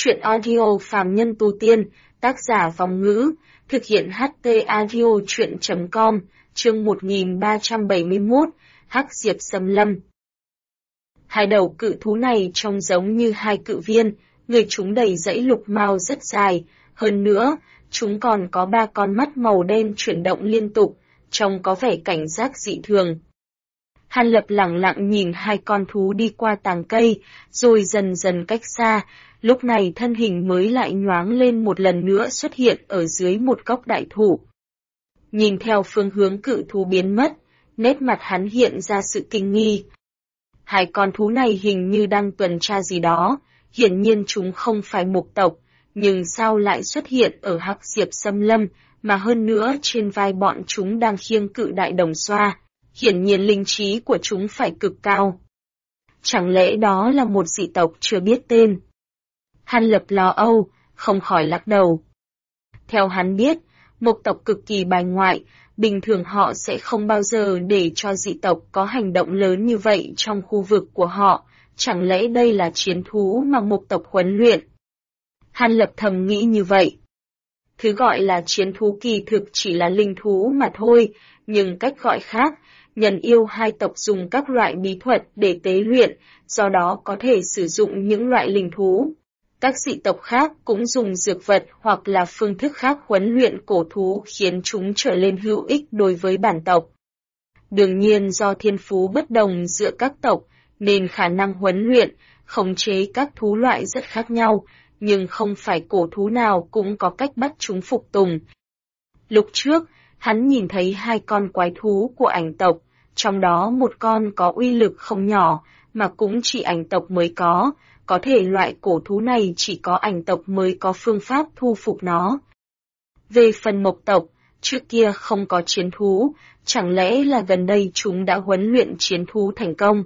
Truyện audio phàm nhân tu tiên, tác giả Vòng Ngữ, thực hiện HT audio truyện.com, chương 1371, Hắc Diệp Xâm Lâm. Hai đầu cự thú này trông giống như hai cự viên, người chúng đầy dãy lục mao rất dài, hơn nữa, chúng còn có ba con mắt màu đen chuyển động liên tục, trông có vẻ cảnh giác dị thường. Hàn Lập lẳng lặng nhìn hai con thú đi qua tàng cây, rồi dần dần cách xa, lúc này thân hình mới lại nhoáng lên một lần nữa xuất hiện ở dưới một gốc đại thụ. Nhìn theo phương hướng cự thú biến mất, nét mặt hắn hiện ra sự kinh nghi. Hai con thú này hình như đang tuần tra gì đó, hiển nhiên chúng không phải mục tộc, nhưng sao lại xuất hiện ở Hắc Diệp Xâm Lâm, mà hơn nữa trên vai bọn chúng đang khiêng cự đại đồng xoa, hiển nhiên linh trí của chúng phải cực cao. Chẳng lẽ đó là một dị tộc chưa biết tên? Hàn Lập lo âu, không khỏi lắc đầu. Theo hắn biết, mục tộc cực kỳ bài ngoại, bình thường họ sẽ không bao giờ để cho dị tộc có hành động lớn như vậy trong khu vực của họ, chẳng lẽ đây là chiến thú mà mục tộc huấn luyện? Hàn Lập thầm nghĩ như vậy. Thứ gọi là chiến thú kỳ thực chỉ là linh thú mà thôi, nhưng cách gọi khác, nhân yêu hai tộc dùng các loại bí thuật để tế luyện, do đó có thể sử dụng những loại linh thú. Các dị tộc khác cũng dùng dược vật hoặc là phương thức khác huấn luyện cổ thú khiến chúng trở nên hữu ích đối với bản tộc. Đương nhiên do thiên phú bất đồng giữa các tộc, nên khả năng huấn luyện, khống chế các thú loại rất khác nhau, nhưng không phải cổ thú nào cũng có cách bắt chúng phục tùng. Lúc trước, hắn nhìn thấy hai con quái thú của ảnh tộc, trong đó một con có uy lực không nhỏ, mà cũng chỉ ảnh tộc mới có thể loại cổ thú này chỉ có ảnh tộc mới có phương pháp thu phục nó. Về phần mộc tộc, trước kia không có chiến thú, chẳng lẽ là gần đây chúng đã huấn luyện chiến thú thành công?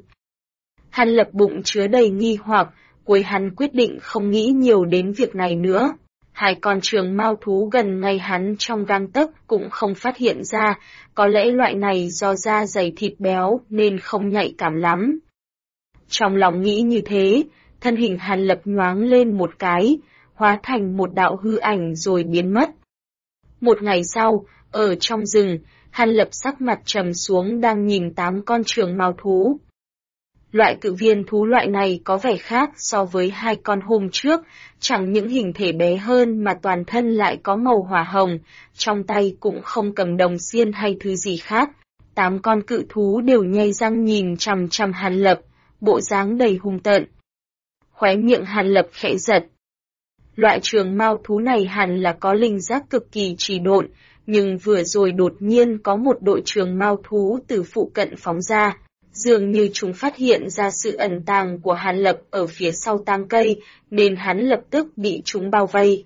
Hàn Lập bụng chứa đầy nghi hoặc, cuối hắn quyết định không nghĩ nhiều đến việc này nữa. Hai con trường mao thú gần ngay hắn trong gang tấc cũng không phát hiện ra, có lẽ loại này do da dày thịt béo nên không nhạy cảm lắm. Trong lòng nghĩ như thế, thân hình Hàn Lập nhoáng lên một cái, hóa thành một đạo hư ảnh rồi biến mất. Một ngày sau, ở trong rừng, Hàn Lập sắc mặt trầm xuống đang nhìn 8 con trường mao thú. Loại cự viên thú loại này có vẻ khác so với hai con hôm trước, chẳng những hình thể bé hơn mà toàn thân lại có màu hỏa hồng, trong tay cũng không cầm đồng xiên hay thứ gì khác. 8 con cự thú đều nhay răng nhìn chằm chằm Hàn Lập, bộ dáng đầy hung tợn. Khóe miệng Hàn Lập khẽ giật. Loại trường mao thú này hẳn là có linh giác cực kỳ trì độn, nhưng vừa rồi đột nhiên có một đội trường mao thú từ phụ cận phóng ra. Dường như chúng phát hiện ra sự ẩn tàng của Hàn Lập ở phía sau tang cây, nên hắn lập tức bị chúng bao vây.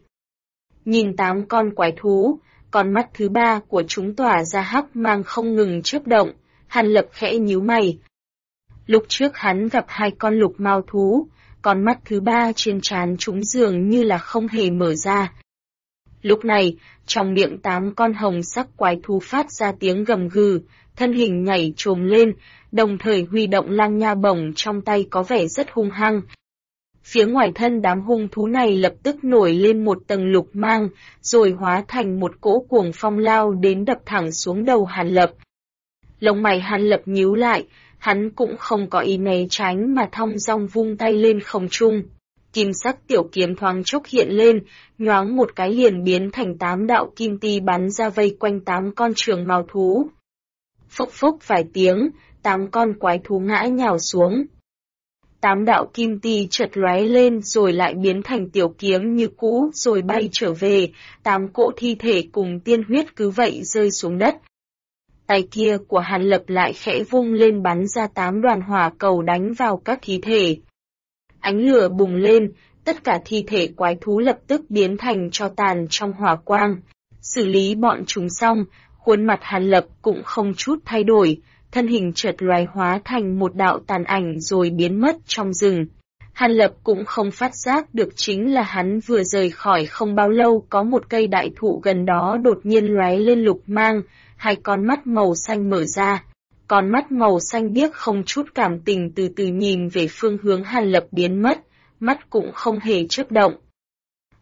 Nhìn 8 con quái thú, con mắt thứ ba của chúng tỏa ra hắc mang không ngừng chớp động, Hàn Lập khẽ nhíu mày. Lúc trước hắn gặp hai con lục mao thú, con mắt thứ ba trên trán chúng dường như là không hề mở ra. Lúc này, trong miệng 8 con hồng sắc quái thú phát ra tiếng gầm gừ, thân hình nhảy trồm lên, đồng thời huy động lang nha bổng trong tay có vẻ rất hung hăng. Phía ngoài thân đám hung thú này lập tức nổi lên một tầng lục mang, rồi hóa thành một cỗ cuồng phong lao đến đập thẳng xuống đầu Hàn Lập. Lông mày Hàn Lập nhíu lại, hắn cũng không có ý né tránh mà thong dong vung tay lên không trung. Kim sắc tiểu kiếm thoáng chốc hiện lên, nhoáng một cái liền biến thành 8 đạo kim ti bắn ra vây quanh 8 con trường mao thú. Phốc phốc vài tiếng, 8 con quái thú ngã nhào xuống. 8 đạo kim ti chợt lóe lên rồi lại biến thành tiểu kiếm như cũ rồi bay trở về, 8 cỗ thi thể cùng tiên huyết cứ vậy rơi xuống đất. Tay kia của Hàn Lập lại khẽ vung lên bắn ra 8 đoàn hỏa cầu đánh vào các thi thể. Ánh lửa bùng lên, tất cả thi thể quái thú lập tức biến thành tro tàn trong hỏa quang. Xử lý bọn chúng xong, khuôn mặt Hàn Lập cũng không chút thay đổi, thân hình chợt loài hóa thành một đạo tàn ảnh rồi biến mất trong rừng. Hàn Lập cũng không phát giác được chính là hắn vừa rời khỏi không bao lâu có một cây đại thụ gần đó đột nhiên lóe lên lục mang, hai con mắt màu xanh mở ra. Con mắt màu xanh biếc không chút cảm tình từ từ nhìn về phương hướng Hàn Lập biến mất, mắt cũng không hề chớp động.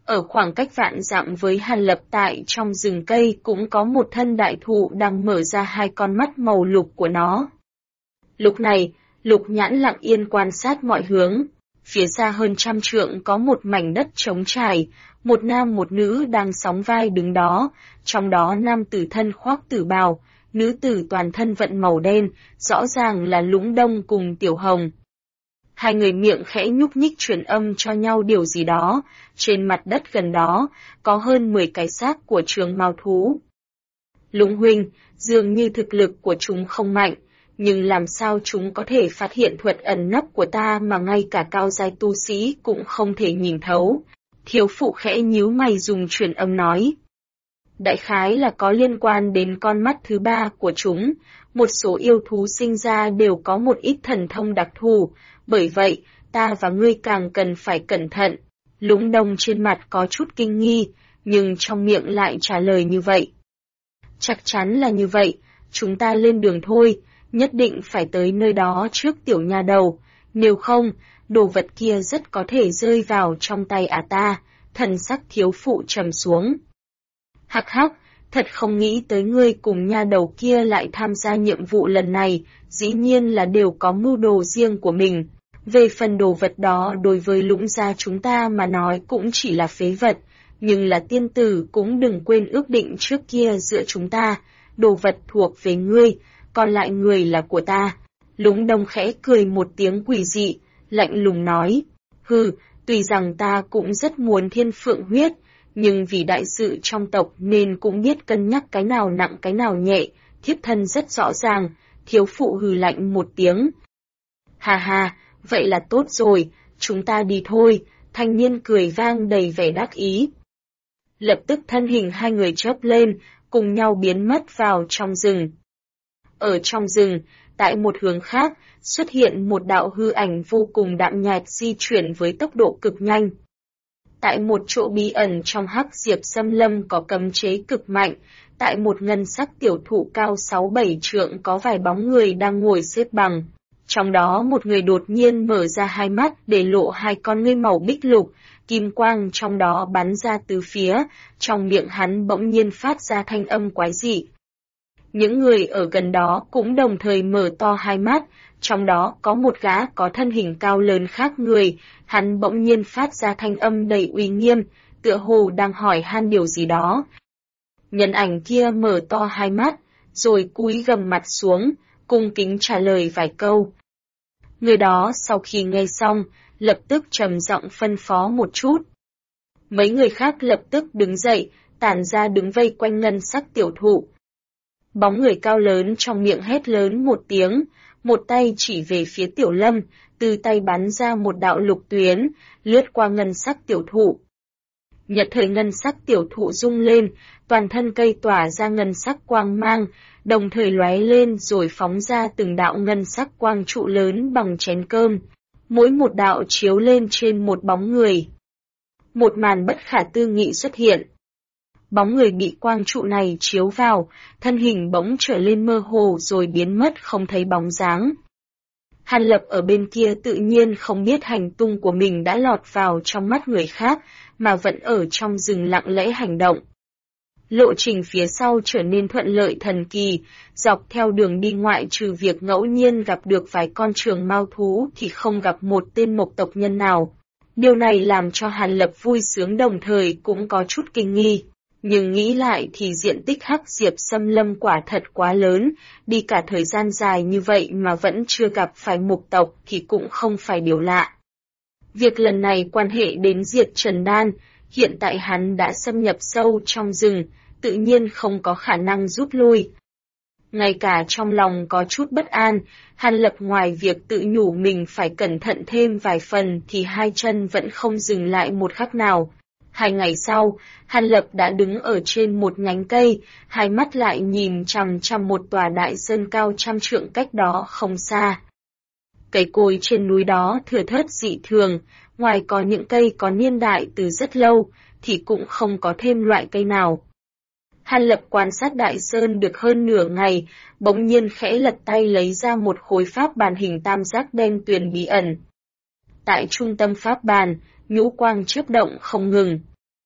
Ở khoảng cách vạn dặm với Hàn Lập tại trong rừng cây cũng có một thân đại thụ đang mở ra hai con mắt màu lục của nó. Lúc này, Lục Nhãn lặng yên quan sát mọi hướng. Phía xa hơn 100 trượng có một mảnh đất trống trải, một nam một nữ đang sóng vai đứng đó, trong đó nam tử thân khoác tử bào, nữ tử toàn thân vận màu đen, rõ ràng là Lũng Đông cùng Tiểu Hồng. Hai người miệng khẽ nhúc nhích truyền âm cho nhau điều gì đó, trên mặt đất gần đó, có hơn 10 cái xác của trường mao thú. Lũng huynh, dường như thực lực của chúng không mạnh, nhưng làm sao chúng có thể phát hiện thuật ẩn nấp của ta mà ngay cả cao giai tu sĩ cũng không thể nhìn thấu. Thiếu phụ khẽ nhíu mày dùng truyền âm nói. Đại khái là có liên quan đến con mắt thứ ba của chúng, một số yêu thú sinh ra đều có một ít thần thông đặc thù, bởi vậy, ta và ngươi càng cần phải cẩn thận. Lũng Đông trên mặt có chút kinh nghi, nhưng trong miệng lại trả lời như vậy. Chắc chắn là như vậy, chúng ta lên đường thôi, nhất định phải tới nơi đó trước tiểu nha đầu, nếu không, đồ vật kia rất có thể rơi vào trong tay ta, thần sắc thiếu phụ trầm xuống. Hắc hắc, thật không nghĩ tới ngươi cùng nha đầu kia lại tham gia nhiệm vụ lần này, dĩ nhiên là đều có mưu đồ riêng của mình. Về phần đồ vật đó đối với Lũng gia chúng ta mà nói cũng chỉ là phế vật, nhưng là tiên tử cũng đừng quên ước định trước kia giữa chúng ta, đồ vật thuộc về ngươi, còn lại người là của ta. Lũng Đông khẽ cười một tiếng quỷ dị, lạnh lùng nói, hừ, tuy rằng ta cũng rất muốn thiên phượng huyết, nhưng vì đại sự trong tộc nên cũng biết cân nhắc cái nào nặng cái nào nhẹ, thiếp thân rất rõ ràng, thiếu phụ hừ lạnh một tiếng. Hà hà, vậy là tốt rồi, chúng ta đi thôi, thanh niên cười vang đầy vẻ đắc ý. Lập tức thân hình hai người chớp lên, cùng nhau biến mất vào trong rừng. Ở trong rừng, tại một hướng khác, xuất hiện một đạo hư ảnh vô cùng đạm nhạt di chuyển với tốc độ cực nhanh. Tại một chỗ bí ẩn trong Hắc Diệp Xâm Lâm có cấm chế cực mạnh, tại một ngân sắc tiểu thụ cao 6-7 trượng có vài bóng người đang ngồi xếp bằng. Trong đó một người đột nhiên mở ra hai mắt để lộ hai con ngươi màu bích lục, kim quang trong đó bắn ra từ phía, trong miệng hắn bỗng nhiên phát ra thanh âm quái dị. Những người ở gần đó cũng đồng thời mở to hai mắt, trong đó có một gã có thân hình cao lớn khác người, hắn bỗng nhiên phát ra thanh âm đầy uy nghiêm, tựa hồ đang hỏi han điều gì đó. Nhân ảnh kia mở to hai mắt, rồi cúi gằm mặt xuống, cung kính trả lời vài câu. Người đó sau khi nghe xong, lập tức trầm giọng phân phó một chút. Mấy người khác lập tức đứng dậy, tản ra đứng vây quanh ngân sắc tiểu thụ. Bóng người cao lớn trong miệng hét lớn một tiếng, một tay chỉ về phía Tiểu Lâm, từ tay bắn ra một đạo lục tuyến, lướt qua ngân sắc tiểu thụ. Nhật thời ngân sắc tiểu thụ rung lên, toàn thân cây tỏa ra ngân sắc quang mang, đồng thời lóe lên rồi phóng ra từng đạo ngân sắc quang trụ lớn bằng chén cơm, mỗi một đạo chiếu lên trên một bóng người. Một màn bất khả tư nghị xuất hiện. Bóng người bị quang trụ này chiếu vào, thân hình bỗng trở lên mơ hồ rồi biến mất không thấy bóng dáng. Hàn Lập ở bên kia tự nhiên không biết hành tung của mình đã lọt vào trong mắt người khác, mà vẫn ở trong rừng lặng lẽ hành động. Lộ trình phía sau trở nên thuận lợi thần kỳ, dọc theo đường đi ngoại trừ việc ngẫu nhiên gặp được vài con trường mao thú thì không gặp một tên mộc tộc nhân nào. Điều này làm cho Hàn Lập vui sướng đồng thời cũng có chút kinh nghi. Nhưng nghĩ lại thì diện tích Hắc Diệp Xâm Lâm quả thật quá lớn, đi cả thời gian dài như vậy mà vẫn chưa gặp phải mục tộc thì cũng không phải điều lạ. Việc lần này quan hệ đến Diệt Trần Đan, hiện tại hắn đã xâm nhập sâu trong rừng, tự nhiên không có khả năng rút lui. Ngay cả trong lòng có chút bất an, Hàn Lập ngoài việc tự nhủ mình phải cẩn thận thêm vài phần thì hai chân vẫn không dừng lại một khắc nào. 2 ngày sau, Hàn Lập đã đứng ở trên một nhánh cây, hai mắt lại nhìn chằm chằm một tòa đại sơn cao 100 trượng cách đó không xa. Cây cối trên núi đó thưa thớt dị thường, ngoài có những cây có niên đại từ rất lâu, thì cũng không có thêm loại cây nào. Hàn Lập quan sát đại sơn được hơn nửa ngày, bỗng nhiên khẽ lật tay lấy ra một khối pháp bàn hình tam giác đen tuyền bí ẩn. Tại trung tâm pháp bàn, nhũ quang chớp động không ngừng.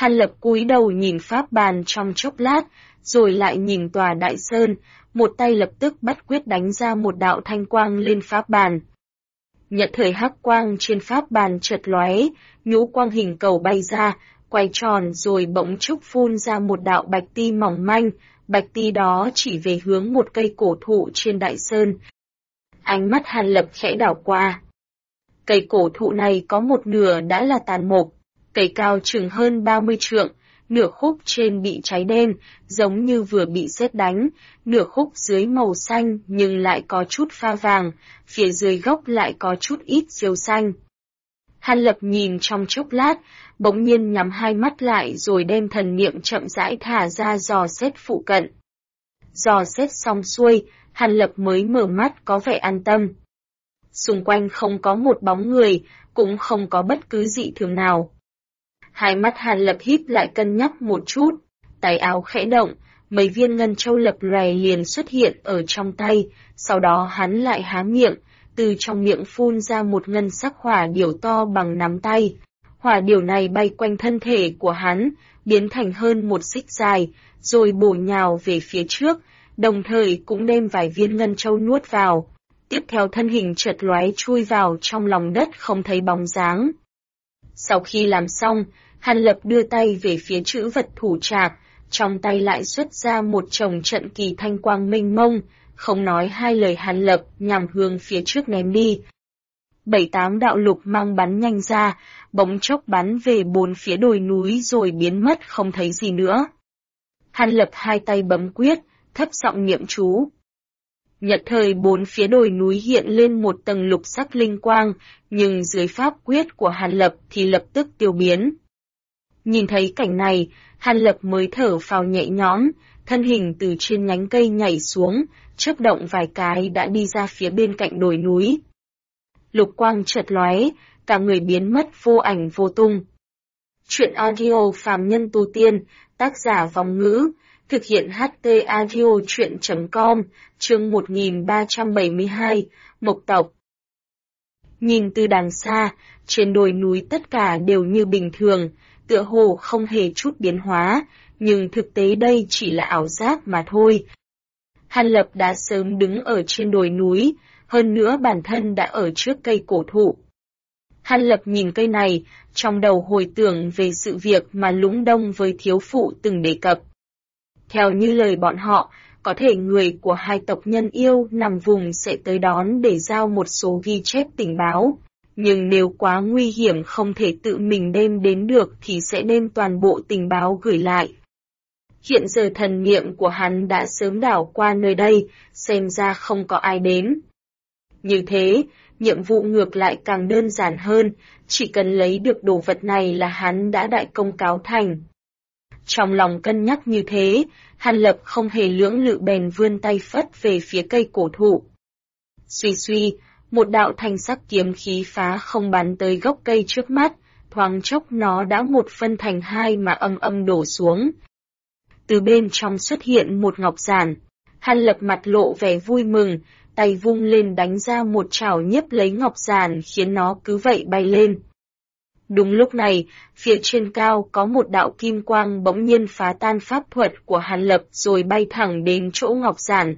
Hàn Lập cúi đầu nhìn pháp bàn trong chốc lát, rồi lại nhìn tòa đại sơn, một tay lập tức bắt quyết đánh ra một đạo thanh quang lên pháp bàn. Nhận thời hắc quang trên pháp bàn chợt lóe, nhũ quang hình cầu bay ra, quay tròn rồi bỗng chốc phun ra một đạo bạch ti mỏng manh, bạch ti đó chỉ về hướng một cây cổ thụ trên đại sơn. Ánh mắt Hàn Lập khẽ đảo qua. Cây cổ thụ này có một nửa đã là tàn mục, cây cao chừng hơn 30 trượng, nửa khúc trên bị cháy đen, giống như vừa bị sét đánh, nửa khúc dưới màu xanh nhưng lại có chút pha vàng, phía dưới gốc lại có chút ít diều xanh. Hàn Lập nhìn trong chốc lát, bỗng nhiên nhắm hai mắt lại rồi đem thần niệm chậm rãi thả ra dò xét phụ cận. Dò xét xong xuôi, Hàn Lập mới mở mắt có vẻ an tâm. Xung quanh không có một bóng người, cũng không có bất cứ dị thường nào. Hai mắt Hàn Lập híp lại cân nhắc một chút, tay áo khẽ động, mấy viên ngân châu lập lòe liền xuất hiện ở trong tay, sau đó hắn lại há miệng, từ trong miệng phun ra một ngân sắc hỏa điểu to bằng nắm tay. Hỏa điểu này bay quanh thân thể của hắn, biến thành hơn một xích dài, rồi bổ nhào về phía trước, đồng thời cũng đem vài viên ngân châu nuốt vào. Tiếp theo thân hình chợt lóe chui vào trong lòng đất không thấy bóng dáng. Sau khi làm xong, Hàn Lập đưa tay về phía trữ vật thủ trạc, trong tay lại xuất ra một chồng trận kỳ thanh quang mênh mông, không nói hai lời Hàn Lập nhằm hướng phía trước ném đi. 7-8 đạo lục mang bắn nhanh ra, bỗng chốc bắn về bốn phía đồi núi rồi biến mất không thấy gì nữa. Hàn Lập hai tay bấm quyết, thấp giọng niệm chú. Nhất thời bốn phía đồi núi hiện lên một tầng lục sắc linh quang, nhưng dưới pháp quyết của Hàn Lập thì lập tức tiêu biến. Nhìn thấy cảnh này, Hàn Lập mới thở phào nhẹ nhõm, thân hình từ trên nhánh cây nhảy xuống, chớp động vài cái đã đi ra phía bên cạnh đồi núi. Lục quang chợt lóe, cả người biến mất vô ảnh vô tung. Truyện audio phàm nhân tu tiên, tác giả Vong Ngữ, thực hiện HT audio truyện.com, chương 1372, Mộc tộc. Nhìn từ đằng xa, trên đồi núi tất cả đều như bình thường, tựa hồ không hề chút biến hóa, nhưng thực tế đây chỉ là ảo giác mà thôi. Hàn Lập đã sớm đứng ở trên đồi núi, hơn nữa bản thân đã ở trước cây cổ thụ. Hàn Lập nhìn cây này, trong đầu hồi tưởng về sự việc mà Lũng Đông với thiếu phụ từng đề cập. Theo như lời bọn họ, có thể người của hai tộc nhân yêu nằm vùng sẽ tới đón để giao một số ghi chép tình báo. Nhưng nếu quá nguy hiểm không thể tự mình đem đến được thì sẽ đem toàn bộ tình báo gửi lại. Hiện giờ thần niệm của hắn đã sớm đảo qua nơi đây, xem ra không có ai đến. Như thế, nhiệm vụ ngược lại càng đơn giản hơn, chỉ cần lấy được đồ vật này là hắn đã đại công cáo thành. Trong lòng cân nhắc như thế, Hàn Lập không hề lưỡng lự bèn vươn tay phất về phía cây cổ thụ. Suy suy, một đạo thanh sắc kiếm khí phá không bắn tới gốc cây trước mắt, thoáng chốc nó đã một phân thành hai mà âm âm đổ xuống. Từ bên trong xuất hiện một ngọc giản, Hàn Lập mặt lộ vẻ vui mừng, tay vung lên đánh ra một chảo nhiếp lấy ngọc giản khiến nó cứ vậy bay lên. Đúng lúc này, phía trên cao có một đạo kim quang bỗng nhiên phá tan pháp thuật của Hàn Lập rồi bay thẳng đến chỗ ngọc giản.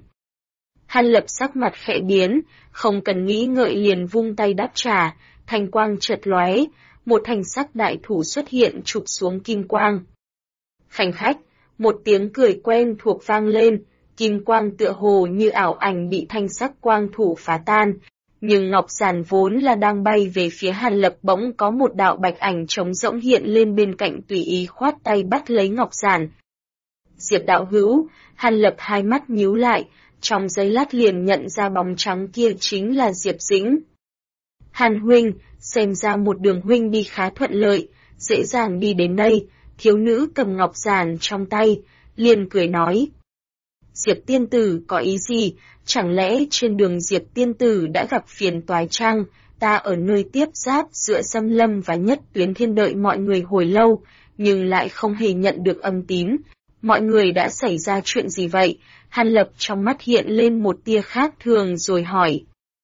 Hàn Lập sắc mặt khẽ biến, không cần nghĩ ngợi liền vung tay đáp trả, thanh quang chợt lóe, một thanh sắc đại thủ xuất hiện chụp xuống kim quang. Khanh khách, một tiếng cười quen thuộc vang lên, kim quang tựa hồ như ảo ảnh bị thanh sắc quang thủ phá tan. Nhưng ngọc giản vốn là đang bay về phía Hàn Lập bỗng có một đạo bạch ảnh trống rỗng hiện lên bên cạnh tùy ý khoát tay bắt lấy ngọc giản. Diệp đạo hữu, Hàn Lập hai mắt nhíu lại, trong giây lát liền nhận ra bóng trắng kia chính là Diệp Dĩnh. Hàn huynh, xem ra một đường huynh đi khá thuận lợi, dễ dàng đi đến đây, thiếu nữ cầm ngọc giản trong tay, liền cười nói. Diệp tiên tử có ý gì, chẳng lẽ trên đường Diệp tiên tử đã gặp phiền toái chăng? Ta ở nơi tiếp giáp giữa Xâm Lâm và Nhất Tuyến Thiên đợi mọi người hồi lâu, nhưng lại không hề nhận được âm tín. Mọi người đã xảy ra chuyện gì vậy? Hàn Lập trong mắt hiện lên một tia khác thường rồi hỏi.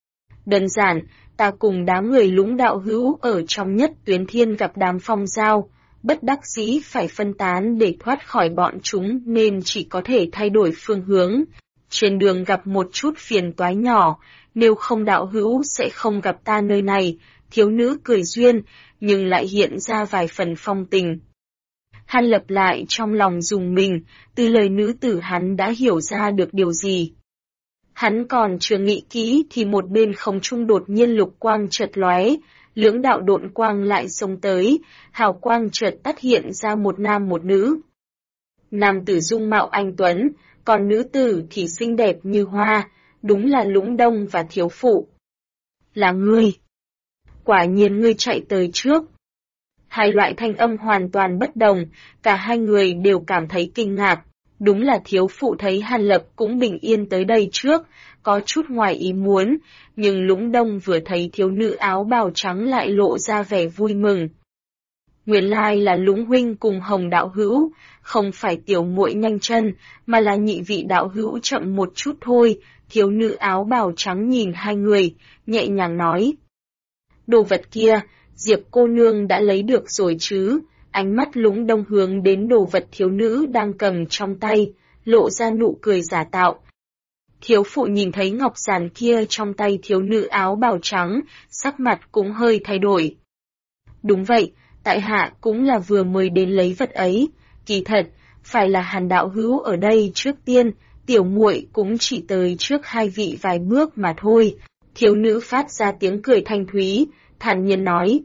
Đơn giản, ta cùng đám người Lũng đạo hữu ở trong Nhất Tuyến Thiên gặp đám Phong Giao, bất đắc dĩ phải phân tán để thoát khỏi bọn chúng nên chỉ có thể thay đổi phương hướng. Trên đường gặp một chút phiền toái nhỏ, nếu không đạo hữu sẽ không gặp ta nơi này, thiếu nữ cười duyên, nhưng lại hiện ra vài phần phong tình. Hắn lập lại trong lòng rùng mình, từ lời nữ tử hắn đã hiểu ra được điều gì. Hắn còn chưa nghĩ kỹ thì một bên không trung đột nhiên lục quang chợt lóe, lưỡng đạo độn quang lại xông tới, hào quang chợt tắt hiện ra một nam một nữ. Nam tử dung mạo anh tuấn, còn nữ tử thì xinh đẹp như hoa, đúng là Lũng Đông và thiếu phụ. Là ngươi. Quả nhiên ngươi chạy tới trước. Hai loại thanh âm hoàn toàn bất đồng, cả hai người đều cảm thấy kinh ngạc. Đúng là thiếu phụ thấy Hàn Lập cũng bình yên tới đây trước, có chút ngoài ý muốn, nhưng Lũng Đông vừa thấy thiếu nữ áo bào trắng lại lộ ra vẻ vui mừng. Nguyên lai là Lũng huynh cùng Hồng đạo hữu, không phải tiểu muội nhanh chân, mà là nhị vị đạo hữu chậm một chút thôi. Thiếu nữ áo bào trắng nhìn hai người, nhẹ nhàng nói. Đồ vật kia, Diệp cô nương đã lấy được rồi chứ? Ánh mắt Lũng Đông hướng đến đồ vật thiếu nữ đang cầm trong tay, lộ ra nụ cười giả tạo. Thiếu phụ nhìn thấy ngọc giản kia trong tay thiếu nữ áo bào trắng, sắc mặt cũng hơi thay đổi. Đúng vậy, tại hạ cũng là vừa mới đến lấy vật ấy, kỳ thật, phải là Hàn đạo hữu ở đây trước tiên, tiểu muội cũng chỉ tới trước hai vị vài bước mà thôi. Thiếu nữ phát ra tiếng cười thanh thúy, thản nhiên nói.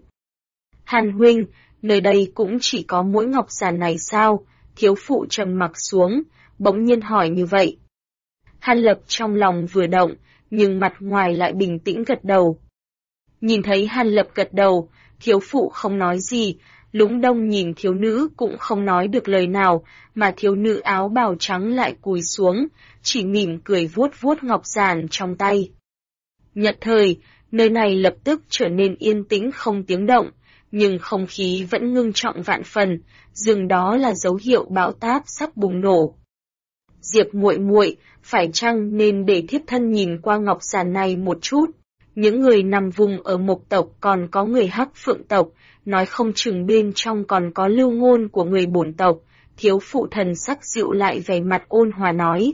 Hàn huynh, nơi đây cũng chỉ có mỗi ngọc giản này sao? Thiếu phụ trầm mặc xuống, bỗng nhiên hỏi như vậy. Hàn Lập trong lòng vừa động, nhưng mặt ngoài lại bình tĩnh gật đầu. Nhìn thấy Hàn Lập gật đầu, thiếu phụ không nói gì, Lũng Đông nhìn thiếu nữ cũng không nói được lời nào, mà thiếu nữ áo bào trắng lại cúi xuống, chỉ mỉm cười vuốt vuốt ngọc giản trong tay. Nhất thời, nơi này lập tức trở nên yên tĩnh không tiếng động, nhưng không khí vẫn ngưng trọng vạn phần, dường đó là dấu hiệu bão táp sắp bùng nổ. Diệp muội muội, phải chăng nên để thiếp thân nhìn qua ngọc giản này một chút? Những người nằm vùng ở Mộc tộc còn có người Hắc Phượng tộc, nói không chừng bên trong còn có lưu ngôn của người Bổn tộc. Thiếu phụ thần sắc dịu lại vẻ mặt ôn hòa nói.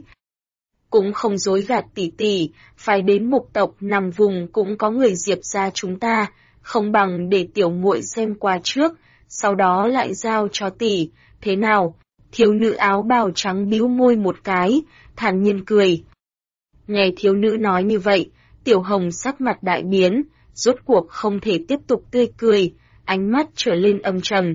Cũng không dối gạt tỷ tỷ, phải đến Mộc tộc nằm vùng cũng có người Diệp gia chúng ta, không bằng để tiểu muội xem qua trước, sau đó lại giao cho tỷ, thế nào? Thiếu nữ áo bào trắng bĩu môi một cái, thản nhiên cười. Nghe thiếu nữ nói như vậy, Tiểu Hồng sắc mặt đại biến, rốt cuộc không thể tiếp tục tươi cười, ánh mắt trở lên âm trầm.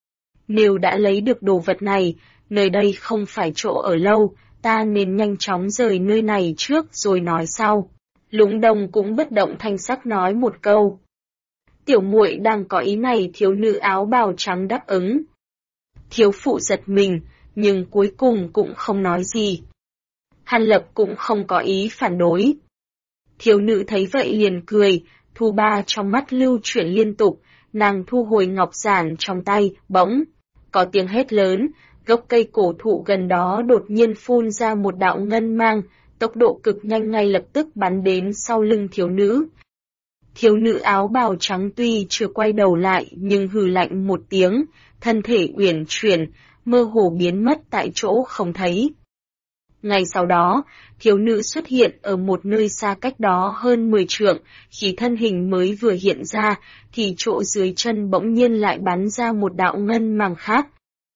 Nếu đã lấy được đồ vật này, nơi đây không phải chỗ ở lâu, ta nên nhanh chóng rời nơi này trước rồi nói sau. Lũng Đông cũng bất động thanh sắc nói một câu. Tiểu muội đang có ý này, thiếu nữ áo bào trắng đáp ứng. Thiếu phụ giật mình, nhưng cuối cùng cũng không nói gì. Hàn Lập cũng không có ý phản đối. Thiếu nữ thấy vậy liền cười, thu ba trong mắt lưu chuyển liên tục, nàng thu hồi ngọc giản trong tay, bỗng có tiếng hét lớn, gốc cây cổ thụ gần đó đột nhiên phun ra một đạo ngân mang, tốc độ cực nhanh ngay lập tức bắn đến sau lưng thiếu nữ. Thiếu nữ áo bào trắng tuy chưa quay đầu lại nhưng hừ lạnh một tiếng, thân thể uyển chuyển, mơ hồ biến mất tại chỗ không thấy. Ngay sau đó, thiếu nữ xuất hiện ở một nơi xa cách đó hơn 10 trượng, khi thân hình mới vừa hiện ra, thì chỗ dưới chân bỗng nhiên lại bắn ra một đạo ngân mang khác.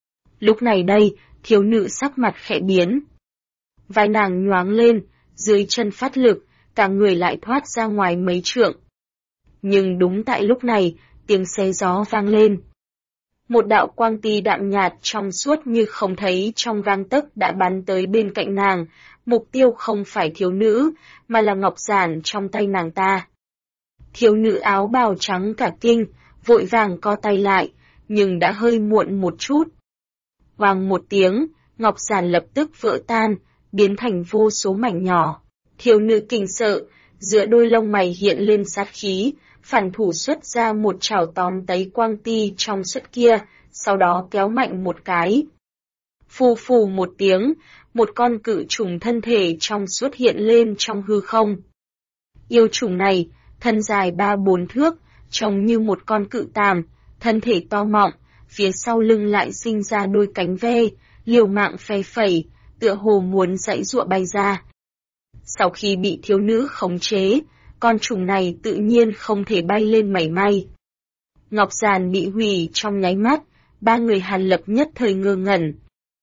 Lúc này đây, thiếu nữ sắc mặt khẽ biến. Vai nàng nhoáng lên, dưới chân phát lực, cả người lại thoát ra ngoài mấy trượng. Nhưng đúng tại lúc này, tiếng xé gió vang lên. Một đạo quang ti đạm nhạt trong suốt như không thấy trong gang tấc đã bắn tới bên cạnh nàng, mục tiêu không phải thiếu nữ, mà là ngọc giản trong tay nàng ta. Thiếu nữ áo bào trắng cả kinh, vội vàng co tay lại, nhưng đã hơi muộn một chút. Vang một tiếng, ngọc giản lập tức vỡ tan, biến thành vô số mảnh nhỏ. Thiếu nữ kinh sợ, giữa đôi lông mày hiện lên sát khí, phản thủ xuất ra một chảo tóm lấy quang ti trong suất kia, sau đó kéo mạnh một cái. Phù phù một tiếng, một con cự trùng thân thể trong suốt hiện lên trong hư không. Yêu trùng này, thân dài 3-4 thước, trông như một con cự tàm, thân thể to mọng, phía sau lưng lại sinh ra đôi cánh ve, liều mạng phe phẩy, tựa hồ muốn giãy giụa bay ra. Sau khi bị thiếu nữ khống chế, con trùng này tự nhiên không thể bay lên mảy may. Ngọc giàn bị hủy trong nháy mắt, ba người Hàn Lập nhất thời ngơ ngẩn.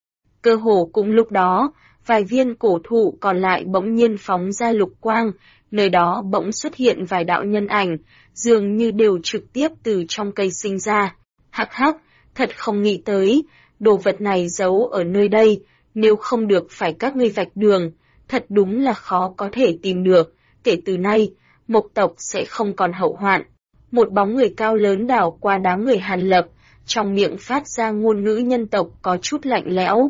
Cơ hồ cùng lúc đó, vài viên cổ thụ còn lại bỗng nhiên phóng ra lục quang, nơi đó bỗng xuất hiện vài đạo nhân ảnh, dường như đều trực tiếp từ trong cây sinh ra. Hắc hắc, thật không nghĩ tới, đồ vật này giấu ở nơi đây, nếu không được phải các ngươi vạch đường, thật đúng là khó có thể tìm được, kể từ nay, Mộc tộc sẽ không còn hậu hoạn. Một bóng người cao lớn đảo qua đám người Hàn Lập, trong miệng phát ra ngôn ngữ nhân tộc có chút lạnh lẽo.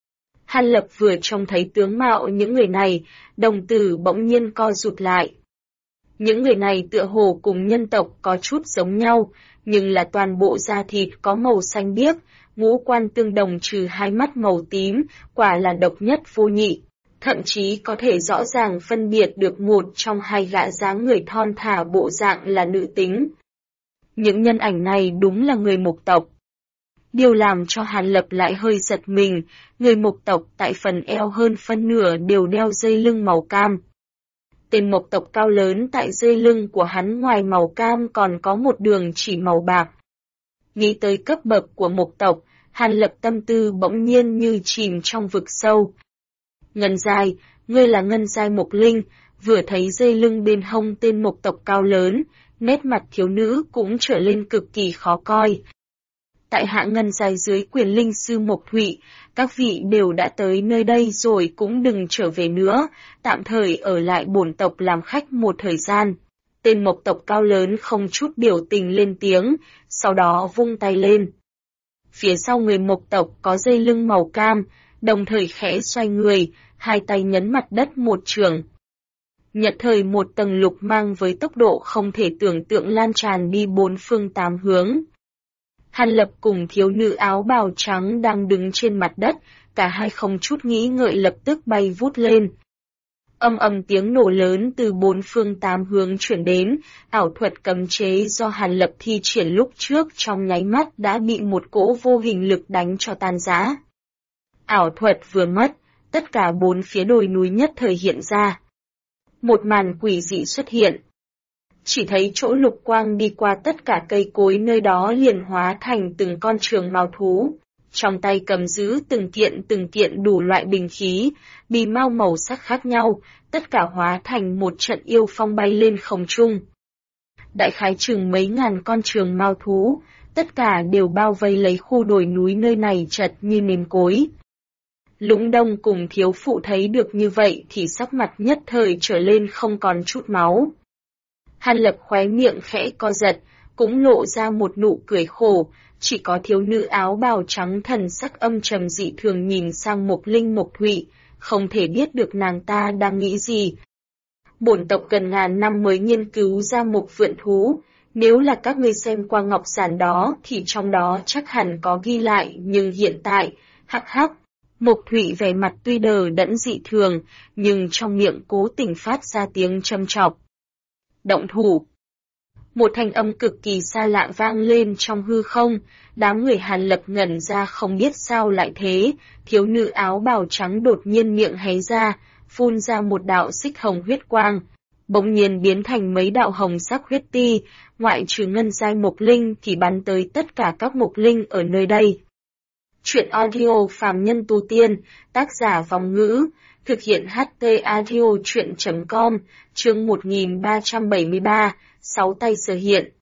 Hàn Lập vừa trông thấy tướng mạo những người này, đồng tử bỗng nhiên co rụt lại. Những người này tựa hồ cùng nhân tộc có chút giống nhau, nhưng là toàn bộ da thịt có màu xanh biếc, ngũ quan tương đồng trừ hai mắt màu tím, quả là độc nhất vô nhị. Thậm chí có thể rõ ràng phân biệt được một trong hai gã dáng người thon thả bộ dạng là nữ tính. Những nhân ảnh này đúng là người Mộc tộc. Điều làm cho Hàn Lập lại hơi giật mình, người Mộc tộc tại phần eo hơn phân nửa đều đeo dây lưng màu cam. Tên Mộc tộc cao lớn tại dây lưng của hắn ngoài màu cam còn có một đường chỉ màu bạc. Nghĩ tới cấp bậc của Mộc tộc, Hàn Lập tâm tư bỗng nhiên như chìm trong vực sâu. Ngân giai, ngươi là ngân giai Mộc Linh, vừa thấy dây lưng bên hông tên Mộc tộc cao lớn, nét mặt thiếu nữ cũng trở lên cực kỳ khó coi. Tại hạ ngân giai dưới quyền linh sư Mộc Thụy, các vị đều đã tới nơi đây rồi cũng đừng trở về nữa, tạm thời ở lại bổn tộc làm khách một thời gian. Tên Mộc tộc cao lớn không chút biểu tình lên tiếng, sau đó vung tay lên. Phía sau người Mộc tộc có dây lưng màu cam, đồng thời khẽ xoay người, hai tay nhấn mặt đất một trường. Nhật thời một tầng lục mang với tốc độ không thể tưởng tượng lan tràn đi bốn phương tám hướng. Hàn Lập cùng thiếu nữ áo bào trắng đang đứng trên mặt đất, cả hai không chút nghĩ ngợi lập tức bay vút lên. Âm ầm tiếng nổ lớn từ bốn phương tám hướng chuyển đến, ảo thuật cấm chế do Hàn Lập thi triển lúc trước trong nháy mắt đã bị một cỗ vô hình lực đánh cho tan rã. Ảo thuật vừa mất, tất cả bốn phía đồi núi nhất thời hiện ra. Một màn quỷ dị xuất hiện. Chỉ thấy chỗ lục quang đi qua tất cả cây cối nơi đó liền hóa thành từng con trường mao thú. Trong tay cầm giữ từng kiện đủ loại bình khí, bì mao màu sắc khác nhau, tất cả hóa thành một trận yêu phong bay lên không trung. Đại khái chừng mấy ngàn con trường mao thú, tất cả đều bao vây lấy khu đồi núi nơi này chật như nêm cối. Lũng Đông cùng thiếu phụ thấy được như vậy thì sắc mặt nhất thời trở lên không còn chút máu. Hàn Lập khóe miệng khẽ co giật, cũng lộ ra một nụ cười khổ, chỉ có thiếu nữ áo bào trắng thần sắc âm trầm dị thường nhìn sang Mộc Linh Mộc Thụy, không thể biết được nàng ta đang nghĩ gì. Bổn tộc gần ngàn năm mới nghiên cứu ra một vượn thú, nếu là các ngươi xem qua ngọc giản đó thì trong đó chắc hẳn có ghi lại, nhưng hiện tại, hắc hắc. Mộc Thụy vẻ mặt tuy đờ đẫn dị thường, nhưng trong miệng cố tình phát ra tiếng châm chọc. Động thủ. Một thanh âm cực kỳ xa lạ vang lên trong hư không, đám người Hàn Lập ngẩn ra không biết sao lại thế, thiếu nữ áo bào trắng đột nhiên miệng hé ra, phun ra một đạo xích hồng huyết quang, bỗng nhiên biến thành mấy đạo hồng sắc huyết ti, ngoại trừ ngân giai Mộc Linh thì bắn tới tất cả các Mộc Linh ở nơi đây. Chuyện audio phàm nhân tu tiên, tác giả Vòng Ngữ, thực hiện HT audio chuyện.com, chương 1373, 6 tay sở hiện.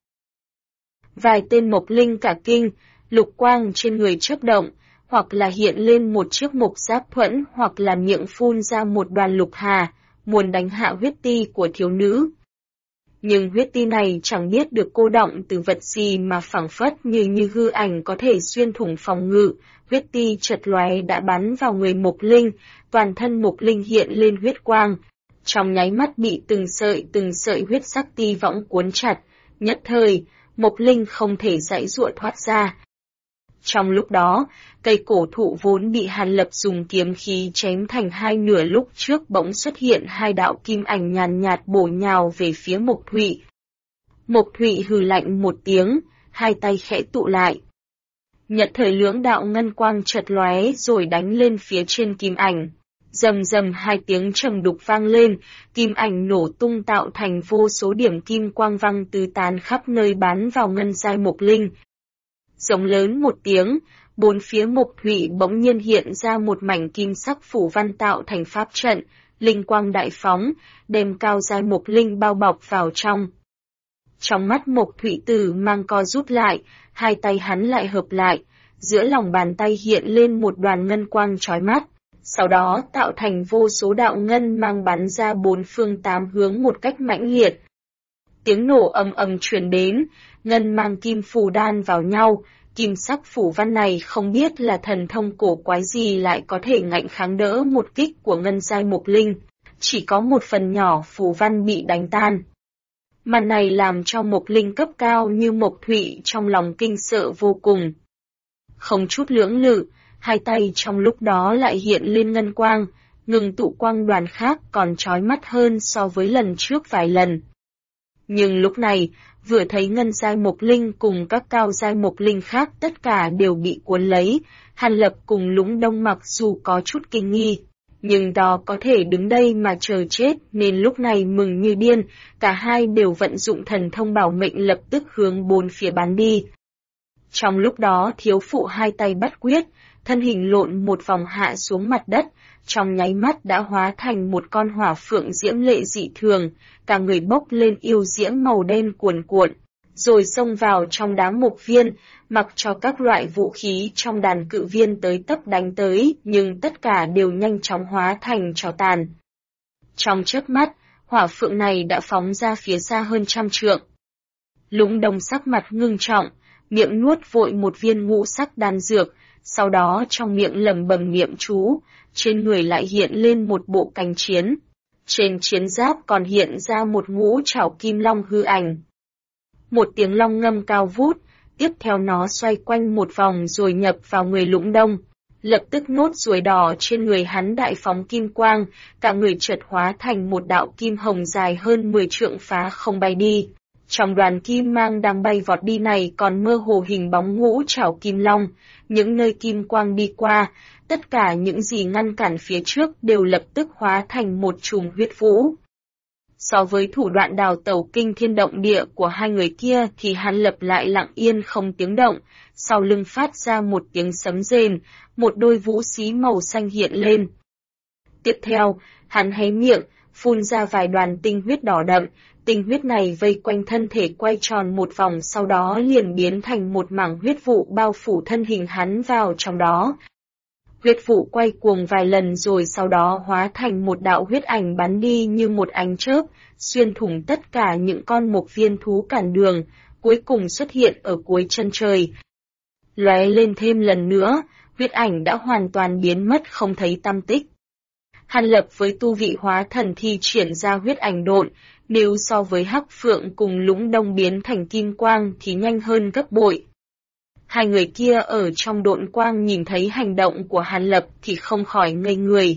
Vài tên Mộc Linh cả kinh, lục quang trên người chớp động, hoặc là hiện lên một chiếc mộc giáp thuẫn hoặc là miệng phun ra một đoàn lục hà, muốn đánh hạ huyết ti của thiếu nữ. Nhưng huyết ti này chẳng biết được cô động từ vật gì mà phảng phất như hư ảnh có thể xuyên thủng phòng ngự, huyết ti chật lóe đã bắn vào người Mộc Linh, toàn thân Mộc Linh hiện lên huyết quang, trong nháy mắt bị từng sợi huyết sắc ti võng cuốn chặt, nhất thời, Mộc Linh không thể giãy giụa thoát ra. Trong lúc đó, cây cổ thụ vốn bị Hàn Lập dùng kiếm khí chém thành hai nửa lúc trước bỗng xuất hiện hai đạo kim ảnh nhàn nhạt bổ nhào về phía Mộc Thụy. Mộc Thụy hừ lạnh một tiếng, hai tay khẽ tụ lại. Nhật thời lưỡng đạo ngân quang chợt lóe rồi đánh lên phía trên kim ảnh. Rầm rầm hai tiếng trầm đục vang lên, kim ảnh nổ tung tạo thành vô số điểm kim quang văng tứ tán khắp nơi bắn vào ngân giai mộc linh. Giống lớn một tiếng, bốn phía mộc thủy bỗng nhiên hiện ra một mảnh kim sắc phủ văn tạo thành pháp trận, linh quang đại phóng, đem cao giai mộc linh bao bọc vào trong. Trong mắt mộc thủy tử mang co rút lại, hai tay hắn lại hợp lại, giữa lòng bàn tay hiện lên một đoàn ngân quang chói mắt, sau đó tạo thành vô số đạo ngân mang bắn ra bốn phương tám hướng một cách mãnh liệt. Tiếng nổ ầm ầm truyền đến, ngân mang kim phù đan vào nhau, kim sắc phủ văn này không biết là thần thông cổ quái gì lại có thể ngạnh kháng đỡ một kích của ngân giai mộc linh, chỉ có một phần nhỏ phủ văn bị đánh tan. Màn này làm cho mộc linh cấp cao như mộc thụy trong lòng kinh sợ vô cùng. Không chút lưỡng lự, hai tay trong lúc đó lại hiện lên ngân quang, ngừng tụ quang đoàn khác còn chói mắt hơn so với lần trước vài lần. Nhưng lúc này, vừa thấy ngân giai mộc linh cùng các cao giai mộc linh khác tất cả đều bị cuốn lấy, Hàn Lập cùng Lũng Đông mặc dù có chút kinh nghi, nhưng đó có thể đứng đây mà chờ chết nên lúc này mừng như điên, cả hai đều vận dụng thần thông bảo mệnh lập tức hướng bốn phía bắn đi. Trong lúc đó thiếu phụ hai tay bắt quyết, thân hình lộn một vòng hạ xuống mặt đất, trong nháy mắt đã hóa thành một con hỏa phượng diễm lệ dị thường, cả người bốc lên yêu diễm màu đen cuồn cuộn, rồi xông vào trong đám mộc viên, mặc cho các loại vũ khí trong đàn cự viên tới tấp đánh tới, nhưng tất cả đều nhanh chóng hóa thành tro tàn. Trong chớp mắt, hỏa phượng này đã phóng ra phía xa hơn 100 trượng. Lũng Đông sắc mặt ngưng trọng, miệng nuốt vội một viên ngũ sắc đan dược, sau đó trong miệng lẩm bẩm niệm chú, trên người lại hiện lên một bộ cánh chiến. Trên chiến giáp còn hiện ra một ngũ trảo kim long hư ảnh. Một tiếng long ngâm cao vút, tiếp theo nó xoay quanh một vòng rồi nhập vào người Lũng Đông. Lập tức nốt ruồi đỏ trên người hắn đại phóng kim quang, cả người chợt hóa thành một đạo kim hồng dài hơn 10 trượng phá không bay đi. Trong đoàn kim mang đang bay vọt đi này còn mơ hồ hình bóng ngũ trảo kim long, những nơi kim quang đi qua, tất cả những gì ngăn cản phía trước đều lập tức hóa thành một chùm huyết vũ. So với thủ đoạn đào tẩu kinh thiên động địa của hai người kia thì Hàn Lập lại lặng yên không tiếng động, sau lưng phát ra một tiếng sấm rền, một đôi vũ xí màu xanh hiện lên. Tiếp theo, hắn hé miệng, phun ra vài đoàn tinh huyết đỏ đậm, tinh huyết này vây quanh thân thể quay tròn một vòng sau đó liền biến thành một mảng huyết vụ bao phủ thân hình hắn vào trong đó. Huyết vụ quay cuồng vài lần rồi sau đó hóa thành một đạo huyết ảnh bắn đi như một ánh chớp, xuyên thủng tất cả những con mộc viên thú cản đường, cuối cùng xuất hiện ở cuối chân trời. Lóe lên thêm lần nữa, huyết ảnh đã hoàn toàn biến mất không thấy tăm tích. Hàn Lập với tu vị hóa thần thi triển ra huyết ảnh độn, nếu so với Hắc Phượng cùng Lũng Đông biến thành kim quang thì nhanh hơn gấp bội. Hai người kia ở trong độn quang nhìn thấy hành động của Hàn Lập thì không khỏi ngây người.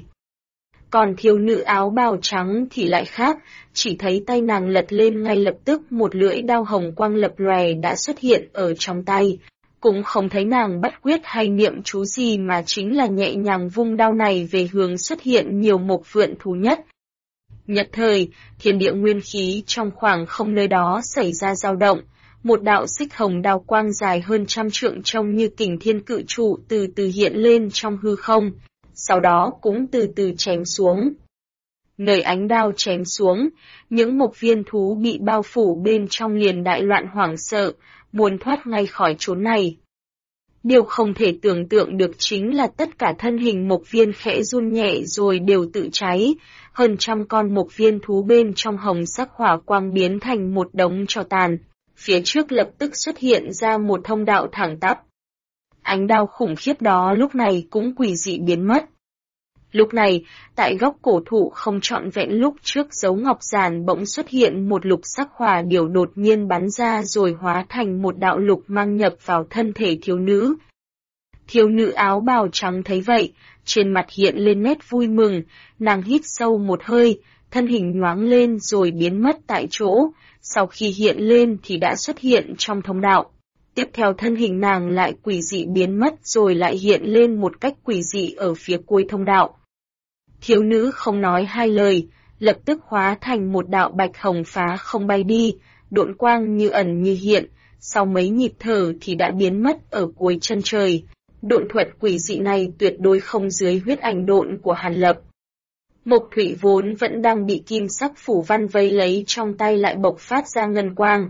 Còn thiếu nữ áo bào trắng thì lại khác, chỉ thấy tay nàng lật lên ngay lập tức một lưỡi đao hồng quang lập lòe đã xuất hiện ở trong tay. Cũng không thấy nàng bắt quyết hay niệm chú gì mà chính là nhẹ nhàng vung đao này về hướng xuất hiện nhiều mộc vượn thú nhất. Nhất thời, thiên địa nguyên khí trong khoảng không nơi đó xảy ra dao động, một đạo xích hồng đao quang dài hơn 100 trượng trông như kình thiên cự trụ từ từ hiện lên trong hư không, sau đó cũng từ từ chém xuống. Nơi ánh đao chém xuống, những mộc viên thú bị bao phủ bên trong liền đại loạn hoảng sợ, muốn thoát ngay khỏi chốn này. Điều không thể tưởng tượng được chính là tất cả thân hình mộc viên khẽ run nhẹ rồi đều tự cháy, hơn 100 con mộc viên thú bên trong hồng sắc hỏa quang biến thành một đống tro tàn. Phía trước lập tức xuất hiện ra một thông đạo thẳng tắp. Ánh đao khủng khiếp đó lúc này cũng quỷ dị biến mất. Lúc này, tại góc cổ thụ không trọn vẹn lúc trước dấu ngọc giản bỗng xuất hiện một lục sắc hỏa điểu đột nhiên bắn ra rồi hóa thành một đạo lục mang nhập vào thân thể thiếu nữ. Thiếu nữ áo bào trắng thấy vậy, trên mặt hiện lên nét vui mừng, nàng hít sâu một hơi, thân hình nhoáng lên rồi biến mất tại chỗ, sau khi hiện lên thì đã xuất hiện trong thông đạo. Tiếp theo thân hình nàng lại quỷ dị biến mất rồi lại hiện lên một cách quỷ dị ở phía cuối thông đạo. Thiếu nữ không nói hai lời, lập tức hóa thành một đạo bạch hồng phá không bay đi, độn quang như ẩn như hiện, sau mấy nhịp thở thì đã biến mất ở cuối chân trời. Độn thuật quỷ dị này tuyệt đối không dưới huyết ảnh độn của Hàn Lập. Mộc Thủy vốn vẫn đang bị kim sắc phủ văn vây lấy trong tay lại bộc phát ra ngân quang.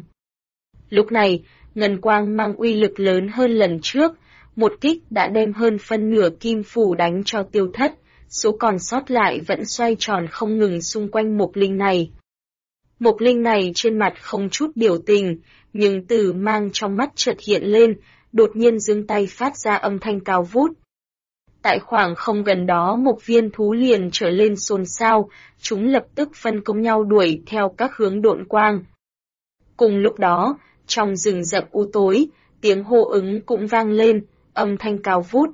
Lúc này, ngân quang mang uy lực lớn hơn lần trước, một kích đã đem hơn phân nửa kim phủ đánh cho tiêu thất, số còn sót lại vẫn xoay tròn không ngừng xung quanh Mộc Linh này. Mộc Linh này trên mặt không chút biểu tình, nhưng tử mang trong mắt chợt hiện lên, đột nhiên giương tay phát ra âm thanh cao vút. Tại khoảng không gần đó một viên thú liền trở lên xôn xao, chúng lập tức phân công nhau đuổi theo các hướng độn quang. Cùng lúc đó, trong rừng rậm u tối, tiếng hô ứng cũng vang lên, âm thanh cao vút.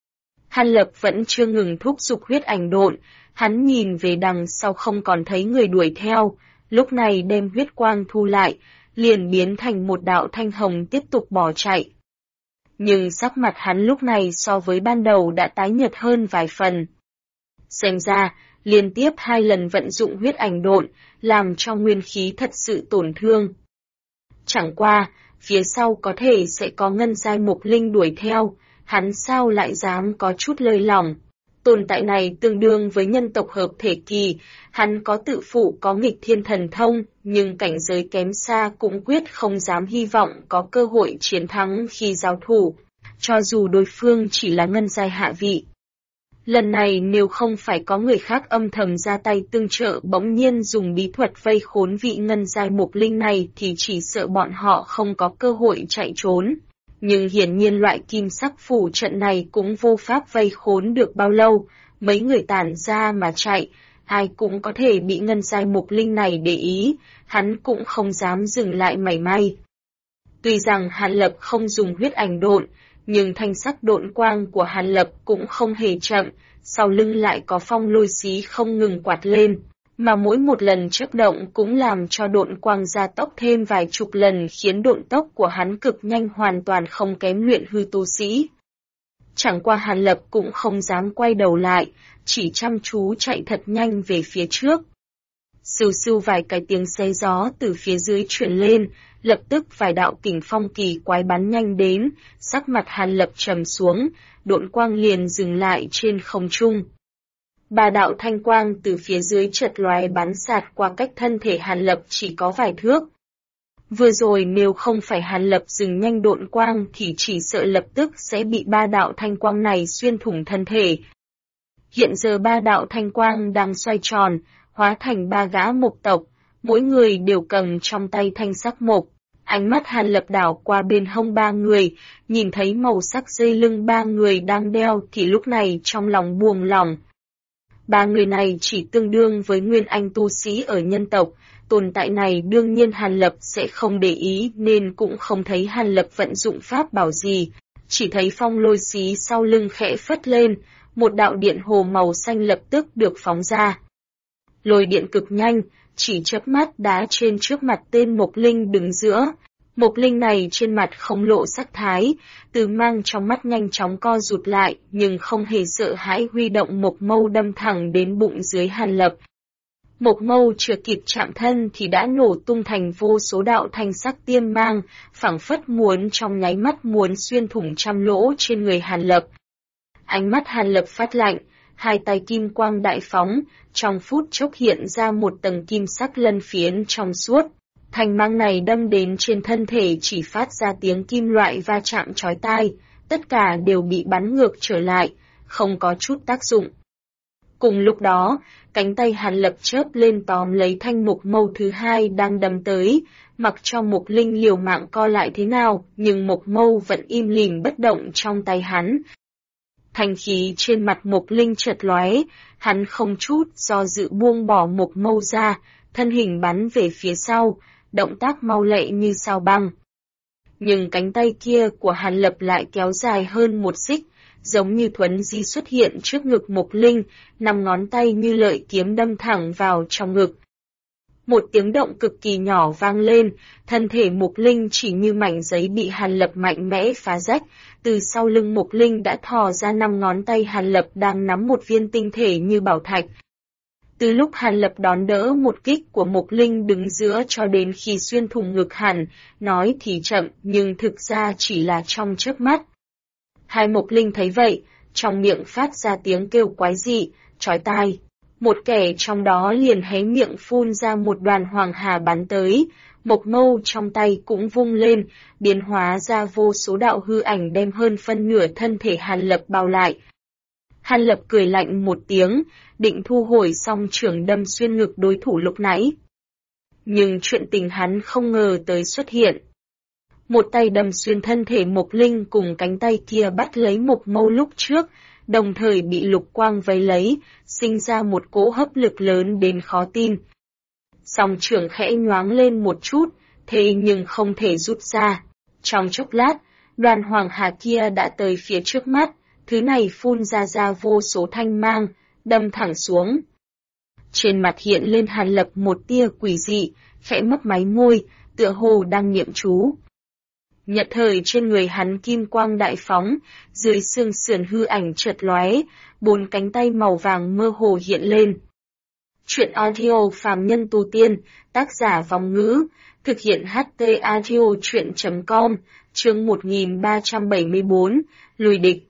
Hàn Lập vẫn chưa ngừng thúc giục huyết ảnh độn, hắn nhìn về đằng sau không còn thấy người đuổi theo, lúc này đem huyết quang thu lại, liền biến thành một đạo thanh hồng tiếp tục bỏ chạy. Nhưng sắc mặt hắn lúc này so với ban đầu đã tái nhợt hơn vài phần. Xem ra, liên tiếp 2 lần vận dụng huyết ảnh độn, làm cho nguyên khí thật sự tổn thương. Chẳng qua, phía sau có thể sẽ có ngân giai Mộc Linh đuổi theo, hắn sao lại dám có chút lơi lỏng. Tồn tại này tương đương với nhân tộc hợp thể kỳ, hắn có tự phụ có nghịch thiên thần thông, nhưng cảnh giới kém xa cũng quyết không dám hy vọng có cơ hội chiến thắng khi giao thủ, cho dù đối phương chỉ là ngân giai hạ vị. Lần này nếu không phải có người khác âm thầm ra tay tương trợ bỗng nhiên dùng bí thuật vây khốn vị ngân giai Mộc Linh này thì chỉ sợ bọn họ không có cơ hội chạy trốn. Nhưng hiển nhiên loại kim sắc phủ trận này cũng vô pháp vây khốn được bao lâu, mấy người tản ra mà chạy, ai cũng có thể bị ngân giai Mộc Linh này để ý, hắn cũng không dám dừng lại mảy may. Tuy rằng Hàn Lập không dùng huyết ảnh độn, nhưng thanh sắc độn quang của Hàn Lập cũng không hề chậm, sau lưng lại có phong lôi xí không ngừng quạt lên, mà mỗi một lần chớp động cũng làm cho độn quang gia tốc thêm vài chục lần khiến độn tốc của hắn cực nhanh hoàn toàn không kém luyện hư tu sĩ. Chẳng qua Hàn Lập cũng không dám quay đầu lại, chỉ chăm chú chạy thật nhanh về phía trước. Sưu sưu vài cái tiếng xé gió từ phía dưới truyền lên, lập tức vài đạo kình phong kỳ quái bắn nhanh đến, sắc mặt Hàn Lập trầm xuống, độn quang liền dừng lại trên không trung. 3 đạo thanh quang từ phía dưới chợt lóe bắn sạt qua cách thân thể Hàn Lập chỉ có vài thước. Vừa rồi nếu không phải Hàn Lập dừng nhanh độn quang thì chỉ sợ lập tức sẽ bị 3 đạo thanh quang này xuyên thủng thân thể. Hiện giờ 3 đạo thanh quang đang xoay tròn, hóa thành 3 gã mộc tộc, mỗi người đều cầm trong tay thanh sắc mộc. Ánh mắt Hàn Lập đảo qua bên hông 3 người, nhìn thấy màu sắc dây lưng 3 người đang đeo thì lúc này trong lòng buông lỏng. 3 người này chỉ tương đương với nguyên anh tu sĩ ở nhân tộc, tồn tại này đương nhiên Hàn Lập sẽ không để ý nên cũng không thấy Hàn Lập vận dụng pháp bảo gì, chỉ thấy phong lôi xí sau lưng khẽ phất lên, một đạo điện hồ màu xanh lập tức được phóng ra. Lôi điện cực nhanh, chỉ chớp mắt đá trên trước mặt tên Mộc Linh đứng giữa. Mộc Linh này trên mặt không lộ sắc thái, từ mang trong mắt nhanh chóng co rụt lại, nhưng không hề sợ hãi huy động một mâu đâm thẳng đến bụng dưới Hàn Lập. Một mâu chưa kịp chạm thân thì đã nổ tung thành vô số đạo thanh sắc tiêm mang, phảng phất muốn trong nháy mắt muốn xuyên thủng trăm lỗ trên người Hàn Lập. Ánh mắt Hàn Lập phát lạnh, 2 tay kim quang đại phóng, trong phút chốc hiện ra một tầng kim sắc lân phiến trong suốt. Thanh mang này đâm đến trên thân thể chỉ phát ra tiếng kim loại va chạm chói tai, tất cả đều bị bắn ngược trở lại, không có chút tác dụng. Cùng lúc đó, cánh tay Hàn Lập chớp lên tóm lấy thanh mộc mâu thứ 2 đang đâm tới, mặc cho Mộc Linh liều mạng co lại thế nào, nhưng mộc mâu vẫn im lìm bất động trong tay hắn. Thanh khí trên mặt Mộc Linh chợt lóe, hắn không chút do dự buông bỏ mộc mâu ra, thân hình bắn về phía sau, động tác mau lẹ như sao băng. Nhưng cánh tay kia của Hàn Lập lại kéo dài hơn 1 xích, giống như thuấn di xuất hiện trước ngực Mộc Linh, 5 ngón tay như lợi kiếm đâm thẳng vào trong ngực. Một tiếng động cực kỳ nhỏ vang lên, thân thể Mục Linh chỉ như mảnh giấy bị Hàn Lập mạnh mẽ phá rách, từ sau lưng Mục Linh đã thò ra 5 ngón tay Hàn Lập đang nắm một viên tinh thể như bảo thạch. Từ lúc Hàn Lập đón đỡ một kích của Mục Linh đứng giữa cho đến khi xuyên thủng ngực hẳn, nói thì chậm nhưng thực ra chỉ là trong chớp mắt. Hai Mục Linh thấy vậy, trong miệng phát ra tiếng kêu quái dị, chói tai. Một kẻ trong đó liền hé miệng phun ra một đoàn hoàng hà bắn tới, mộc mâu trong tay cũng vung lên, biến hóa ra vô số đạo hư ảnh đem hơn phân nửa thân thể Hàn Lập bao lại. Hàn Lập cười lạnh một tiếng, định thu hồi song chưởng đâm xuyên ngực đối thủ lúc nãy. Nhưng chuyện tình hắn không ngờ tới xuất hiện. Một tay đâm xuyên thân thể Mộc Linh cùng cánh tay kia bắt lấy mộc mâu lúc trước, đồng thời bị lục quang vây lấy, sinh ra một cỗ hấp lực lớn đến khó tin. Song chưởng khẽ nhoáng lên một chút, thế nhưng không thể rút ra. Trong chốc lát, đoàn hoàng hà kia đã tới phía trước mắt, thứ này phun ra vô số thanh mang, đâm thẳng xuống. Trên mặt hiện lên Hàn Lập một tia quỷ dị, khẽ mấp máy môi, tựa hồ đang niệm chú. Nhất thời trên người hắn kim quang đại phóng, dưới xương sườn hư ảnh chợt lóe, 4 cánh tay màu vàng mơ hồ hiện lên. Truyện audio phàm nhân tu tiên, tác giả Vong Ngữ, thực hiện HT audio truyện.com, chương 1374, lùi địch.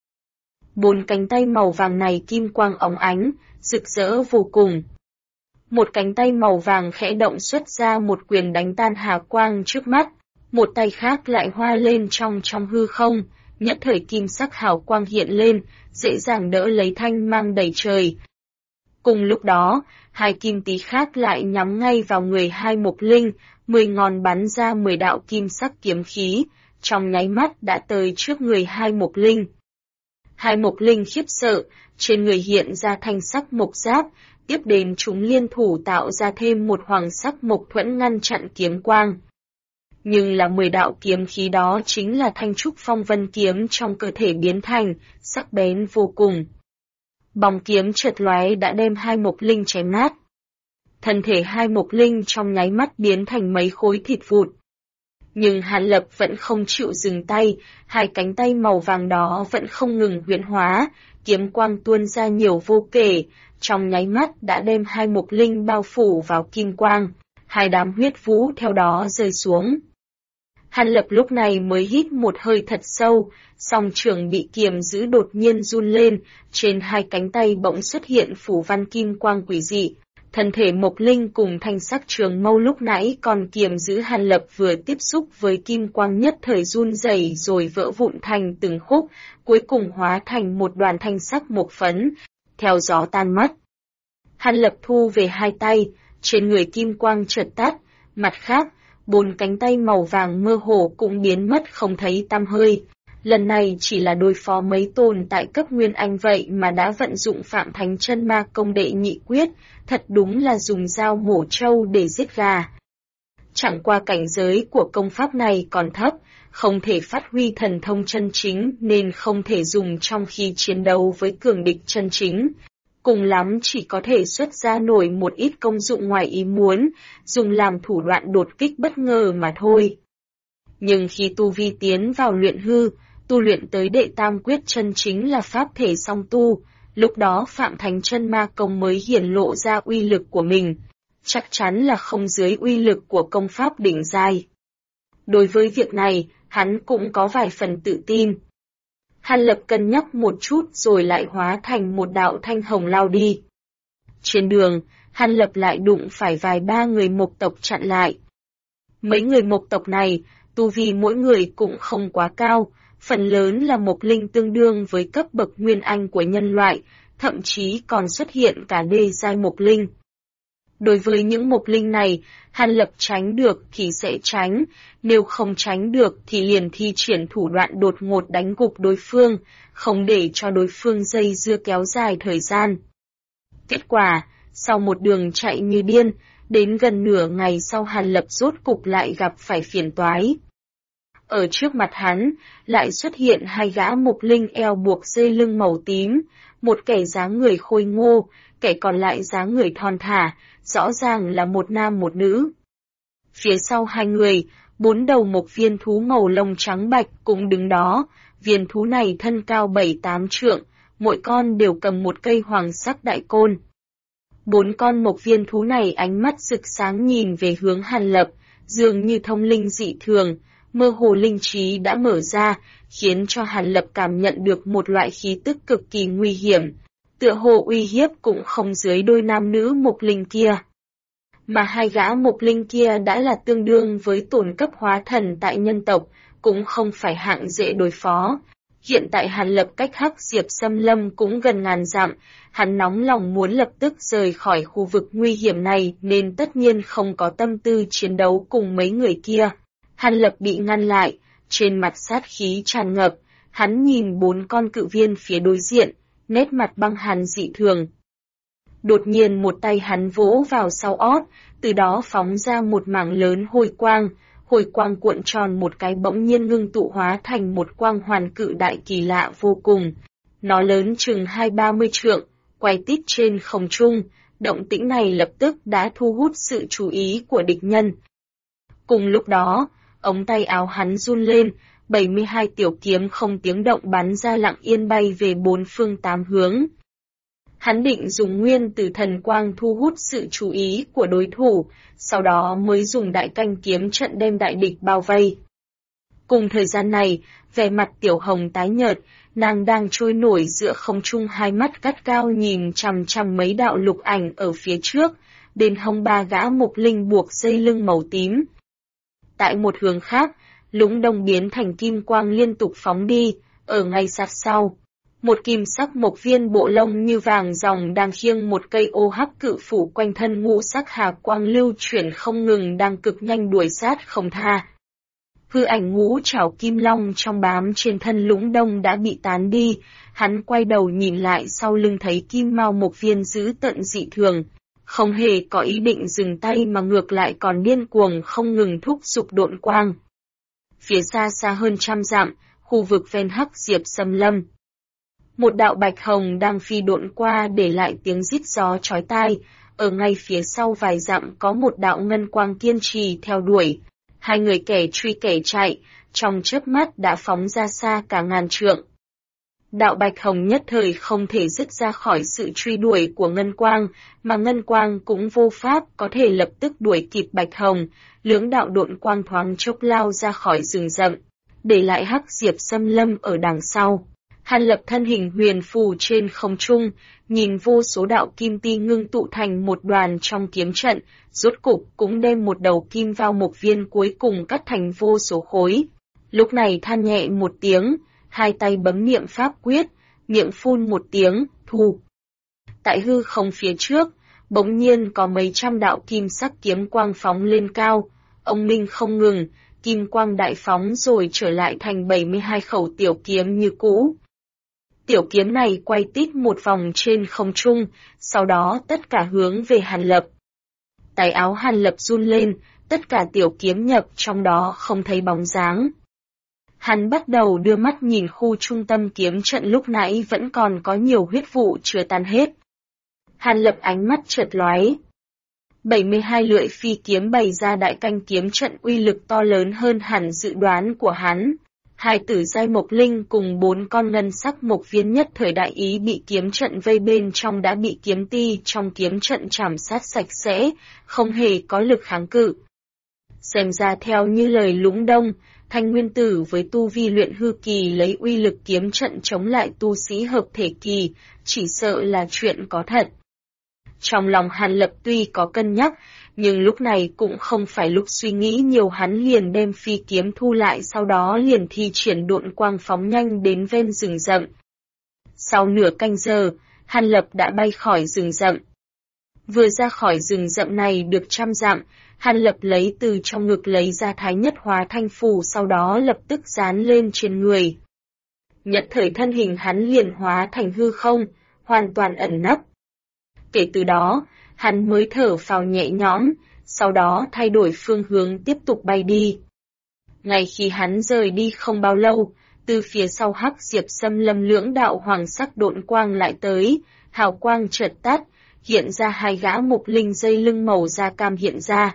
4 cánh tay màu vàng này kim quang óng ánh, rực rỡ vô cùng. Một cánh tay màu vàng khẽ động xuất ra một quyền đánh tan hà quang trước mắt, một tay khác lại hoa lên trong hư không, nhất thời kim sắc hào quang hiện lên, dễ dàng đỡ lấy thanh mang đầy trời. Cùng lúc đó, 2 kim tí khác lại nhắm ngay vào người hai Mộc Linh, 10 ngón bắn ra 10 đạo kim sắc kiếm khí, trong nháy mắt đã tới trước người hai Mộc Linh. Hai Mộc Linh khiếp sợ, trên người hiện ra thanh sắc mộc giáp, tiếp đến chúng liên thủ tạo ra thêm một hoàng sắc mộc thuẫn ngăn chặn kiếm quang. Nhưng là 10 đạo kiếm khí đó chính là thanh trúc phong vân kiếm trong cơ thể biến thành, sắc bén vô cùng. Bóng kiếm chợt lóe đã đem hai Mộc Linh chém nát. Thân thể hai Mộc Linh trong nháy mắt biến thành mấy khối thịt vụn. Nhưng Hàn Lập vẫn không chịu dừng tay, 2 cánh tay màu vàng đó vẫn không ngừng huyễn hóa, kiếm quang tuôn ra nhiều vô kể, trong nháy mắt đã đem hai Mộc Linh bao phủ vào kim quang, 2 đám huyết vũ theo đó rơi xuống. Hàn Lập lúc này mới hít một hơi thật sâu, song chưởng bị kiềm giữ đột nhiên run lên, trên 2 cánh tay bỗng xuất hiện phủ văn kim quang quỷ dị. Thân thể Mộc Linh cùng thanh sắc trường mâu lúc nãy còn kiềm giữ Hàn Lập vừa tiếp xúc với kim quang nhất thời run rẩy rồi vỡ vụn thành từng khúc, cuối cùng hóa thành một đoàn thanh sắc mộc phấn, theo gió tan mất. Hàn Lập thu về 2 tay, trên người kim quang chợt tắt, mặt khác, 4 cánh tay màu vàng mơ hồ cũng biến mất không thấy tăm hơi. Lần này chỉ là đối phó mấy tồn tại cấp Nguyên Anh vậy mà đã vận dụng Phạm Thánh Chân Ma Công đệ nhị quyết, thật đúng là dùng dao mổ trâu để giết gà. Chẳng qua cảnh giới của công pháp này còn thấp, không thể phát huy thần thông chân chính nên không thể dùng trong khi chiến đấu với cường địch chân chính. Cùng lắm chỉ có thể xuất ra nổi một ít công dụng ngoài ý muốn, dùng làm thủ đoạn đột kích bất ngờ mà thôi. Nhưng khi tu vi tiến vào luyện hư, tu luyện tới đệ tam quyết chân chính là pháp thể song tu, lúc đó Phạm Thánh Chân Ma Công mới hiển lộ ra uy lực của mình, chắc chắn là không dưới uy lực của công pháp đỉnh giai. Đối với việc này, hắn cũng có vài phần tự tin. Hàn Lập cân nhắc một chút rồi lại hóa thành một đạo thanh hồng lao đi. Trên đường, Hàn Lập lại đụng phải vài ba người Mộc tộc chặn lại. Mấy người Mộc tộc này, tu vi mỗi người cũng không quá cao, phần lớn là Mộc Linh tương đương với cấp bậc Nguyên Anh của nhân loại, thậm chí còn xuất hiện cả đê giai Mộc Linh. Đối với những Mộc Linh này, Hàn Lập tránh được thì sẽ tránh, nếu không tránh được thì liền thi triển thủ đoạn đột ngột đánh gục đối phương, không để cho đối phương dây dưa kéo dài thời gian. Kết quả, sau một đường chạy như điên, đến gần nửa ngày sau Hàn Lập rốt cục lại gặp phải phiền toái. Ở trước mặt hắn, lại xuất hiện 2 gã Mộc Linh eo buộc dây lưng màu tím, một kẻ dáng người khôi ngô, kẻ còn lại dáng người thon thả, rõ ràng là một nam một nữ. Phía sau hai người, 4 đầu một viên thú màu lông trắng bạch cũng đứng đó, viên thú này thân cao 7-8 trượng, mỗi con đều cầm một cây hoàng sắc đại côn. 4 con mộc viên thú này ánh mắt rực sáng nhìn về hướng Hàn Lập, dường như thông linh dị thường, mơ hồ linh trí đã mở ra, khiến cho Hàn Lập cảm nhận được một loại khí tức cực kỳ nguy hiểm, tựa hồ uy hiếp cũng không dưới đôi nam nữ mộc linh kia. Mà hai gã mộc linh kia đã là tương đương với tổn cấp hóa thần tại nhân tộc, cũng không phải hạng dễ đối phó. Hiện tại Hàn Lập cách Hắc Diệp Xâm Lâm cũng gần ngàn dặm, hắn nóng lòng muốn lập tức rời khỏi khu vực nguy hiểm này nên tất nhiên không có tâm tư chiến đấu cùng mấy người kia. Hàn Lập bị ngăn lại, trên mặt sát khí tràn ngập, hắn nhìn 4 con cự viên phía đối diện, nét mặt băng hàn dị thường. Đột nhiên một tay hắn vỗ vào sau ót, từ đó phóng ra một mảng lớn hồi quang cuộn tròn một cái bỗng nhiên ngưng tụ hóa thành một quang hoàn cự đại kỳ lạ vô cùng. Nó lớn chừng 20-30 trượng, quay tít trên không trung, động tĩnh này lập tức đã thu hút sự chú ý của địch nhân. Cùng lúc đó, ống tay áo hắn run lên, 72 tiểu kiếm không tiếng động bắn ra lặng yên bay về 4 phương 8 hướng. Hắn định dùng nguyên tử thần quang thu hút sự chú ý của đối thủ, sau đó mới dùng đại canh kiếm trận đem đại địch bao vây. Cùng thời gian này, vẻ mặt Tiểu Hồng tái nhợt, nàng đang trôi nổi giữa không trung, hai mắt gắt cao nhìn chằm chằm mấy đạo lục ảnh ở phía trước, bên hông 3 gã mộc linh buộc dây lưng màu tím. Tại một hướng khác, Lũng Đông biến thành kim quang liên tục phóng đi, ở ngay sát sau. Một kim sắc mộc viên bộ lông như vàng ròng đang khiêng một cây ô hắc cự phủ quanh thân ngũ sắc hà quang lưu chuyển không ngừng đang cực nhanh đuổi sát không tha. Hư ảnh ngũ trảo kim long trong bám trên thân Lũng Đông đã bị tán đi, hắn quay đầu nhìn lại sau lưng thấy kim mao mộc viên dữ tợn dị thường, không hề có ý định dừng tay mà ngược lại còn điên cuồng không ngừng thúc giục độn quang. Phía xa hơn 100 dặm, khu vực ven Hắc Diệp Xâm Lâm. Một đạo bạch hồng đang phi độn qua để lại tiếng rít gió chói tai, ở ngay phía sau vài dặm có một đạo ngân quang kiên trì theo đuổi. Hai người kẻ truy kẻ chạy, trong chớp mắt đã phóng ra xa cả ngàn trượng. Đạo bạch hồng nhất thời không thể dứt ra khỏi sự truy đuổi của ngân quang, mà ngân quang cũng vô pháp có thể lập tức đuổi kịp bạch hồng, lưỡng đạo độn quang thoáng chốc lao ra khỏi rừng rậm, để lại Hắc Diệp Xâm Lâm ở đằng sau. Hàn Lập thân hình huyền phù trên không trung, nhìn vô số đạo kim ti ngưng tụ thành một đoàn trong kiếm trận, rốt cục cũng đem một đầu kim vào mộc viên cuối cùng cắt thành vô số khối. Lúc này than nhẹ một tiếng, hai tay bấm niệm pháp quyết, miệng phun một tiếng, thu. Tại hư không phía trước, bỗng nhiên có mấy trăm đạo kim sắc kiếm quang phóng lên cao, ông minh không ngừng, kim quang đại phóng rồi trở lại thành 72 khẩu tiểu kiếm như cũ. Tiểu kiếm này quay tít một vòng trên không trung, sau đó tất cả hướng về Hàn Lập. Tay áo Hàn Lập run lên, tất cả tiểu kiếm nhập trong đó không thấy bóng dáng. Hắn bắt đầu đưa mắt nhìn khu trung tâm kiếm trận lúc nãy vẫn còn có nhiều huyết vụ chưa tan hết. Hàn Lập ánh mắt chợt lóe. 72 lưỡi phi kiếm bày ra đại canh kiếm trận uy lực to lớn hơn hẳn dự đoán của hắn. Hai tử giai mộc linh cùng 4 con ngân sắc mộc viên nhất thời đại ý bị kiếm trận vây bên trong đã bị kiếm ti trong kiếm trận chảm sát sạch sẽ, không hề có lực kháng cự. Xem ra theo như lời Lũng Đông, Thanh Nguyên Tử với tu vi luyện hư kỳ lấy uy lực kiếm trận chống lại tu sĩ hợp thể kỳ, chỉ sợ là chuyện có thật. Trong lòng Hàn Lập tuy có cân nhắc, nhưng lúc này cũng không phải lúc suy nghĩ nhiều, hắn liền đem phi kiếm thu lại, sau đó liền thi triển độn quang phóng nhanh đến ven rừng rậm. Sau nửa canh giờ, Hàn Lập đã bay khỏi rừng rậm. Vừa ra khỏi rừng rậm này được 100 dặm, Hàn Lập lấy từ trong ngực lấy ra Thái Nhất Hóa Thanh Phù, sau đó lập tức dán lên trên người. Nhất thời thân hình hắn liền hóa thành hư không, hoàn toàn ẩn nấp. Kể từ đó, hắn mới thở phào nhẹ nhõm, sau đó thay đổi phương hướng tiếp tục bay đi. Ngay khi hắn rời đi không bao lâu, từ phía sau Hắc Diệp Xâm Lâm lưỡng đạo hoàng sắc độn quang lại tới, hào quang chợt tắt, hiện ra hai gã mục linh dây lưng màu da cam hiện ra.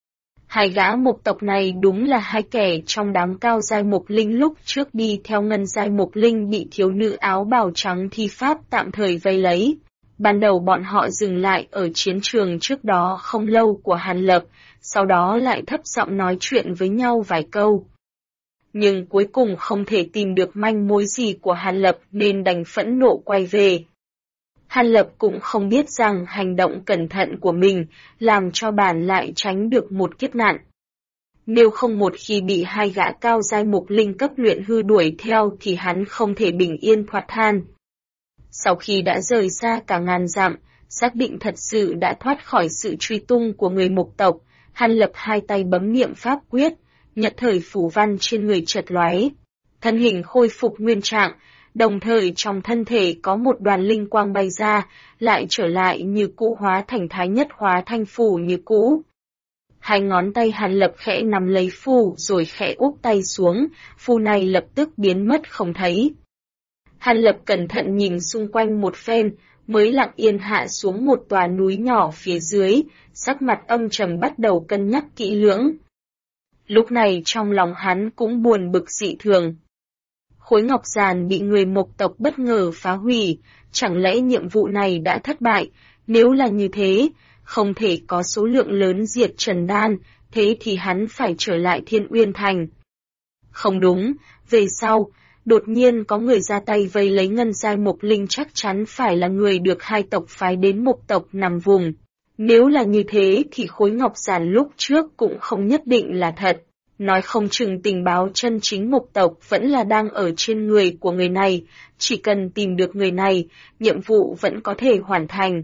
Hai gã mục tộc này đúng là hai kẻ trong đám cao giai mục linh lúc trước đi theo ngân giai mục linh bị thiếu nữ áo bào trắng thi pháp tạm thời vây lấy. Ban đầu bọn họ dừng lại ở chiến trường trước đó không lâu của Hàn Lập, sau đó lại thấp giọng nói chuyện với nhau vài câu. Nhưng cuối cùng không thể tìm được manh mối gì của Hàn Lập nên đành phẫn nộ quay về. Hàn Lập cũng không biết rằng hành động cẩn thận của mình làm cho bản lại tránh được một kiếp nạn. Nếu không một khi bị hai gã cao giai mục linh cấp luyện hư đuổi theo thì hắn không thể bình yên thoát than. Sau khi đã rời xa cả ngàn dặm, xác định thật sự đã thoát khỏi sự truy tung của người mục tộc, Hàn Lập hai tay bấm niệm pháp quyết, nhất thời phù văn trên người chợt lóe, thân hình khôi phục nguyên trạng, đồng thời trong thân thể có một đoàn linh quang bay ra, lại trở lại như cũ hóa thành thái nhất hóa thanh phù như cũ. Hai ngón tay Hàn Lập khẽ nắm lấy phù rồi khẽ úp tay xuống, phù này lập tức biến mất không thấy. Hàn Lập cẩn thận nhìn xung quanh một phen, mới lặng yên hạ xuống một tòa núi nhỏ phía dưới, sắc mặt âm trầm bắt đầu cân nhắc kỹ lưỡng. Lúc này trong lòng hắn cũng buồn bực dị thường. Khối ngọc giàn bị người mộc tộc bất ngờ phá hủy, chẳng lẽ nhiệm vụ này đã thất bại? Nếu là như thế, không thể có số lượng lớn diệt Trần Đan, thế thì hắn phải trở lại Thiên Uyên Thành. Không đúng, về sau, đột nhiên có người ra tay vây lấy ngân giai mộc linh chắc chắn phải là người được hai tộc phái đến mộc tộc nằm vùng. Nếu là như thế thì khối ngọc giản lúc trước cũng không nhất định là thật. Nói không chừng tình báo chân chính mộc tộc vẫn là đang ở trên người của người này, chỉ cần tìm được người này, nhiệm vụ vẫn có thể hoàn thành.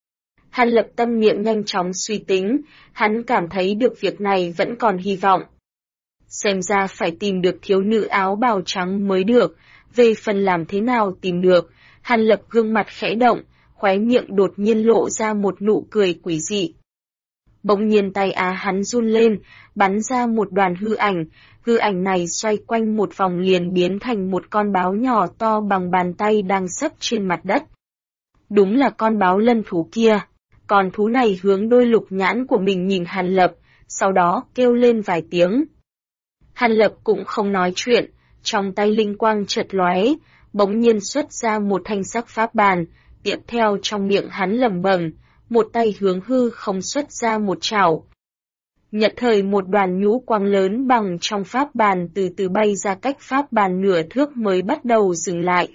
Hàn Lập tâm niệm nhanh chóng suy tính, hắn cảm thấy được việc này vẫn còn hy vọng. Xem ra phải tìm được thiếu nữ áo bào trắng mới được, về phần làm thế nào tìm được, Hàn Lập gương mặt khẽ động, khóe miệng đột nhiên lộ ra một nụ cười quỷ dị. Bỗng nhiên tay hắn run lên, bắn ra một đoàn hư ảnh này xoay quanh một vòng liền biến thành một con báo nhỏ to bằng bàn tay đang sấp trên mặt đất. Đúng là con báo lân thú kia, con thú này hướng đôi lục nhãn của mình nhìn Hàn Lập, sau đó kêu lên vài tiếng. Hàn Lập cũng không nói chuyện, trong tay linh quang chợt lóe, bỗng nhiên xuất ra một thanh sắc pháp bàn, tiếp theo trong miệng hắn lẩm bẩm, một tay hướng hư không xuất ra một chảo. Nhật thời một đoàn nhũ quang lớn bằng trong pháp bàn từ từ bay ra cách pháp bàn nửa thước mới bắt đầu dừng lại.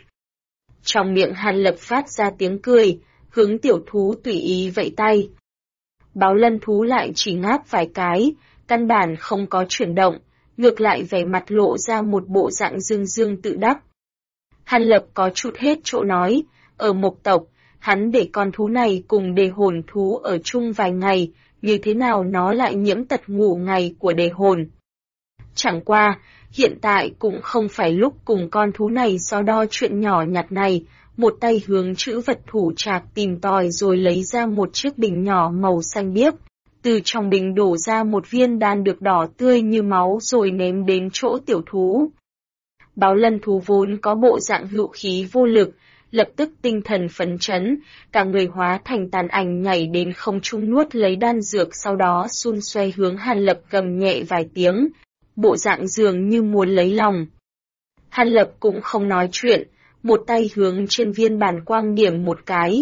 Trong miệng Hàn Lập phát ra tiếng cười, hướng tiểu thú tùy ý vẫy tay. Báo lân thú lại chỉ ngáp vài cái, căn bản không có chuyển động, ngược lại vẻ mặt lộ ra một bộ dạng dương dương tự đắc. Hàn Lập có chút hết chỗ nói, ở mộc tộc, hắn để con thú này cùng đề hồn thú ở chung vài ngày, như thế nào nó lại nhiễm tật ngủ ngày của đề hồn. Chẳng qua, hiện tại cũng không phải lúc cùng con thú này so đo chuyện nhỏ nhặt này, một tay hướng trữ vật thủ trạc tìm tòi rồi lấy ra một chiếc bình nhỏ màu xanh biếc, từ trong bình đổ ra một viên đan được đỏ tươi như máu rồi ném đến chỗ tiểu thú. Báo lân thú vốn có bộ dạng hữu khí vô lực, lập tức tinh thần phấn chấn, cả người hóa thành tàn ảnh nhảy đến không trung nuốt lấy đan dược sau đó xun xoay hướng Hàn Lập gầm nhẹ vài tiếng, bộ dạng dường như muốn lấy lòng. Hàn Lập cũng không nói chuyện, một tay hướng trên viên bản quang điểm một cái.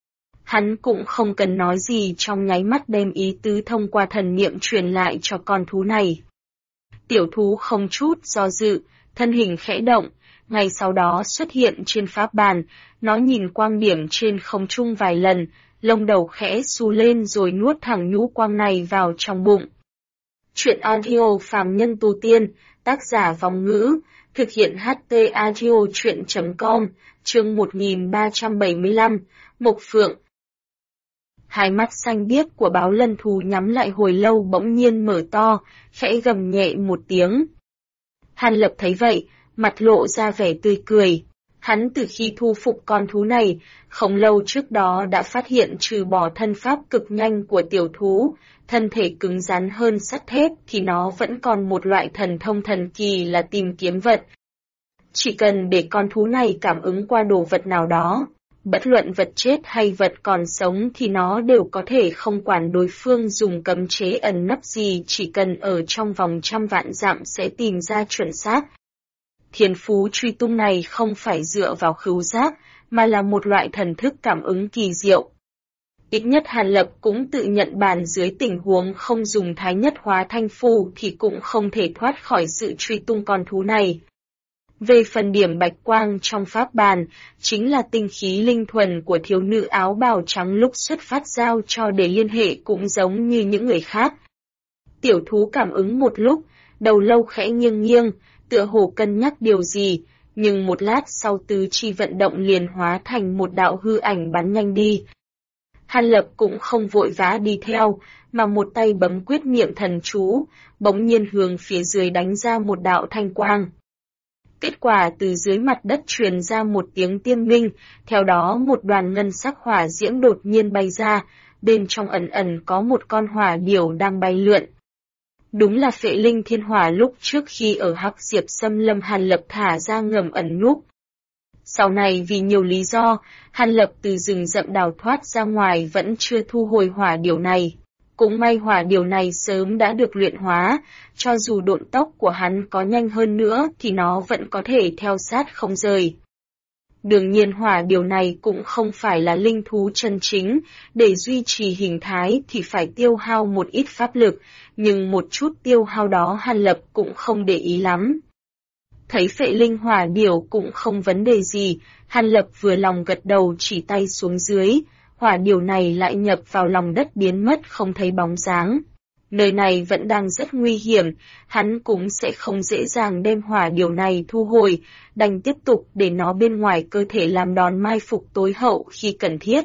Hắn cũng không cần nói gì trong nháy mắt đem ý tứ thông qua thần niệm truyền lại cho con thú này. Tiểu thú không chút do dự, thân hình khẽ động, ngay sau đó xuất hiện trên pháp bàn, nó nhìn quang điểm trên không trung vài lần, lông đầu khẽ xu lên rồi nuốt thẳng nhũ quang này vào trong bụng. Chuyện audio phàm nhân tu tiên, tác giả Vong Ngữ, thực hiện HT audio chuyện.com, chương 1375, Mộc Phượng. Hai mắt xanh biếc của báo lân thú nhắm lại hồi lâu bỗng nhiên mở to, khẽ gầm nhẹ một tiếng. Hàn Lập thấy vậy, mặt lộ ra vẻ tươi cười. Hắn từ khi thu phục con thú này, không lâu trước đó đã phát hiện trừ bỏ thân pháp cực nhanh của tiểu thú, thân thể cứng rắn hơn sắt thép thì nó vẫn còn một loại thần thông thần kỳ là tìm kiếm vật. Chỉ cần để con thú này cảm ứng qua đồ vật nào đó, Bất luận vật chết hay vật còn sống thì nó đều có thể không quản đối phương dùng cấm chế ẩn nấp gì, chỉ cần ở trong vòng trăm vạn dặm sẽ tìm ra chuẩn xác. Thiên phú truy tung này không phải dựa vào khứu giác, mà là một loại thần thức cảm ứng kỳ diệu. Ít nhất Hàn Lập cũng tự nhận bàn dưới tình huống không dùng thái nhất hóa thanh phù thì cũng không thể thoát khỏi sự truy tung con thú này. Về phần điểm bạch quang trong pháp bàn, chính là tinh khí linh thuần của thiếu nữ áo bào trắng lúc xuất phát giao cho để liên hệ cũng giống như những người khác. Tiểu thú cảm ứng một lúc, đầu lâu khẽ nghiêng nghiêng, tựa hồ cân nhắc điều gì, nhưng một lát sau tứ chi vận động liền hóa thành một đạo hư ảnh bắn nhanh đi. Hàn Lập cũng không vội vã đi theo, mà một tay bấm quyết niệm thần chú, bỗng nhiên hướng phía dưới đánh ra một đạo thanh quang. Kết quả từ dưới mặt đất truyền ra một tiếng tiêm minh, theo đó một đoàn ngân sắc hỏa diễm đột nhiên bay ra, bên trong ẩn ẩn có một con hỏa điểu đang bay lượn. Đúng là phệ linh thiên hỏa lúc trước khi ở Hắc Diệp Xâm Lâm Hàn Lập thả ra ngầm ẩn núp. Sau này vì nhiều lý do, Hàn Lập từ rừng rậm đào thoát ra ngoài vẫn chưa thu hồi hỏa điểu này. Cũng may hỏa điểu này sớm đã được luyện hóa, cho dù độn tốc của hắn có nhanh hơn nữa thì nó vẫn có thể theo sát không rời. Đương nhiên hỏa điểu này cũng không phải là linh thú chân chính, để duy trì hình thái thì phải tiêu hao một ít pháp lực, nhưng một chút tiêu hao đó Hàn Lập cũng không để ý lắm. Thấy phệ linh hỏa điểu cũng không vấn đề gì, Hàn Lập vừa lòng gật đầu chỉ tay xuống dưới, hỏa điểu này lại nhập vào lòng đất biến mất không thấy bóng dáng. Nơi này vẫn đang rất nguy hiểm, hắn cũng sẽ không dễ dàng đem hỏa điểu này thu hồi, đành tiếp tục để nó bên ngoài cơ thể làm đòn mai phục tối hậu khi cần thiết.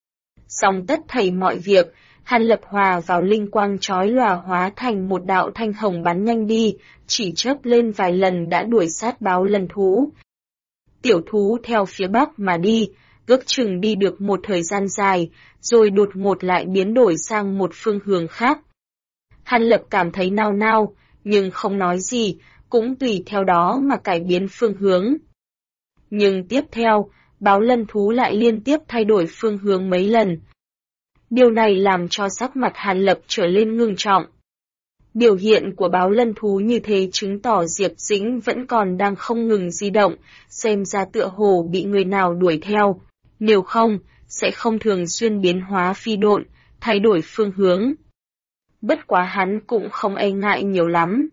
Xong tất thảy mọi việc, Hàn Lập hòa vào linh quang chói lòa hóa thành một đạo thanh hồng bắn nhanh đi, chỉ chớp lên vài lần đã đuổi sát báo lân thú. Tiểu thú theo phía bắc mà đi, ước chừng đi được một thời gian dài, rồi đột ngột lại biến đổi sang một phương hướng khác. Hàn Lập cảm thấy nao nao, nhưng không nói gì, cũng tùy theo đó mà cải biến phương hướng. Nhưng tiếp theo, báo lân thú lại liên tiếp thay đổi phương hướng mấy lần. Điều này làm cho sắc mặt Hàn Lập trở lên ngưng trọng. Biểu hiện của báo lân thú như thế chứng tỏ Diệp Dĩnh vẫn còn đang không ngừng di động, xem ra tựa hồ bị người nào đuổi theo. Nếu không, sẽ không thường xuyên biến hóa phi độn, thay đổi phương hướng. Bất quá hắn cũng không e ngại nhiều lắm.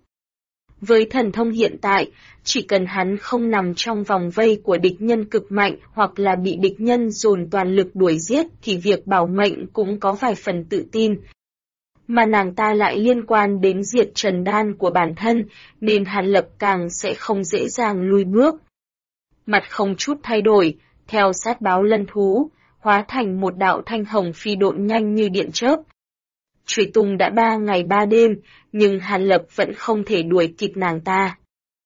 Với thần thông hiện tại, chỉ cần hắn không nằm trong vòng vây của địch nhân cực mạnh hoặc là bị địch nhân dồn toàn lực đuổi giết thì việc bảo mệnh cũng có vài phần tự tin. Mà nàng ta lại liên quan đến diệt trần đan của bản thân, nên Hàn Lập càng sẽ không dễ dàng lui bước. Mặt không chút thay đổi, theo sát báo lân thú, hóa thành một đạo thanh hồng phi độn nhanh như điện chớp. Truy tung đã 3 ngày 3 đêm, nhưng Hàn Lập vẫn không thể đuổi kịp nàng ta.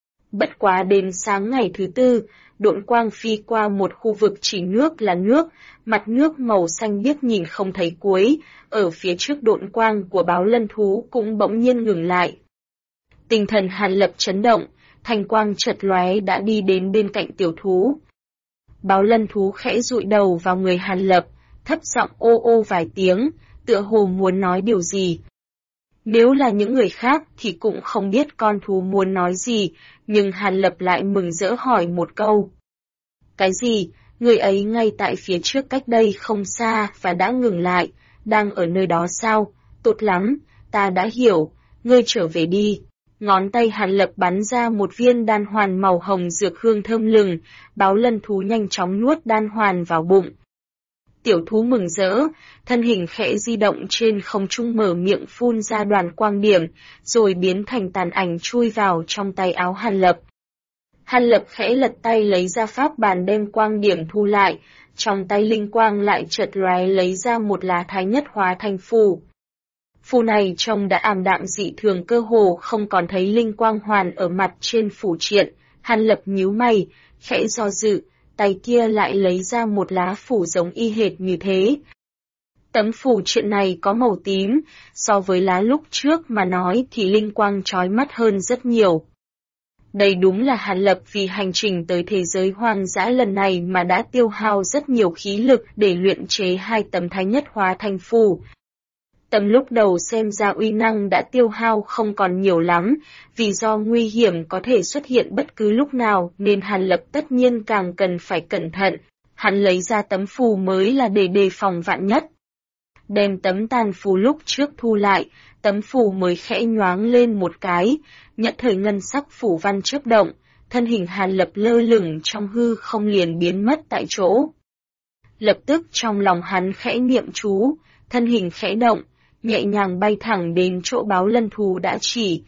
Bất quá đến sáng ngày thứ tư, độn quang phi qua một khu vực chỉ nước là nước, mặt nước màu xanh biếc nhìn không thấy cuối, ở phía trước độn quang của báo lân thú cũng bỗng nhiên ngừng lại. Tinh thần Hàn Lập chấn động, thanh quang chợt lóe đã đi đến bên cạnh tiểu thú. Báo lân thú khẽ dụi đầu vào người Hàn Lập, thấp giọng ô ô vài tiếng, tựa hồ muốn nói điều gì. Nếu là những người khác thì cũng không biết con thú muốn nói gì, nhưng Hàn Lập lại mừng rỡ hỏi một câu. Cái gì? Người ấy ngay tại phía trước cách đây không xa và đã ngừng lại, đang ở nơi đó sao? Tốt lắm, ta đã hiểu, ngươi trở về đi. Ngón tay Hàn Lập bắn ra một viên đan hoàn màu hồng dược hương thơm lừng, báo lân thú nhanh chóng nuốt đan hoàn vào bụng. Tiểu thú mừng rỡ, thân hình khẽ di động trên không trung mở miệng phun ra đoàn quang điểm, rồi biến thành tàn ảnh chui vào trong tay áo Hàn Lập. Hàn Lập khẽ lật tay lấy ra pháp bàn đem quang điểm thu lại, trong tay linh quang lại chợt lóe lấy ra một lá thái nhất hóa thành phù. Phù này trông đã ảm đạm dị thường, cơ hồ không còn thấy linh quang hoàn ở mặt trên phù triện. Hàn Lập nhíu mày, khẽ do dự, tay kia lại lấy ra một lá phù giống y hệt như thế. Tấm phù triện này có màu tím, so với lá lúc trước mà nói thì linh quang chói mắt hơn rất nhiều. Đây đúng là Hàn Lập vì hành trình tới thế giới hoang dã lần này mà đã tiêu hao rất nhiều khí lực để luyện chế 2 tấm Thái Nhất Hóa Thanh Phù. Tấm lúc đầu xem ra uy năng đã tiêu hao không còn nhiều lắm, vì do nguy hiểm có thể xuất hiện bất cứ lúc nào nên Hàn Lập tất nhiên càng cần phải cẩn thận. Hắn lấy ra tấm phù mới là để đề phòng vạn nhất. Đem tấm tàn phù lúc trước thu lại, tấm phù mới khẽ nhoáng lên một cái, nhận thời ngân sắc phù văn chớp động, thân hình Hàn Lập lơ lửng trong hư không liền biến mất tại chỗ. Lập tức trong lòng hắn khẽ niệm chú, thân hình khẽ động, nhẹ nhàng bay thẳng đến chỗ báo lân thú đã chỉ.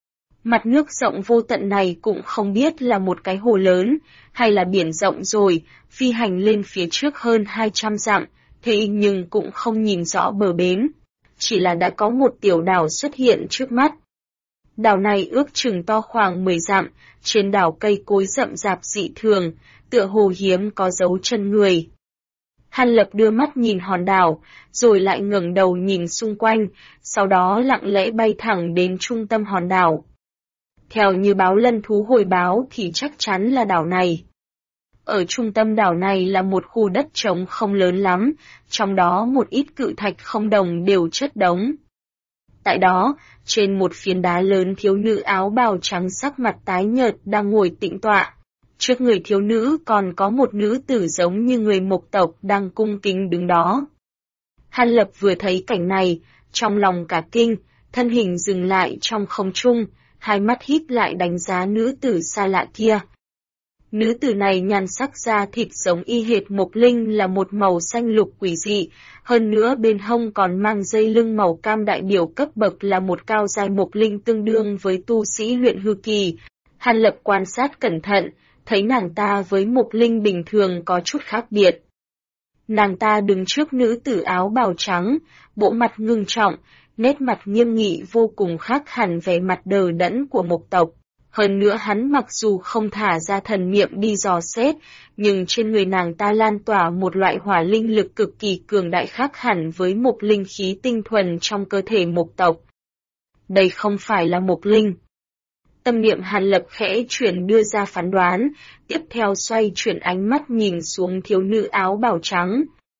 Mặt nước rộng vô tận này cũng không biết là một cái hồ lớn, hay là biển rộng rồi, phi hành lên phía trước hơn 200 dặm, thế nhưng cũng không nhìn rõ bờ bến. Chỉ là đã có một tiểu đảo xuất hiện trước mắt. Đảo này ước chừng to khoảng 10 dặm, trên đảo cây cối rậm rạp dị thường, tựa hồ hiếm có dấu chân người. Hàn Lập đưa mắt nhìn hòn đảo, rồi lại ngẩng đầu nhìn xung quanh, sau đó lặng lẽ bay thẳng đến trung tâm hòn đảo. Theo như báo lân thú hồi báo thì chắc chắn là đảo này. Ở trung tâm đảo này là một khu đất trống không lớn lắm, trong đó một ít cự thạch không đồng đều chất đống. Tại đó, trên một phiến đá lớn thiếu nữ áo bào trắng sắc mặt tái nhợt đang ngồi tĩnh tọa. Trước người thiếu nữ còn có một nữ tử giống như người Mộc tộc đang cung kính đứng đó. Hàn Lập vừa thấy cảnh này, trong lòng cả kinh, thân hình dừng lại trong không trung, hai mắt híp lại đánh giá nữ tử xa lạ kia. Nữ tử này nhan sắc da thịt giống y hệt Mộc Linh là một màu xanh lục quỷ dị, hơn nữa bên hông còn mang dây lưng màu cam đại biểu cấp bậc là một cao giai Mộc Linh tương đương với tu sĩ luyện hư kỳ. Hàn Lập quan sát cẩn thận, thấy nàng ta với Mộc Linh bình thường có chút khác biệt. Nàng ta đứng trước nữ tử áo bào trắng, bộ mặt ngưng trọng, nét mặt nghiêm nghị vô cùng khác hẳn vẻ mặt đờ đẫn của Mộc tộc. Hơn nữa hắn mặc dù không thả ra thần niệm đi dò xét, nhưng trên người nàng ta lan tỏa một loại hỏa linh lực cực kỳ cường đại khác hẳn với Mộc Linh khí tinh thuần trong cơ thể Mộc tộc. Đây không phải là Mộc Linh. Tâm niệm Hàn Lập khẽ chuyển đưa ra phán đoán, tiếp theo xoay chuyển ánh mắt nhìn xuống thiếu nữ áo bào trắng.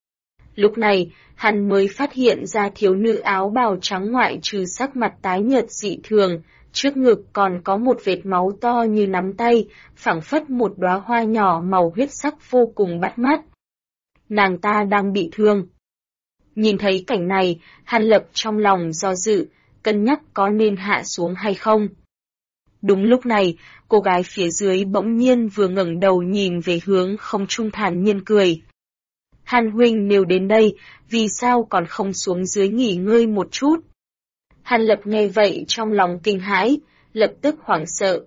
Lúc này, hắn mới phát hiện ra thiếu nữ áo bào trắng ngoại trừ sắc mặt tái nhợt dị thường, trước ngực còn có một vệt máu to như nắm tay, phảng phất một đóa hoa nhỏ màu huyết sắc vô cùng bắt mắt. Nàng ta đang bị thương. Nhìn thấy cảnh này, Hàn Lập trong lòng do dự, cân nhắc có nên hạ xuống hay không. Đúng lúc này, cô gái phía dưới bỗng nhiên vừa ngẩng đầu nhìn về hướng không trung thản nhiên cười. Hàn huynh nếu đến đây, vì sao còn không xuống dưới nghỉ ngơi một chút? Hàn Lập nghe vậy trong lòng kinh hãi, lập tức hoảng sợ.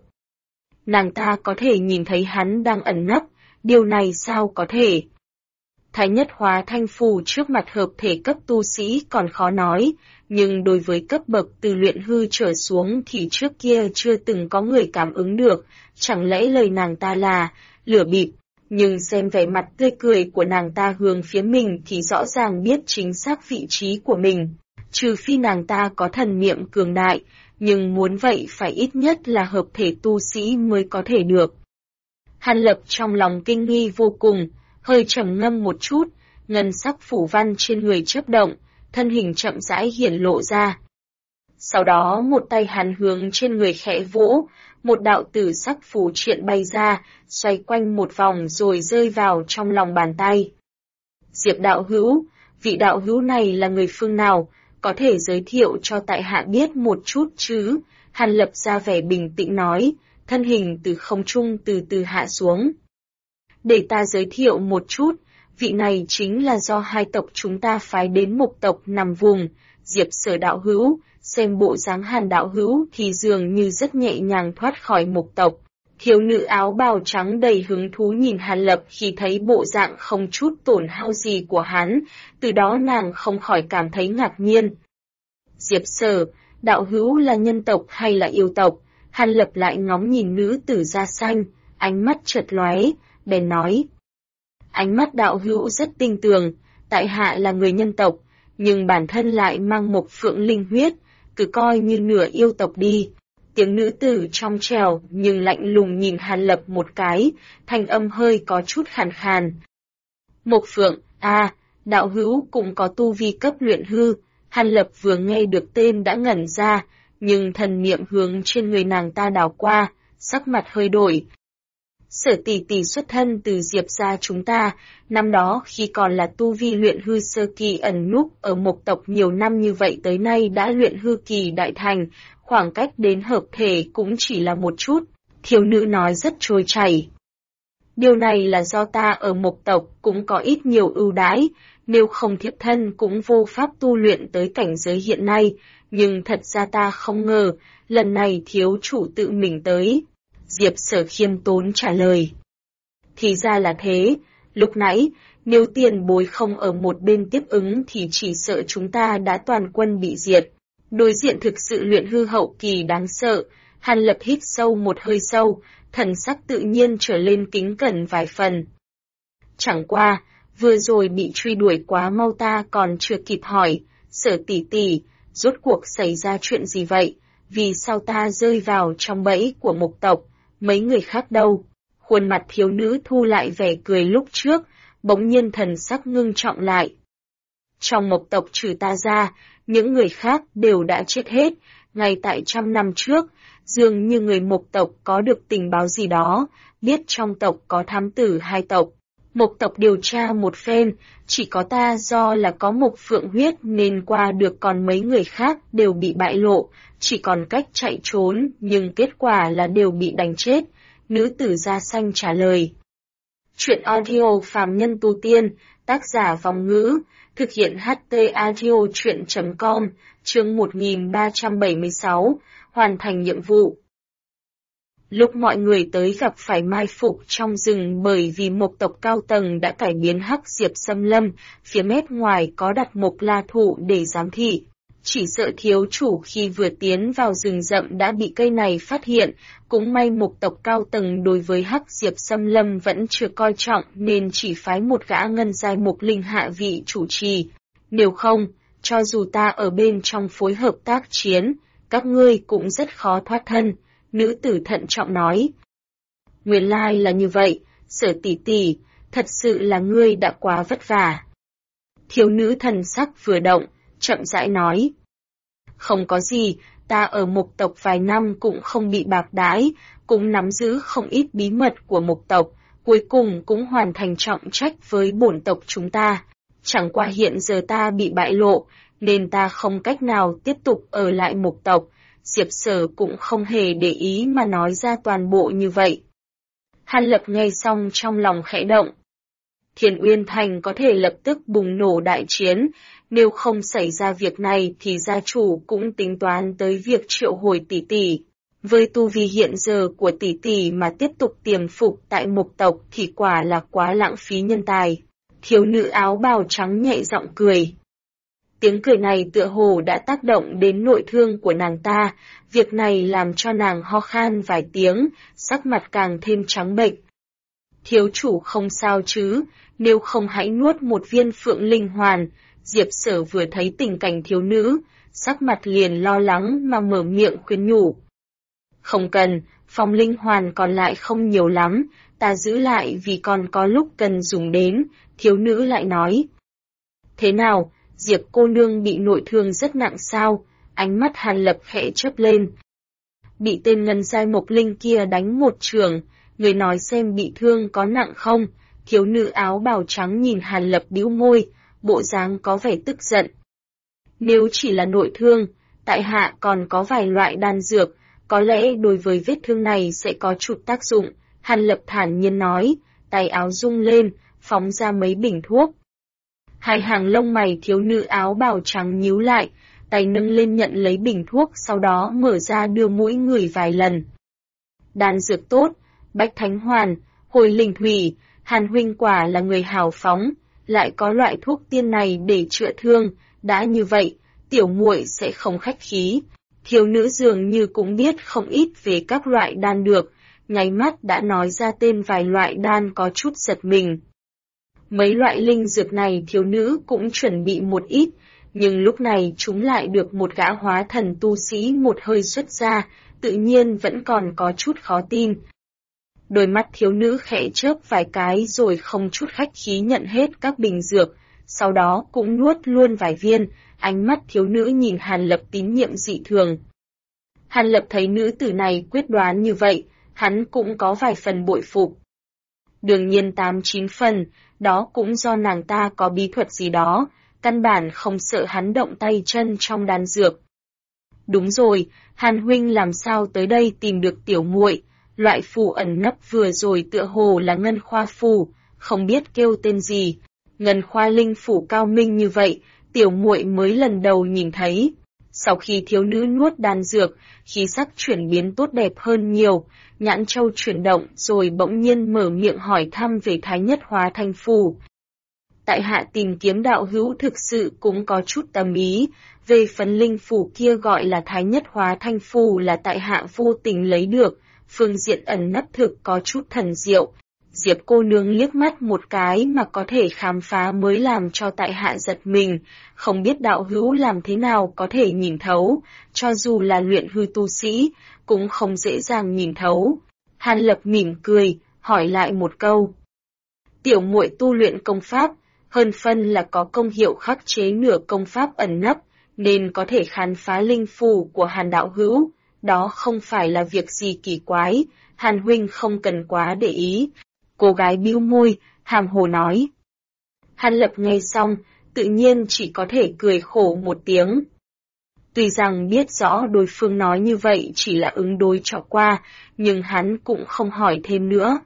Nàng ta có thể nhìn thấy hắn đang ẩn nấp, điều này sao có thể? Thái Nhất Hóa Thanh Phù trước mặt hợp thể cấp tu sĩ còn khó nói, nhưng đối với cấp bậc từ luyện hư trở xuống thì trước kia chưa từng có người cảm ứng được, chẳng lẽ lời nàng ta là lửa bịp, nhưng xem vẻ mặt tươi cười của nàng ta hướng phía mình thì rõ ràng biết chính xác vị trí của mình, trừ phi nàng ta có thần niệm cường đại, nhưng muốn vậy phải ít nhất là hợp thể tu sĩ mới có thể được. Hàn Lập trong lòng kinh nghi vô cùng, hơi trầm ngâm một chút, ngân sắc phủ văn trên người chớp động, thân hình chậm rãi hiển lộ ra. Sau đó một tay hắn hướng trên người khẽ vỗ, một đạo tử sắc phù triện bay ra, xoay quanh một vòng rồi rơi vào trong lòng bàn tay. Diệp đạo hữu, vị đạo hữu này là người phương nào, có thể giới thiệu cho tại hạ biết một chút chứ? Hàn Lập ra vẻ bình tĩnh nói, thân hình từ không trung từ từ hạ xuống. Để ta giới thiệu một chút, vị này chính là do hai tộc chúng ta phái đến Mộc tộc nằm vùng, Diệp Sở đạo hữu, xem bộ dáng Hàn đạo hữu thì dường như rất nhẹ nhàng thoát khỏi Mộc tộc. Thiếu nữ áo bào trắng đầy hứng thú nhìn Hàn Lập khi thấy bộ dạng không chút tổn hao gì của hắn, từ đó nàng không khỏi cảm thấy ngạc nhiên. Diệp Sở, đạo hữu là nhân tộc hay là yêu tộc? Hàn Lập lại ngóng nhìn nữ tử da xanh, ánh mắt chợt lóe, bèn nói. Ánh mắt đạo hữu rất tinh tường, tại hạ là người nhân tộc, nhưng bản thân lại mang một phượng linh huyết, cứ coi như nửa yêu tộc đi. Tiếng nữ tử trong trẻo nhưng lạnh lùng nhìn Hàn Lập một cái, thanh âm hơi có chút khàn khàn. Mộc Phượng, đạo hữu cũng có tu vi cấp luyện hư. Hàn Lập vừa nghe được tên đã ngẩn ra, nhưng thần niệm hướng trên người nàng ta đảo qua, sắc mặt hơi đổi. Sở tỷ tỷ xuất thân từ Diệp gia chúng ta, năm đó khi còn là tu vi luyện hư sơ kỳ ẩn núp ở Mộc tộc nhiều năm như vậy tới nay đã luyện hư kỳ đại thành, khoảng cách đến hợp thể cũng chỉ là một chút, thiếu nữ nói rất trôi chảy. Điều này là do ta ở Mộc tộc cũng có ít nhiều ưu đãi, nếu không thiếp thân cũng vô pháp tu luyện tới cảnh giới hiện nay, nhưng thật ra ta không ngờ, lần này thiếu chủ tự mình tới. Diệp Sở khiêm tốn trả lời. Thì ra là thế, lúc nãy, nếu tiền bối không ở một bên tiếp ứng thì chỉ sợ chúng ta đã toàn quân bị diệt. Đối diện thực sự luyện hư hậu kỳ đáng sợ, Hàn Lập hít sâu một hơi sâu, thần sắc tự nhiên trở lên kính cẩn vài phần. Chẳng qua, vừa rồi bị truy đuổi quá mau ta còn chưa kịp hỏi, Sở tỷ tỷ, rốt cuộc xảy ra chuyện gì vậy? Vì sao ta rơi vào trong bẫy của Mộc tộc, mấy người khác đâu? Khuôn mặt thiếu nữ thu lại vẻ cười lúc trước, bỗng nhiên thần sắc ngưng trọng lại. Trong Mộc tộc trừ ta ra, những người khác đều đã chết hết, ngay tại 100 năm trước, dường như người Mộc tộc có được tình báo gì đó, biết trong tộc có thám tử 2 tộc. Mộc tộc điều tra một phen, chỉ có ta do là có Mộc Phượng huyết nên qua được, còn mấy người khác đều bị bại lộ, chỉ còn cách chạy trốn, nhưng kết quả là đều bị đánh chết. Nữ tử da xanh trả lời. Chuyện audio phàm nhân tu tiên, tác giả Vòng Ngữ, thực hiện HT audio chuyện.com, chương 1376, hoàn thành nhiệm vụ. Lúc mọi người tới gặp phải mai phục trong rừng bởi vì Mộc tộc cao tầng đã cải biến Hắc Diệp Xâm Lâm, phía mép ngoài có đặt Mộc La Thụ để giám thị. Chỉ sợ thiếu chủ khi vừa tiến vào rừng rậm đã bị cây này phát hiện, cũng may Mộc tộc cao tầng đối với Hắc Diệp Xâm Lâm vẫn chưa coi trọng nên chỉ phái một gã ngân giai Mộc Linh hạ vị chủ trì. Nếu không, cho dù ta ở bên trong phối hợp tác chiến, các ngươi cũng rất khó thoát thân. Nữ tử thận trọng nói. Nguyên lai là như vậy, Sở tỷ tỷ, thật sự là ngươi đã quá vất vả. Thiếu nữ thần sắc vừa động, chậm rãi nói. Không có gì, ta ở Mộc tộc vài năm cũng không bị bạc đãi, cũng nắm giữ không ít bí mật của Mộc tộc, cuối cùng cũng hoàn thành trọng trách với bổn tộc chúng ta. Chẳng qua hiện giờ ta bị bại lộ, nên ta không cách nào tiếp tục ở lại Mộc tộc. Diệp Sở cũng không hề để ý mà nói ra toàn bộ như vậy. Hàn Lập nghe xong trong lòng khẽ động. Thiên Uyên Thành có thể lập tức bùng nổ đại chiến, nếu không xảy ra việc này thì gia chủ cũng tính toán tới việc triệu hồi tỷ tỷ. Với tu vi hiện giờ của tỷ tỷ mà tiếp tục tiềm phục tại Mộc tộc thì quả là quá lãng phí nhân tài. Thiếu nữ áo bào trắng nhẹ giọng cười. Tiếng cười này tựa hồ đã tác động đến nội thương của nàng ta, việc này làm cho nàng ho khan vài tiếng, sắc mặt càng thêm trắng bệch. Thiếu chủ không sao chứ, nếu không hãy nuốt một viên phượng linh hoàn. Diệp Sở vừa thấy tình cảnh thiếu nữ, sắc mặt liền lo lắng mà mở miệng khuyên nhủ. Không cần, phong linh hoàn còn lại không nhiều lắm, ta giữ lại vì còn có lúc cần dùng đến, thiếu nữ lại nói. Thế nào? Diệp cô nương bị nội thương rất nặng sao? Ánh mắt Hàn Lập khẽ chớp lên. Bị tên ngân giai Mộc Linh kia đánh một trường, người nói xem bị thương có nặng không? Thiếu nữ áo bào trắng nhìn Hàn Lập bĩu môi, bộ dáng có vẻ tức giận. Nếu chỉ là nội thương, tại hạ còn có vài loại đan dược, có lẽ đối với vết thương này sẽ có chút tác dụng. Hàn Lập thản nhiên nói, tay áo rung lên, phóng ra mấy bình thuốc. Hai hàng lông mày thiếu nữ áo bào trắng nhíu lại, tay nâng lên nhận lấy bình thuốc sau đó mở ra đưa mũi người vài lần. Đan dược tốt, Bách Thánh Hoàn, Hồi Linh Thủy, Hàn huynh quả là người hào phóng, lại có loại thuốc tiên này để chữa thương, đã như vậy, tiểu muội sẽ không khách khí. Thiếu nữ dường như cũng biết không ít về các loại đan dược, nháy mắt đã nói ra tên vài loại đan có chút giật mình. Mấy loại linh dược này thiếu nữ cũng chuẩn bị một ít, nhưng lúc này chúng lại được một gã hóa thần tu sĩ một hơi xuất ra, tự nhiên vẫn còn có chút khó tin. Đôi mắt thiếu nữ khẽ chớp vài cái rồi không chút khách khí nhận hết các bình dược, sau đó cũng nuốt luôn vài viên, ánh mắt thiếu nữ nhìn Hàn Lập tín nhiệm dị thường. Hàn Lập thấy nữ tử này quyết đoán như vậy, hắn cũng có vài phần bội phục. Đương nhiên 8-9 phần, đó cũng do nàng ta có bí thuật gì đó, căn bản không sợ hắn động tay chân trong đan dược. Đúng rồi, Hàn huynh làm sao tới đây tìm được tiểu muội? Loại phù ẩn nấp vừa rồi tựa hồ là ngân khoa phù, không biết kêu tên gì. Ngân khoa linh phủ cao minh như vậy, tiểu muội mới lần đầu nhìn thấy. Sau khi thiếu nữ nuốt đan dược, khí sắc chuyển biến tốt đẹp hơn nhiều, nhãn châu chuyển động rồi bỗng nhiên mở miệng hỏi thăm về Thái Nhất Hóa Thanh Phù. Tại hạ tìm kiếm đạo hữu thực sự cũng có chút tâm ý, về phần linh phủ kia gọi là Thái Nhất Hóa Thanh Phù là tại hạ vô tình lấy được, phương diện ẩn nấp thực có chút thần diệu. Diệp cô nương liếc mắt một cái mà có thể khám phá mới làm cho tại hạ giật mình, không biết đạo hữu làm thế nào có thể nhìn thấu, cho dù là luyện hư tu sĩ, cũng không dễ dàng nhìn thấu. Hàn Lập mỉm cười, hỏi lại một câu. Tiểu muội tu luyện công pháp, hơn phân là có công hiệu khắc chế nửa công pháp ẩn nấp, nên có thể khám phá linh phù của Hàn đạo hữu, đó không phải là việc gì kỳ quái, Hàn huynh không cần quá để ý. Cô gái bĩu môi, hàm hồ nói. Hàn Lập nghe xong, tự nhiên chỉ có thể cười khổ một tiếng. Tuy rằng biết rõ đối phương nói như vậy chỉ là ứng đối cho qua, nhưng hắn cũng không hỏi thêm nữa.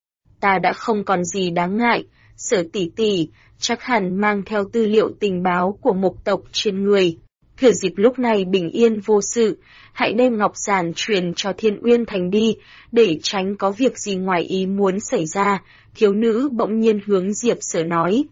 Ta đã không còn gì đáng ngại, Sở tỷ tỷ, chắc hẳn mang theo tư liệu tình báo của Mộc tộc trên người. Thừa dịp lúc này bình yên vô sự, hãy đem ngọc giản truyền cho Thiên Uyên Thành đi, để tránh có việc gì ngoài ý muốn xảy ra, thiếu nữ bỗng nhiên hướng Diệp Sở nói.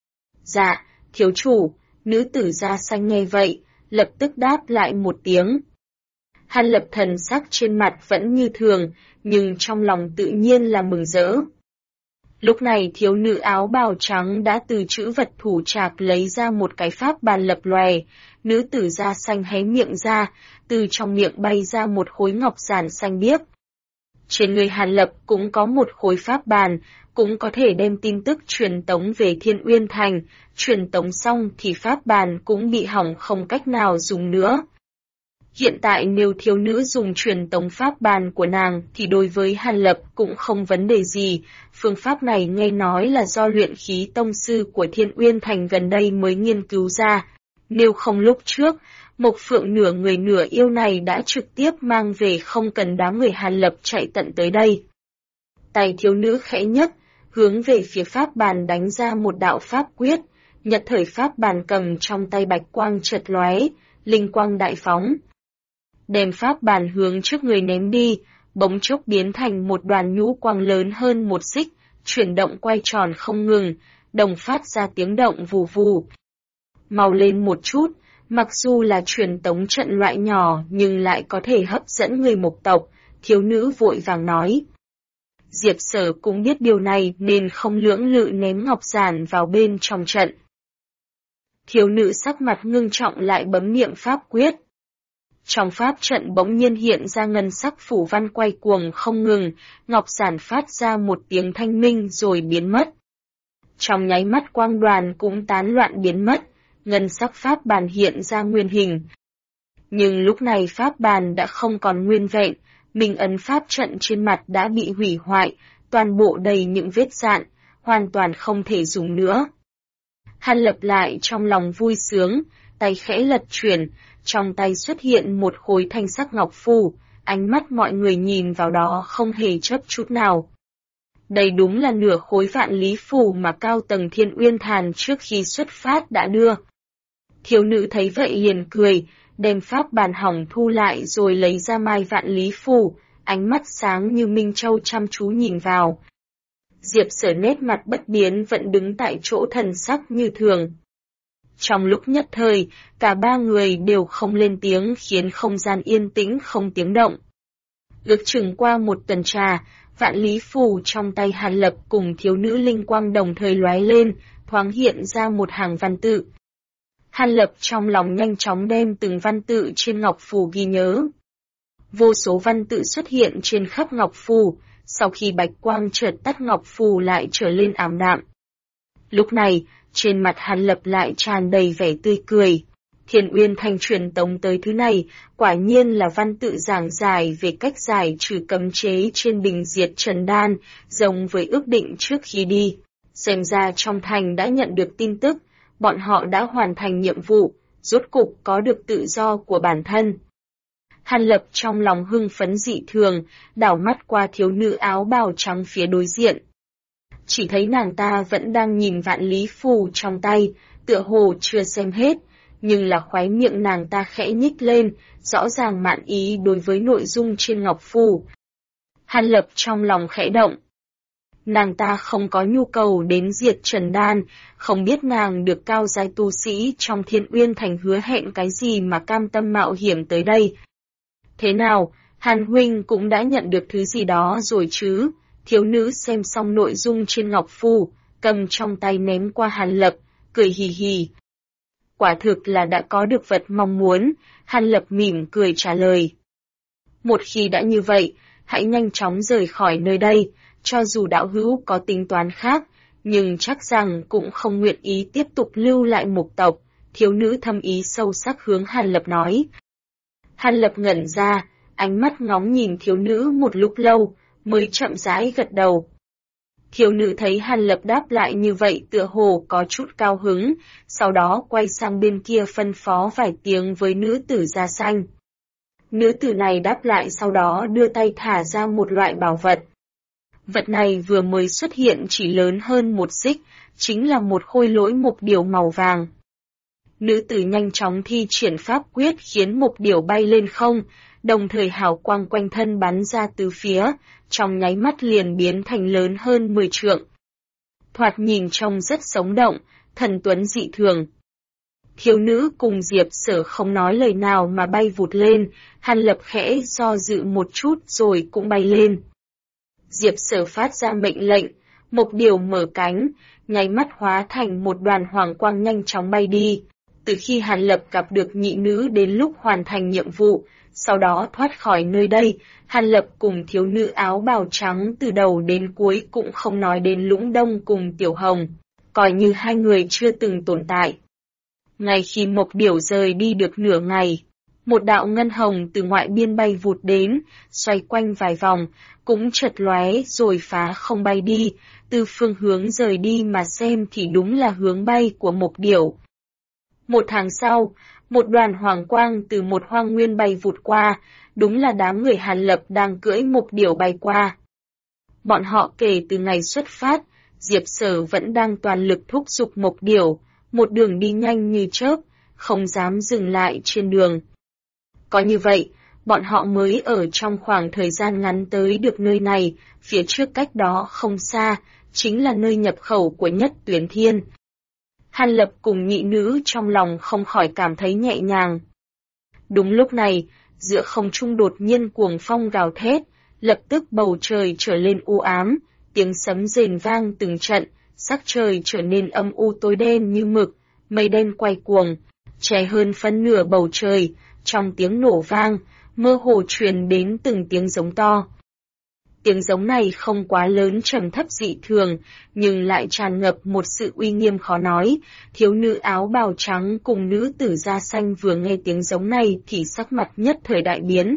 Dạ, thiếu chủ, nữ tử da xanh nghe vậy, lập tức đáp lại một tiếng. Hàn Lập thần sắc trên mặt vẫn như thường, nhưng trong lòng tự nhiên là mừng rỡ. Lúc này thiếu nữ áo bào trắng đã từ trữ vật thủ trạc lấy ra một cái pháp bàn lập lòe, nữ tử da xanh hé miệng ra, từ trong miệng bay ra một khối ngọc giản xanh biếc. Trên người Hàn Lập cũng có một khối pháp bàn, cũng có thể đem tin tức truyền tống về Thiên Uyên Thành, truyền tống xong thì pháp bàn cũng bị hỏng không cách nào dùng nữa. Hiện tại nếu thiếu nữ dùng truyền tống pháp bàn của nàng thì đối với Hàn Lập cũng không vấn đề gì, phương pháp này nghe nói là do luyện khí tông sư của Thiên Uyên Thành gần đây mới nghiên cứu ra. Nếu không lúc trước, Mộc Phượng nửa người nửa yêu này đã trực tiếp mang về không cần đám người Hàn Lập chạy tận tới đây. Tay thiếu nữ khẽ nhấc, hướng về phía pháp bàn đánh ra một đạo pháp quyết, nhật thời pháp bàn cầm trong tay bạch quang chợt lóe, linh quang đại phóng. Đem pháp bàn hướng trước người ném đi, bỗng chốc biến thành một đoàn nhũ quang lớn hơn một xích, chuyển động quay tròn không ngừng, đồng phát ra tiếng động vù vù. Mau lên một chút, mặc dù là truyền tống trận loại nhỏ nhưng lại có thể hấp dẫn người Mộc tộc, thiếu nữ vội vàng nói. Diệp Sở cũng biết điều này nên không lưỡng lự ném ngọc giản vào bên trong trận. Thiếu nữ sắc mặt ngưng trọng lại bấm niệm pháp quyết. Trong pháp trận bỗng nhiên hiện ra ngân sắc phủ văn quay cuồng không ngừng, ngọc giản phát ra một tiếng thanh minh rồi biến mất. Trong nháy mắt quang đoàn cũng tán loạn biến mất, ngân sắc pháp bàn hiện ra nguyên hình. Nhưng lúc này pháp bàn đã không còn nguyên vẹn, minh ấn pháp trận trên mặt đã bị hủy hoại, toàn bộ đầy những vết rạn, hoàn toàn không thể dùng nữa. Hàn Lập lại trong lòng vui sướng, tay khẽ lật chuyển, trong tay xuất hiện một khối thanh sắc ngọc phù, ánh mắt mọi người nhìn vào đó không hề chớp chút nào. Đây đúng là nửa khối vạn lý phù mà cao tầng Thiên Uyên Thành trước khi xuất phát đã đưa. Thiếu nữ thấy vậy liền cười, đem pháp bàn hỏng thu lại rồi lấy ra mai vạn lý phù, ánh mắt sáng như minh châu chăm chú nhìn vào. Diệp Sở nét mặt bất biến vẫn đứng tại chỗ thần sắc như thường. Trong lúc nhất thời, cả ba người đều không lên tiếng khiến không gian yên tĩnh không tiếng động. Ước chừng qua một tuần trà, vạn lý phù trong tay Hàn Lập cùng thiếu nữ linh quang đồng thời lóe lên, thoáng hiện ra một hàng văn tự. Hàn Lập trong lòng nhanh chóng đem từng văn tự trên ngọc phù ghi nhớ. Vô số văn tự xuất hiện trên khắp ngọc phù, sau khi bạch quang chợt tắt ngọc phù lại trở lên ảm đạm. Lúc này, trên mặt Hàn Lập lại tràn đầy vẻ tươi cười. Thiên Uyên Thanh truyền tống tới thứ này, quả nhiên là văn tự giảng giải về cách giải trừ cấm chế trên bình diệt trần đan, giống với ước định trước khi đi. Xem ra trong thành đã nhận được tin tức, bọn họ đã hoàn thành nhiệm vụ, rốt cục có được tự do của bản thân. Hàn Lập trong lòng hưng phấn dị thường, đảo mắt qua thiếu nữ áo bào trắng phía đối diện. Chỉ thấy nàng ta vẫn đang nhìn vạn lý phù trong tay, tựa hồ chưa xem hết, nhưng là khóe miệng nàng ta khẽ nhích lên, rõ ràng mạn ý đối với nội dung trên ngọc phù. Hàn Lập trong lòng khẽ động. Nàng ta không có nhu cầu đến diệt trần đan, không biết nàng được cao giai tu sĩ trong Thiên Uyên Thành hứa hẹn cái gì mà cam tâm mạo hiểm tới đây. Thế nào, Hàn huynh cũng đã nhận được thứ gì đó rồi chứ? Thiếu nữ xem xong nội dung trên ngọc phù, cầm trong tay ném qua Hàn Lập, cười hì hì. Quả thực là đã có được vật mong muốn, Hàn Lập mỉm cười trả lời. Một khi đã như vậy, hãy nhanh chóng rời khỏi nơi đây, cho dù đạo hữu có tính toán khác, nhưng chắc rằng cũng không nguyện ý tiếp tục lưu lại Mục tộc, thiếu nữ thâm ý sâu sắc hướng Hàn Lập nói. Hàn Lập ngẩn ra, ánh mắt ngóng nhìn thiếu nữ một lúc lâu, mới chậm rãi gật đầu. Thiếu nữ thấy Hàn Lập đáp lại như vậy tựa hồ có chút cao hứng, sau đó quay sang bên kia phân phó vài tiếng với nữ tử da xanh. Nữ tử này đáp lại sau đó đưa tay thả ra một loại bảo vật. Vật này vừa mới xuất hiện chỉ lớn hơn một xích, chính là một khôi lỗi mục điểu màu vàng. Nữ tử nhanh chóng thi triển pháp quyết khiến mục điểu bay lên không, đồng thời hào quang quanh thân bắn ra từ phía, trong nháy mắt liền biến thành lớn hơn 10 trượng. Thoạt nhìn trông rất sống động, thần tuấn dị thường. Thiếu nữ cùng Diệp Sở không nói lời nào mà bay vụt lên, Hàn Lập khẽ do dự một chút rồi cũng bay lên. Diệp Sở phát ra mệnh lệnh, mục điểu mở cánh, nháy mắt hóa thành một đoàn hoàng quang nhanh chóng bay đi. Từ khi Hàn Lập gặp được nhị nữ đến lúc hoàn thành nhiệm vụ, sau đó thoát khỏi nơi đây, Hàn Lập cùng thiếu nữ áo bào trắng từ đầu đến cuối cũng không nói đến Lũng Đông cùng Tiểu Hồng, coi như hai người chưa từng tồn tại. Ngay khi mục điểu rời đi được nửa ngày, một đạo ngân hồng từ ngoại biên bay vụt đến, xoay quanh vài vòng, cũng chợt lóe rồi phá không bay đi, từ phương hướng rời đi mà xem thì đúng là hướng bay của mục điểu. Một tháng sau, một đoàn hoàng quang từ một hoang nguyên bay vụt qua, đúng là đám người Hàn Lập đang cưỡi mục điểu bay qua. Bọn họ kể từ ngày xuất phát, Diệp Sở vẫn đang toàn lực thúc giục mục điểu, một đường đi nhanh như chớp, không dám dừng lại trên đường. Có như vậy, bọn họ mới ở trong khoảng thời gian ngắn tới được nơi này, phía trước cách đó không xa, chính là nơi nhập khẩu của Nhất Tuyến Thiên. Hàn Lập cùng nhị nữ trong lòng không khỏi cảm thấy nhẹ nhàng. Đúng lúc này, giữa không trung đột nhiên cuồng phong gào thét, lập tức bầu trời trở lên u ám, tiếng sấm rền vang từng trận, sắc trời trở nên âm u tối đen như mực, mây đen quay cuồng, che hơn phân nửa bầu trời, trong tiếng nổ vang, mơ hồ truyền đến từng tiếng giống to. Tiếng giống này không quá lớn trầm thấp dị thường, nhưng lại tràn ngập một sự uy nghiêm khó nói. Thiếu nữ áo bào trắng cùng nữ tử da xanh vừa nghe tiếng giống này thì sắc mặt nhất thời đại biến.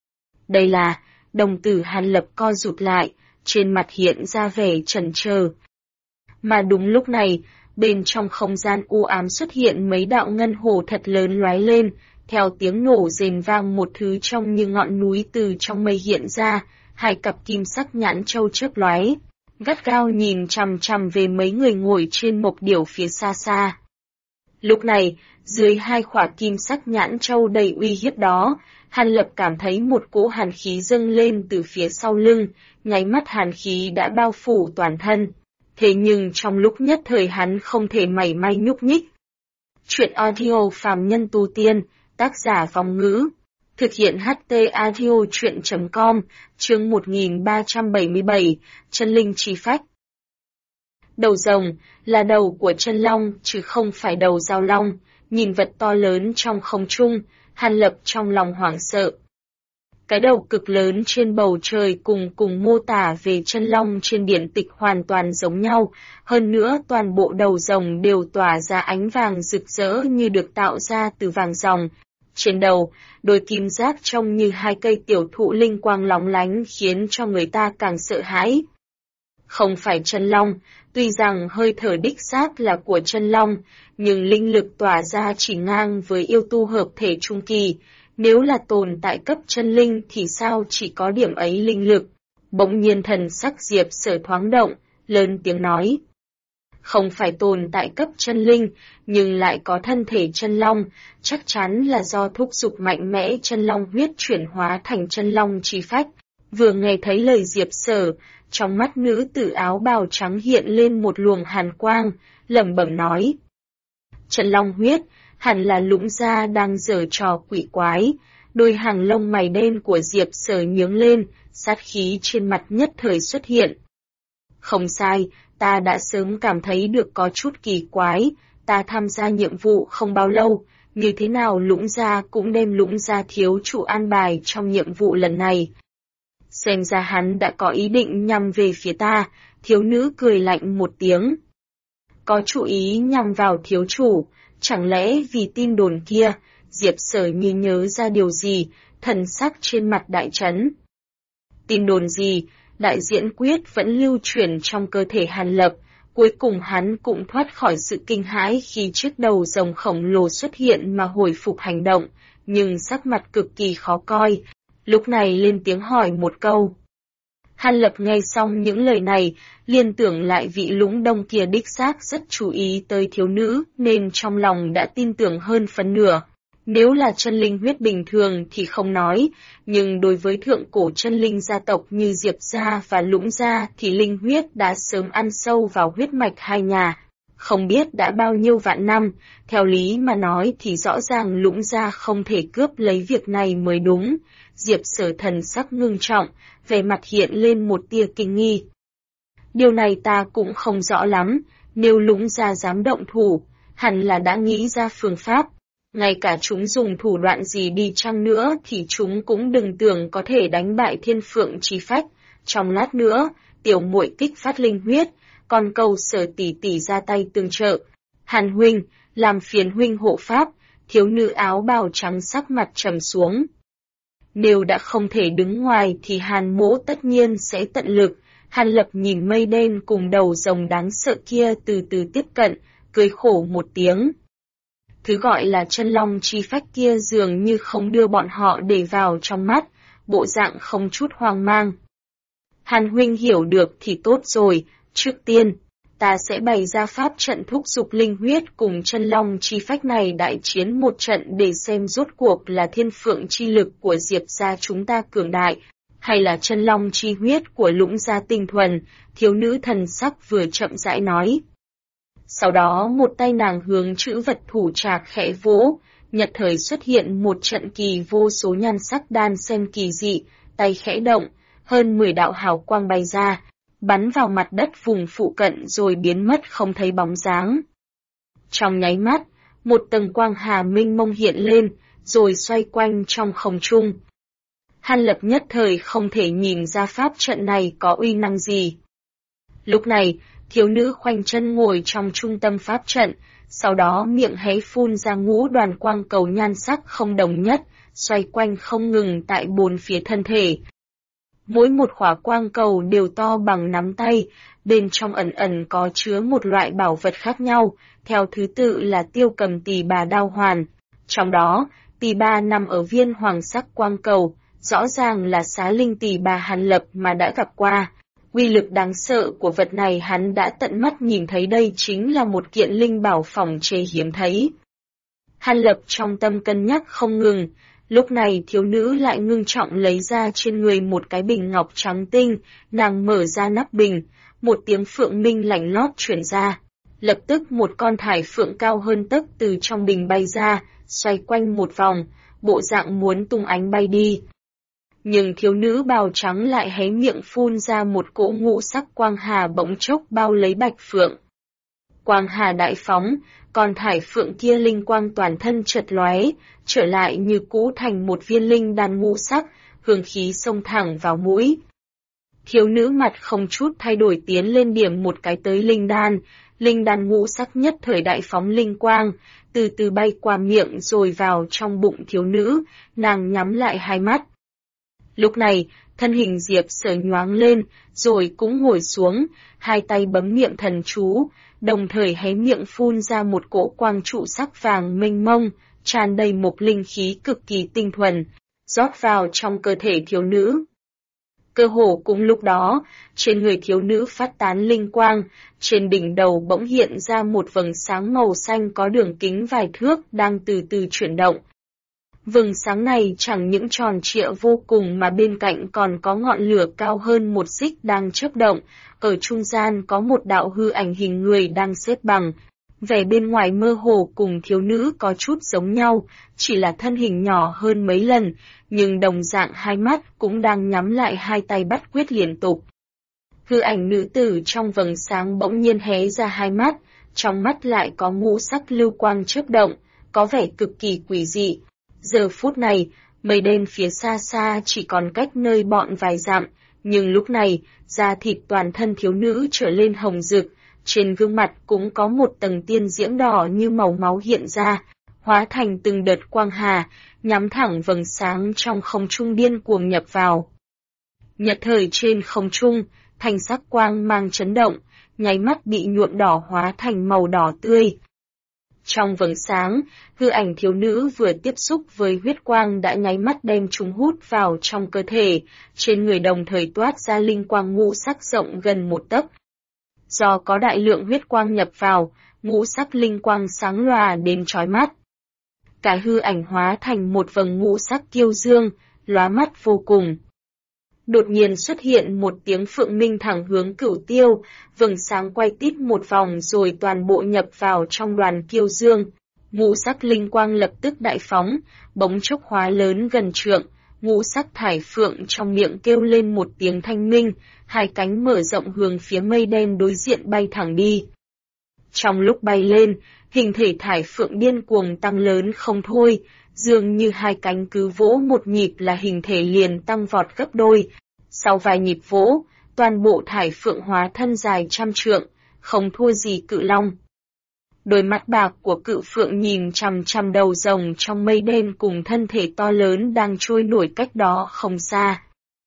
Đây là, đồng tử Hàn Lập co rụt lại, trên mặt hiện ra vẻ chần chờ. Mà đúng lúc này, bên trong không gian u ám xuất hiện mấy đạo ngân hồ thật lớn lóe lên, theo tiếng nổ rền vang một thứ trông như ngọn núi từ trong mây hiện ra. Hai cặp kim sắc nhãn châu chớp lóe, gắt gao nhìn chằm chằm về mấy người ngồi trên mục điểu phía xa xa. Lúc này, dưới hai khỏa kim sắc nhãn châu đầy uy hiếp đó, Hàn Lập cảm thấy một cỗ hàn khí dâng lên từ phía sau lưng, nháy mắt hàn khí đã bao phủ toàn thân. Thế nhưng trong lúc nhất thời hắn không thể mảy may nhúc nhích. Chuyện audio phàm nhân tu tiên, tác giả Vong Ngữ. Thực hiện HT Audio Chuyện.com, chương 1377, Chân Linh Chi Phách. Đầu rồng là đầu của chân long chứ không phải đầu dao long, nhìn vật to lớn trong không trung, Hàn Lập trong lòng hoảng sợ. Cái đầu cực lớn trên bầu trời cùng mô tả về chân long trên điển tịch hoàn toàn giống nhau, hơn nữa toàn bộ đầu rồng đều tỏa ra ánh vàng rực rỡ như được tạo ra từ vàng ròng. Trên đầu, đôi kim giác trông như hai cây tiểu thụ linh quang lóng lánh khiến cho người ta càng sợ hãi. Không phải chân long, tuy rằng hơi thở đích xác là của chân long, nhưng linh lực tỏa ra chỉ ngang với yêu tu hợp thể trung kỳ. Nếu là tồn tại cấp chân linh thì sao chỉ có điểm ấy linh lực? Bỗng nhiên thần sắc Diệp Sở thoáng động, lớn tiếng nói. Không phải tồn tại cấp chân linh, nhưng lại có thân thể chân long, chắc chắn là do thúc dục mạnh mẽ chân long huyết chuyển hóa thành chân long chi phách. Vừa nghe thấy lời Diệp Sở, trong mắt nữ tử áo bào trắng hiện lên một luồng hàn quang, lẩm bẩm nói. Chân long huyết, hẳn là Lũng Gia đang giở trò quỷ quái. Đôi hàng lông mày đen của Diệp Sở nhướng lên, sát khí trên mặt nhất thời xuất hiện. Không sai, ta đã sớm cảm thấy được có chút kỳ quái, ta tham gia nhiệm vụ không bao lâu, như thế nào Lũng Gia cũng đem Lũng Gia thiếu chủ an bài trong nhiệm vụ lần này. Xem ra hắn đã có ý định nhằm về phía ta, thiếu nữ cười lạnh một tiếng. Có chủ ý nhằm vào thiếu chủ, chẳng lẽ vì tin đồn kia? Diệp Sở như nhớ ra điều gì, thần sắc trên mặt đại chấn. Tin đồn gì? Đại diễn quyết vẫn lưu truyền trong cơ thể Hàn Lập, cuối cùng hắn cũng thoát khỏi sự kinh hãi khi chiếc đầu rồng khổng lồ xuất hiện mà hồi phục hành động, nhưng sắc mặt cực kỳ khó coi, lúc này lên tiếng hỏi một câu. Hàn Lập nghe xong những lời này, liên tưởng lại vị Lũng Đông kia đích xác rất chú ý tới thiếu nữ, nên trong lòng đã tin tưởng hơn phần nửa. Nếu là chân linh huyết bình thường thì không nói, nhưng đối với thượng cổ chân linh gia tộc như Diệp Gia và Lũng Gia thì linh huyết đã sớm ăn sâu vào huyết mạch hai nhà. Không biết đã bao nhiêu vạn năm, theo lý mà nói thì rõ ràng Lũng Gia không thể cướp lấy việc này mới đúng. Diệp Sở thần sắc ngưng trọng, vẻ mặt hiện lên một tia kinh nghi. Điều này ta cũng không rõ lắm, nếu Lũng Gia dám động thủ, hẳn là đã nghĩ ra phương pháp. Ngay cả chúng dùng thủ đoạn gì đi chăng nữa thì chúng cũng đừng tưởng có thể đánh bại Thiên Phượng Chi Phách. Trong lát nữa, tiểu muội kích phát linh huyết, còn cầu Sở tỷ tỷ ra tay tương trợ. Hàn huynh, làm phiền huynh hộ pháp, thiếu nữ áo bào trắng sắc mặt trầm xuống. Nếu đã không thể đứng ngoài thì Hàn mỗ tất nhiên sẽ tận lực. Hàn Lập nhìn mây đen cùng đầu rồng đáng sợ kia từ từ tiếp cận, cười khổ một tiếng. Thứ gọi là chân long chi phách kia dường như không đưa bọn họ để vào trong mắt, bộ dạng không chút hoang mang. Hàn huynh hiểu được thì tốt rồi, trước tiên, ta sẽ bày ra pháp trận thúc dục linh huyết cùng chân long chi phách này đại chiến một trận để xem rốt cuộc là thiên phượng chi lực của Diệp gia chúng ta cường đại, hay là chân long chi huyết của Lũng Gia tinh thuần, thiếu nữ thần sắc vừa chậm rãi nói. Sau đó một tay nàng hướng chữ vật thủ trạc khẽ vỗ, nhật thời xuất hiện một trận kỳ vô số nhan sắc đan xen kỳ dị, tay khẽ động, hơn 10 đạo hào quang bay ra, bắn vào mặt đất vùng phụ cận rồi biến mất không thấy bóng dáng. Trong nháy mắt, một tầng quang hà minh mông hiện lên, rồi xoay quanh trong không trung. Hàn Lập nhất thời không thể nhìn ra pháp trận này có uy năng gì. Lúc này, thiếu nữ khoanh chân ngồi trong trung tâm pháp trận, sau đó miệng hé phun ra ngũ đoàn quang cầu nhan sắc không đồng nhất, xoay quanh không ngừng tại bốn phía thân thể. Mỗi một khỏa quang cầu đều to bằng nắm tay, bên trong ẩn ẩn có chứa một loại bảo vật khác nhau, theo thứ tự là tiêu cầm tỳ bà đao hoàn. Trong đó, tỳ bà nằm ở viên hoàng sắc quang cầu, rõ ràng là xá linh tỳ bà Hàn Lập mà đã gặp qua. Uy lực đáng sợ của vật này hắn đã tận mắt nhìn thấy, đây chính là một kiện linh bảo phỏng chế hiếm thấy. Hàn Lập trong tâm cân nhắc không ngừng, lúc này thiếu nữ lại ngưng trọng lấy ra trên người một cái bình ngọc trắng tinh, nàng mở ra nắp bình, một tiếng phượng minh lạnh lót truyền ra. Lập tức một con thải phượng cao hơn tấc từ trong bình bay ra, xoay quanh một vòng, bộ dạng muốn tung ánh bay đi. Nhưng thiếu nữ bào trắng lại hé miệng phun ra một cỗ ngũ sắc quang hà bỗng chốc bao lấy bạch phượng. Quang hà đại phóng, còn thải phượng kia linh quang toàn thân chợt lóe, trở lại như cũ thành một viên linh đan ngũ sắc, hương khí xông thẳng vào mũi. Thiếu nữ mặt không chút thay đổi tiến lên điểm một cái tới linh đan ngũ sắc nhất thời đại phóng linh quang, từ từ bay qua miệng rồi vào trong bụng thiếu nữ, nàng nhắm lại hai mắt. Lúc này, thân hình Diệp Sở nhoáng lên, rồi cũng ngồi xuống, hai tay bấm miệng thần chú, đồng thời hé miệng phun ra một cỗ quang trụ sắc vàng mênh mông, tràn đầy một linh khí cực kỳ tinh thuần, rót vào trong cơ thể thiếu nữ. Cơ hồ cùng lúc đó, trên người thiếu nữ phát tán linh quang, trên đỉnh đầu bỗng hiện ra một vầng sáng màu xanh có đường kính vài thước đang từ từ chuyển động. Vầng sáng này chẳng những tròn trịa vô cùng mà bên cạnh còn có ngọn lửa cao hơn một xích đang chớp động, ở trung gian có một đạo hư ảnh hình người đang xếp bằng. Vẻ bên ngoài mơ hồ cùng thiếu nữ có chút giống nhau, chỉ là thân hình nhỏ hơn mấy lần, nhưng đồng dạng hai mắt cũng đang nhắm lại, hai tay bắt quyết liên tục. Hư ảnh nữ tử trong vầng sáng bỗng nhiên hé ra hai mắt, trong mắt lại có ngũ sắc lưu quang chớp động, có vẻ cực kỳ quỷ dị. Giờ phút này, mây đen phía xa xa chỉ còn cách nơi bọn vài dặm, nhưng lúc này, da thịt toàn thân thiếu nữ trở lên hồng rực, trên gương mặt cũng có một tầng tiên diễm đỏ như màu máu hiện ra, hóa thành từng đợt quang hà, nhắm thẳng vầng sáng trong không trung điên cuồng nhập vào. Nhật thời trên không trung, thanh sắc quang mang chấn động, nháy mắt bị nhuộm đỏ hóa thành màu đỏ tươi. Trong vầng sáng, hư ảnh thiếu nữ vừa tiếp xúc với huyết quang đã nháy mắt đem chúng hút vào trong cơ thể, trên người đồng thời toát ra linh quang ngũ sắc rộng gần một tấc. Do có đại lượng huyết quang nhập vào, ngũ sắc linh quang sáng lòa đến chói mắt. Cả hư ảnh hóa thành một vầng ngũ sắc kiêu dương, lóa mắt vô cùng. Đột nhiên xuất hiện một tiếng phượng minh thẳng hướng Cửu Tiêu, vầng sáng quay tít một vòng rồi toàn bộ nhập vào trong đoàn kiêu dương. Ngũ sắc linh quang lập tức đại phóng, bỗng chốc hóa lớn gần trượng, ngũ sắc thải phượng trong miệng kêu lên một tiếng thanh minh, hai cánh mở rộng hướng phía mây đen đối diện bay thẳng đi. Trong lúc bay lên, hình thể thải phượng điên cuồng tăng lớn không thôi, dường như hai cánh cứ vỗ một nhịp là hình thể liền tăng vọt gấp đôi. Sau vài nhịp vỗ, toàn bộ thải phượng hóa thân dài trăm trượng, không thua gì cự long. Đôi mắt bạc của cự phượng nhìn chằm chằm đầu rồng trong mây đen cùng thân thể to lớn đang trôi nổi cách đó không xa.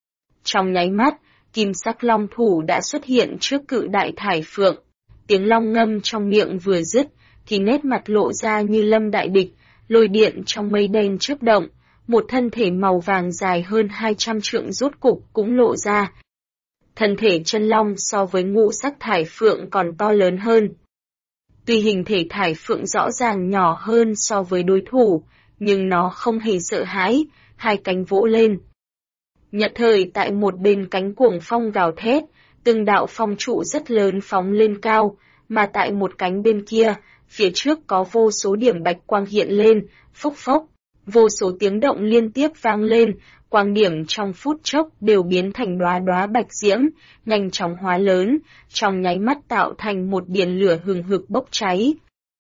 Trong nháy mắt, kim sắc long thủ đã xuất hiện trước cự đại thải phượng. Tiếng long ngâm trong miệng vừa dứt, thì nét mặt lộ ra như lâm đại địch, lôi điện trong mây đen chớp động, một thân thể màu vàng dài hơn 200 trượng rốt cục cũng lộ ra. Thân thể chân long so với ngũ sắc thải phượng còn to lớn hơn. Tuy hình thể thải phượng rõ ràng nhỏ hơn so với đối thủ, nhưng nó không hề sợ hãi, hai cánh vỗ lên. Nhật thời tại một bên cánh cuồng phong gào thét, từng đạo phong trụ rất lớn phóng lên cao, mà tại một cánh bên kia, phía trước có vô số điểm bạch quang hiện lên, phốc phốc, vô số tiếng động liên tiếp vang lên, quang điểm trong phút chốc đều biến thành đóa đóa bạch diễm, nhanh chóng hóa lớn, trong nháy mắt tạo thành một biển lửa hừng hực bốc cháy.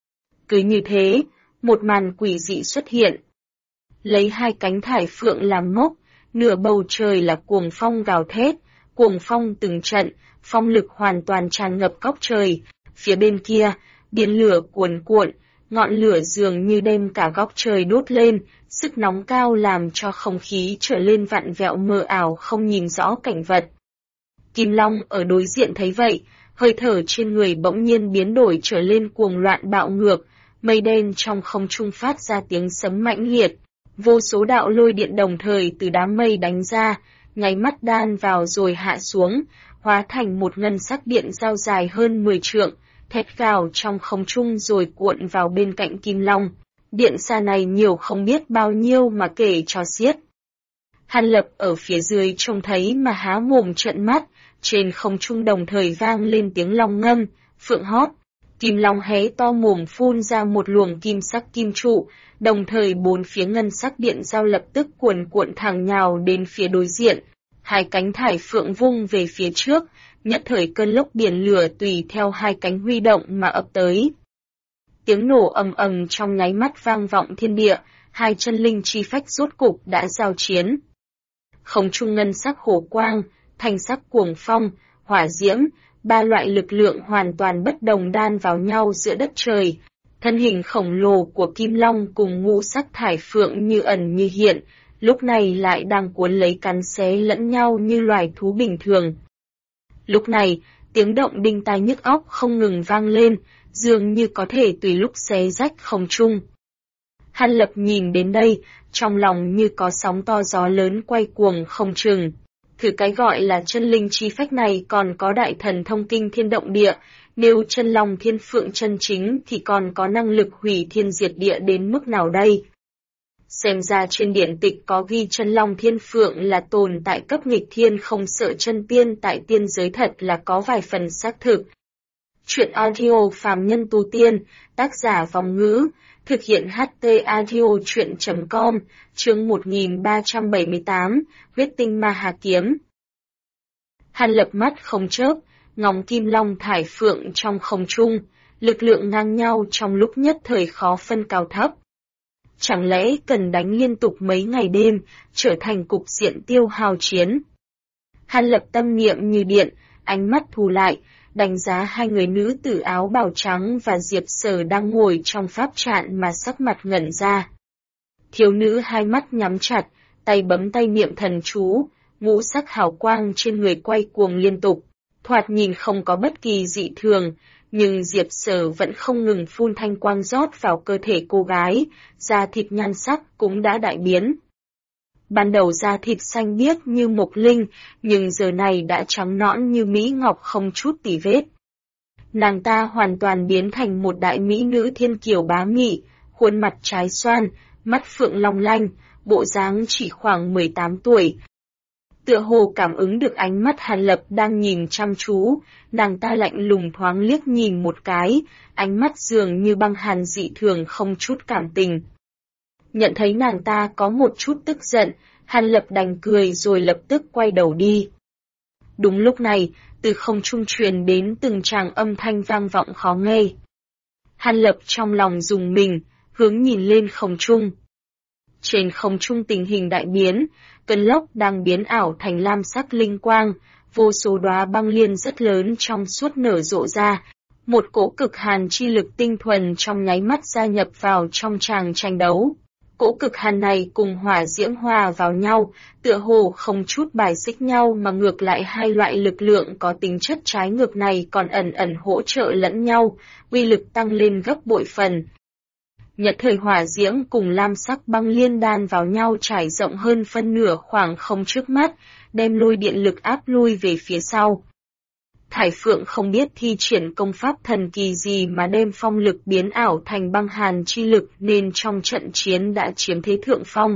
Cứ như thế, một màn quỷ dị xuất hiện. Lấy hai cánh thải phượng làm mốc, nửa bầu trời là cuồng phong gào thét, cuồng phong từng trận, phong lực hoàn toàn tràn ngập góc trời. Phía bên kia, biển lửa cuồn cuộn, ngọn lửa dường như đem cả góc trời đốt lên, sức nóng cao làm cho không khí trở lên vặn vẹo mờ ảo không nhìn rõ cảnh vật. Kim Long ở đối diện thấy vậy, hơi thở trên người bỗng nhiên biến đổi trở lên cuồng loạn bạo ngược, mây đen trong không trung phát ra tiếng sấm mãnh liệt. Vô số đạo lôi điện đồng thời từ đám mây đánh ra, nháy mắt đan vào rồi hạ xuống, hóa thành một ngân sắc điện dao dài hơn 10 trượng, thét gào trong không trung rồi cuộn vào bên cạnh Kim Long. Điện xa này nhiều không biết bao nhiêu mà kể cho xiết. Hàn Lập ở phía dưới trông thấy mà há mồm trợn mắt, trên không trung đồng thời vang lên tiếng long ngâm, phượng hót. Kim Long hé to mồm phun ra một luồng kim sắc kim trụ, đồng thời bốn phía ngân sắc điện dao lập tức cuồn cuộn thẳng nhào đến phía đối diện. Hai cánh thải phượng vung về phía trước, nhất thời cơn lốc biển lửa tùy theo hai cánh huy động mà ập tới. Tiếng nổ ầm ầm trong nháy mắt vang vọng thiên địa, hai chân linh chi phách rốt cục đã giao chiến. không trung ngân sắc hổ quang, thanh sắc cuồng phong, hỏa diễm, ba loại lực lượng hoàn toàn bất đồng đan vào nhau giữa đất trời. Thân hình khổng lồ của Kim Long cùng ngũ sắc thải phượng như ẩn như hiện, lúc này lại đang cuốn lấy cắn xé lẫn nhau như loài thú bình thường. Lúc này, tiếng động đinh tai nhức óc không ngừng vang lên, dường như có thể tùy lúc xé rách không trung. Hàn Lập nhìn đến đây, trong lòng như có sóng to gió lớn quay cuồng không chừng. Thử cái gọi là chân linh chi phách này còn có đại thần thông kinh thiên động địa, nếu chân long thiên phượng chân chính thì còn có năng lực hủy thiên diệt địa đến mức nào đây? Xem ra trên điển tịch có ghi chân long thiên phượng là tồn tại cấp nghịch thiên không sợ chân tiên tại tiên giới thật là có vài phần xác thực. Chuyện audio phàm nhân tu tiên, tác giả Vòng Ngữ, thực hiện HT audio chuyện.com, chương 1378, huyết tinh ma hà kiếm. Hàn Lập mắt không chớp, ngóng kim long thải phượng trong không trung, lực lượng ngang nhau trong lúc nhất thời khó phân cao thấp. Chẳng lẽ cần đánh liên tục mấy ngày đêm, trở thành cục diện tiêu hao chiến? Hàn Lập tâm niệm như điện, ánh mắt thu lại, đánh giá hai người nữ tử áo bào trắng và Diệp Sở đang ngồi trong pháp trạn mà sắc mặt ngẩn ra. Thiếu nữ hai mắt nhắm chặt, tay bấm tay niệm thần chú, ngũ sắc hào quang trên người quay cuồng liên tục, thoạt nhìn không có bất kỳ dị thường, nhưng Diệp Sở vẫn không ngừng phun thanh quang rót vào cơ thể cô gái, da thịt nhan sắc cũng đã đại biến. Ban đầu da thịt xanh biếc như mộc linh, nhưng giờ này đã trắng nõn như mỹ ngọc không chút tì vết. Nàng ta hoàn toàn biến thành một đại mỹ nữ thiên kiều bá mị, khuôn mặt trái xoan, mắt phượng long lanh, bộ dáng chỉ khoảng 18 tuổi. Tựa hồ cảm ứng được ánh mắt Hàn Lập đang nhìn chăm chú, nàng ta lạnh lùng thoáng liếc nhìn một cái, ánh mắt dường như băng hàn dị thường không chút cảm tình. Nhận thấy nàng ta có một chút tức giận, Hàn Lập đành cười rồi lập tức quay đầu đi. Đúng lúc này, từ không trung truyền đến từng tràng âm thanh vang vọng khó nghe. Hàn Lập trong lòng rùng mình, hướng nhìn lên không trung. Trên không trung tình hình đại biến, cơn lốc đang biến ảo thành lam sắc linh quang, vô số đóa băng liên rất lớn trong suốt nở rộ ra. Một cỗ cực hàn chi lực tinh thuần trong nháy mắt gia nhập vào trong tràng tranh đấu. Cỗ cực hàn này cùng hỏa diễm hòa vào nhau, tựa hồ không chút bài xích nhau mà ngược lại hai loại lực lượng có tính chất trái ngược này còn ẩn ẩn hỗ trợ lẫn nhau, uy lực tăng lên gấp bội phần. Nhật thời hỏa diễm cùng lam sắc băng liên đan vào nhau trải rộng hơn phân nửa khoảng không trước mắt, đem lôi điện lực áp lui về phía sau. Thải Phượng không biết thi triển công pháp thần kỳ gì mà đem phong lực biến ảo thành băng hàn chi lực nên trong trận chiến đã chiếm thế thượng phong.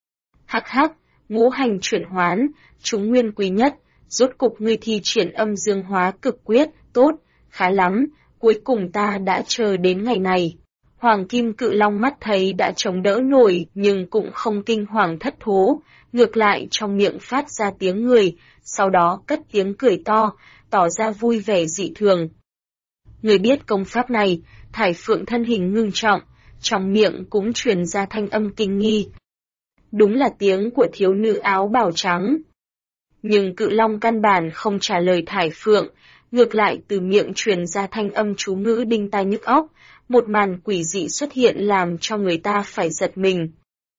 Hắc hắc, ngũ hành chuyển hoán, chúng nguyên quý nhất, rốt cục ngươi thi triển âm dương hóa cực quyết, tốt, khá lắm, cuối cùng ta đã chờ đến ngày này. Hoàng Kim Cự Long mắt thấy đã chống đỡ nổi nhưng cũng không kinh hoàng thất thố, ngược lại trong miệng phát ra tiếng người, sau đó cất tiếng cười to, tỏ ra vui vẻ dị thường. Người biết công pháp này, Thải Phượng thân hình ngưng trọng, trong miệng cũng truyền ra thanh âm kinh nghi. Đúng là tiếng của thiếu nữ áo bào trắng. Nhưng Cự Long căn bản không trả lời Thải Phượng, ngược lại từ miệng truyền ra thanh âm chú ngữ đinh tai nhức óc, một màn quỷ dị xuất hiện làm cho người ta phải giật mình.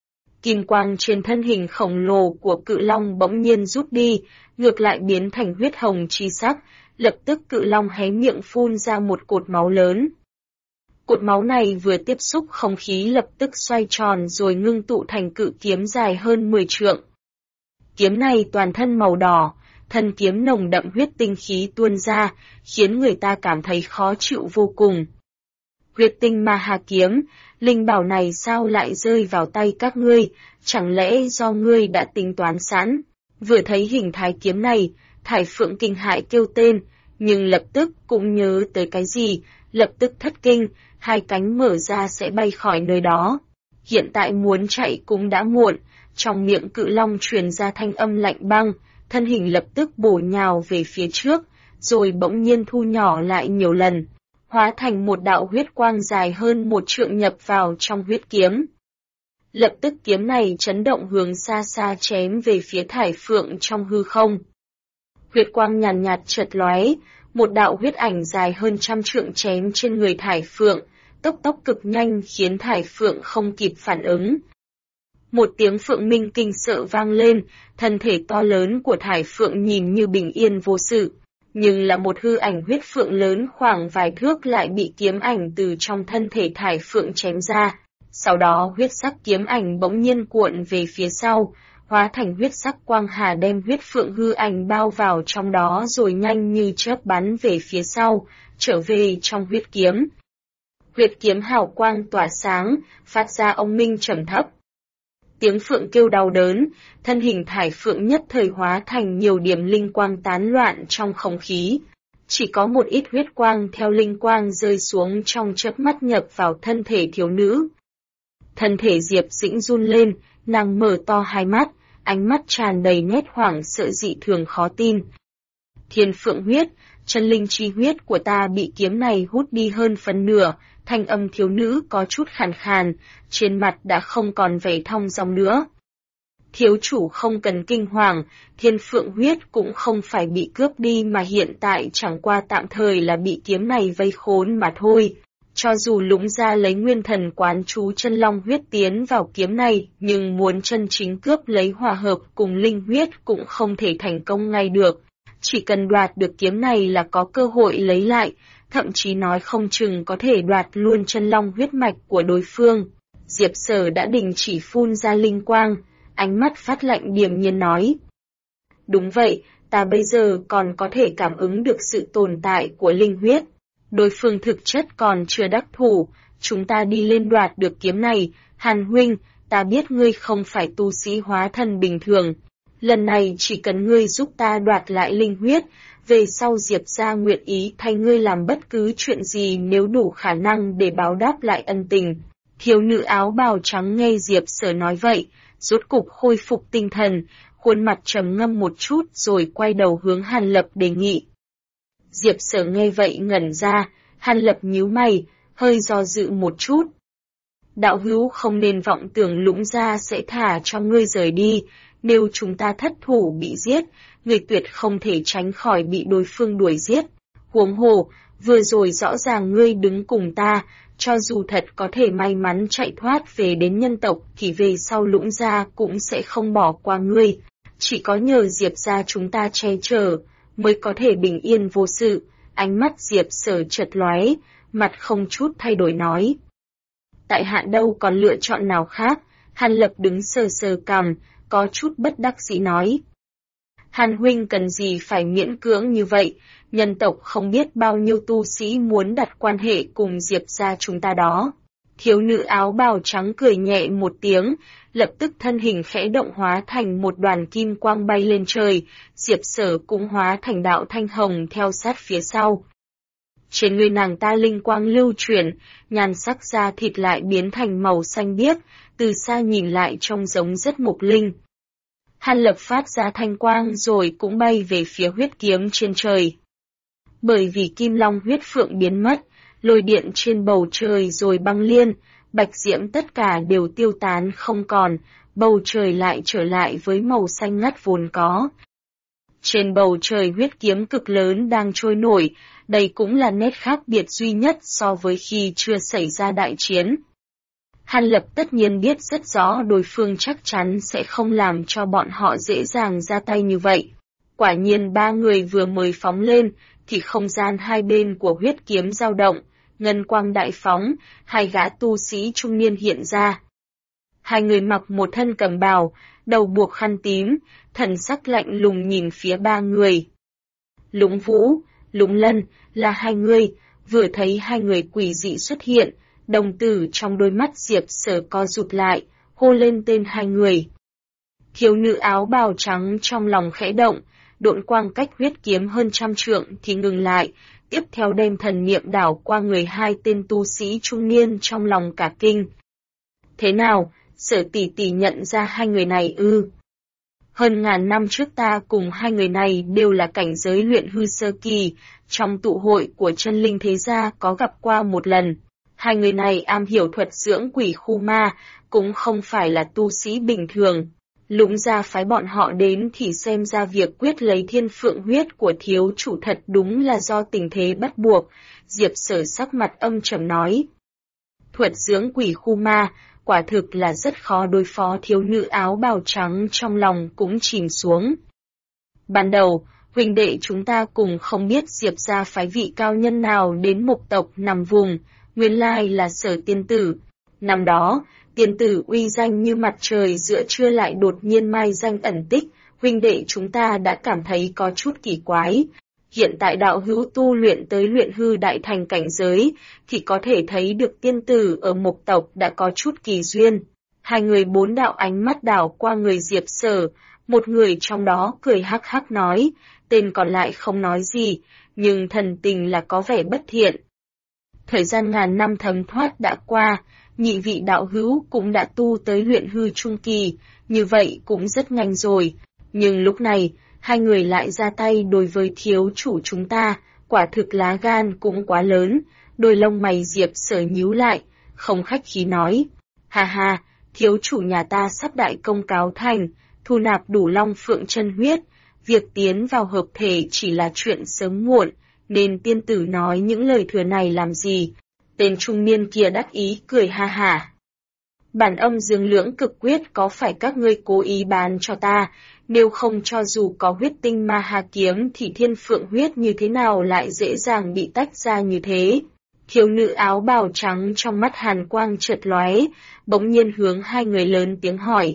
Kim quang trên thân hình khổng lồ của Cự Long bỗng nhiên rút đi, ngược lại biến thành huyết hồng chi sắc, lập tức Cự Long hé miệng phun ra một cột máu lớn. Cột máu này vừa tiếp xúc không khí lập tức xoay tròn rồi ngưng tụ thành cự kiếm dài hơn 10 trượng. Kiếm này toàn thân màu đỏ, thân kiếm nồng đậm huyết tinh khí tuôn ra, khiến người ta cảm thấy khó chịu vô cùng. Huyết tinh ma hà kiếm, linh bảo này sao lại rơi vào tay các ngươi, chẳng lẽ do ngươi đã tính toán sẵn? Vừa thấy hình thái kiếm này, Thải Phượng kinh hãi kêu tên, nhưng lập tức cũng nhớ tới cái gì, lập tức thất kinh, hai cánh mở ra sẽ bay khỏi nơi đó. Hiện tại muốn chạy cũng đã muộn, trong miệng Cự Long truyền ra thanh âm lạnh băng, thân hình lập tức bổ nhào về phía trước, rồi bỗng nhiên thu nhỏ lại nhiều lần, hóa thành một đạo huyết quang dài hơn 1 trượng nhập vào trong huyết kiếm. Lập tức kiếm này chấn động hướng xa xa chém về phía Thải Phượng trong hư không. Huyết quang nhàn nhạt chợt lóe, một đạo huyết ảnh dài hơn 100 trượng chém trên người Thải Phượng, tốc cực nhanh khiến Thải Phượng không kịp phản ứng. Một tiếng phượng minh kinh sợ vang lên, thân thể to lớn của Thải Phượng nhìn như bình yên vô sự, nhưng là một hư ảnh huyết phượng lớn khoảng vài thước lại bị kiếm ảnh từ trong thân thể Thải Phượng chém ra. Sau đó huyết sắc kiếm ảnh bỗng nhiên cuộn về phía sau, hóa thành huyết sắc quang hà đem huyết phượng hư ảnh bao vào trong đó rồi nhanh như chớp bắn về phía sau, trở về trong huyết kiếm. Huyết kiếm hào quang tỏa sáng, phát ra ông minh trầm thấp. Tiếng phượng kêu đau đớn, thân hình Thải Phượng nhất thời hóa thành nhiều điểm linh quang tán loạn trong không khí. Chỉ có một ít huyết quang theo linh quang rơi xuống trong chớp mắt nhập vào thân thể thiếu nữ. Thân thể Diệp Dĩnh run lên, nàng mở to hai mắt, ánh mắt tràn đầy nét hoảng sợ dị thường khó tin. Thiên phượng huyết, chân linh chi huyết của ta bị kiếm này hút đi hơn phần nửa, thanh âm thiếu nữ có chút khàn khàn, trên mặt đã không còn vẻ thong dong nữa. Thiếu chủ không cần kinh hoàng, thiên phượng huyết cũng không phải bị cướp đi mà hiện tại chẳng qua tạm thời là bị kiếm này vây khốn mà thôi. Cho dù Lũng gia lấy nguyên thần quán chú chân long huyết tiến vào kiếm này, nhưng muốn chân chính cướp lấy hòa hợp cùng linh huyết cũng không thể thành công ngay được. Chỉ cần đoạt được kiếm này là có cơ hội lấy lại, thậm chí nói không chừng có thể đoạt luôn chân long huyết mạch của đối phương. Diệp Sở đã đình chỉ phun ra linh quang, ánh mắt phát lạnh điềm nhiên nói. Đúng vậy, ta bây giờ còn có thể cảm ứng được sự tồn tại của linh huyết. Đối phương thực chất còn chưa đắc thủ, chúng ta đi lên đoạt được kiếm này. Hàn huynh, ta biết ngươi không phải tu sĩ hóa thân bình thường. Lần này chỉ cần ngươi giúp ta đoạt lại linh huyết, về sau Diệp gia nguyện ý thay ngươi làm bất cứ chuyện gì nếu đủ khả năng để báo đáp lại ân tình. Thiếu nữ áo bào trắng nghe Diệp Sở nói vậy, rốt cục khôi phục tinh thần, khuôn mặt trầm ngâm một chút rồi quay đầu hướng Hàn Lập đề nghị. Diệp Sở nghe vậy ngẩn ra, Hàn Lập nhíu mày, hơi do dự một chút. Đạo hữu không nên vọng tưởng Lũng gia sẽ thả cho ngươi rời đi, nếu chúng ta thất thủ bị giết, ngươi tuyệt không thể tránh khỏi bị đối phương đuổi giết. Huống hồ, vừa rồi rõ ràng ngươi đứng cùng ta, cho dù thật có thể may mắn chạy thoát về đến nhân tộc thì về sau Lũng gia cũng sẽ không bỏ qua ngươi. Chỉ có nhờ Diệp gia chúng ta che chở, mới có thể bình yên vô sự. Ánh mắt Diệp Sở chợt lóe, mặt không chút thay đổi nói. Tại hạ đâu còn lựa chọn nào khác, Hàn Lập đứng sờ sờ cằm, có chút bất đắc dĩ nói. Hàn huynh cần gì phải miễn cưỡng như vậy, nhân tộc không biết bao nhiêu tu sĩ muốn đặt quan hệ cùng Diệp gia chúng ta đó. Thiếu nữ áo bào trắng cười nhẹ một tiếng, lập tức thân hình khẽ động hóa thành một đoàn kim quang bay lên trời, Diệp Sở cũng hóa thành đạo thanh hồng theo sát phía sau. Trên người nàng ta linh quang lưu chuyển, nhan sắc da thịt lại biến thành màu xanh biếc, từ xa nhìn lại trông giống rất mục linh. Hàn Lập phát ra thanh quang rồi cũng bay về phía huyết kiếm trên trời. Bởi vì kim long huyết phượng biến mất, lôi điện trên bầu trời rồi băng liên, bạch diễm tất cả đều tiêu tán không còn, bầu trời lại trở lại với màu xanh ngắt vốn có. Trên bầu trời huyết kiếm cực lớn đang trôi nổi, đây cũng là nét khác biệt duy nhất so với khi chưa xảy ra đại chiến. Hàn Lập tất nhiên biết rất rõ đối phương chắc chắn sẽ không làm cho bọn họ dễ dàng ra tay như vậy. Quả nhiên ba người vừa mới phóng lên, thì không gian hai bên của huyết kiếm dao động, ngân quang đại phóng, hai gã tu sĩ trung niên hiện ra. Hai người mặc một thân cẩm bào, đầu buộc khăn tím, thần sắc lạnh lùng nhìn phía ba người. Lũng Vũ, Lũng Lân, là hai người, vừa thấy hai người quỷ dị xuất hiện, đồng tử trong đôi mắt Diệp Sở co rụt lại, hô lên tên hai người. Thiếu nữ áo bào trắng trong lòng khẽ động, độn quang cách huyết kiếm hơn 100 trượng thì ngừng lại, tiếp theo đem thần niệm đảo qua người hai tên tu sĩ trung niên trong lòng cả kinh. Thế nào, Sở tỷ tỷ nhận ra hai người này ư? Hơn ngàn năm trước ta cùng hai người này đều là cảnh giới luyện hư sơ kỳ, trong tụ hội của chân linh thế gia có gặp qua một lần. Hai người này am hiểu thuật dưỡng quỷ khu ma, cũng không phải là tu sĩ bình thường. Lũng gia phái bọn họ đến thì xem ra việc quyết lấy thiên phượng huyết của thiếu chủ thật đúng là do tình thế bắt buộc. Diệp Sở sắc mặt âm trầm nói. Thuật dưỡng quỷ khu ma, quả thực là rất khó đối phó. Thiếu nữ áo bào trắng trong lòng cũng chìm xuống. Ban đầu, huynh đệ chúng ta cùng không biết Diệp gia phái vị cao nhân nào đến Mộc tộc nằm vùng, nguyên lai là Sở tiên tử. Năm đó, tiên tử uy danh như mặt trời giữa trưa lại đột nhiên mai danh ẩn tích, huynh đệ chúng ta đã cảm thấy có chút kỳ quái. Hiện tại đạo hữu tu luyện tới luyện hư đại thành cảnh giới, thì có thể thấy được tiên tử ở Mộc tộc đã có chút kỳ duyên. Hai người bốn đạo ánh mắt đảo qua người Diệp Sở, một người trong đó cười hắc hắc nói, tên còn lại không nói gì, nhưng thần tình là có vẻ bất thiện. Thời gian ngàn năm thấm thoát đã qua, nhị vị đạo hữu cũng đã tu tới luyện hư trung kỳ, như vậy cũng rất nhanh rồi. Nhưng lúc này, hai người lại ra tay đối với thiếu chủ chúng ta, quả thực lá gan cũng quá lớn. Đôi lông mày Diệp Sở nhíu lại, không khách khí nói. Ha ha, thiếu chủ nhà ta sắp đại công cáo thành, thu nạp đủ long phượng chân huyết. Việc tiến vào hợp thể chỉ là chuyện sớm muộn, nên tiên tử nói những lời thừa này làm gì? Tên trung niên kia đắc ý cười ha hả. Bản âm dương lưỡng cực quyết có phải các ngươi cố ý bán cho ta, nếu không cho dù có huyết tinh ma hà kiếm thì thiên phượng huyết như thế nào lại dễ dàng bị tách ra như thế? Thiếu nữ áo bào trắng trong mắt hàn quang chợt lóe, bỗng nhiên hướng hai người lớn tiếng hỏi.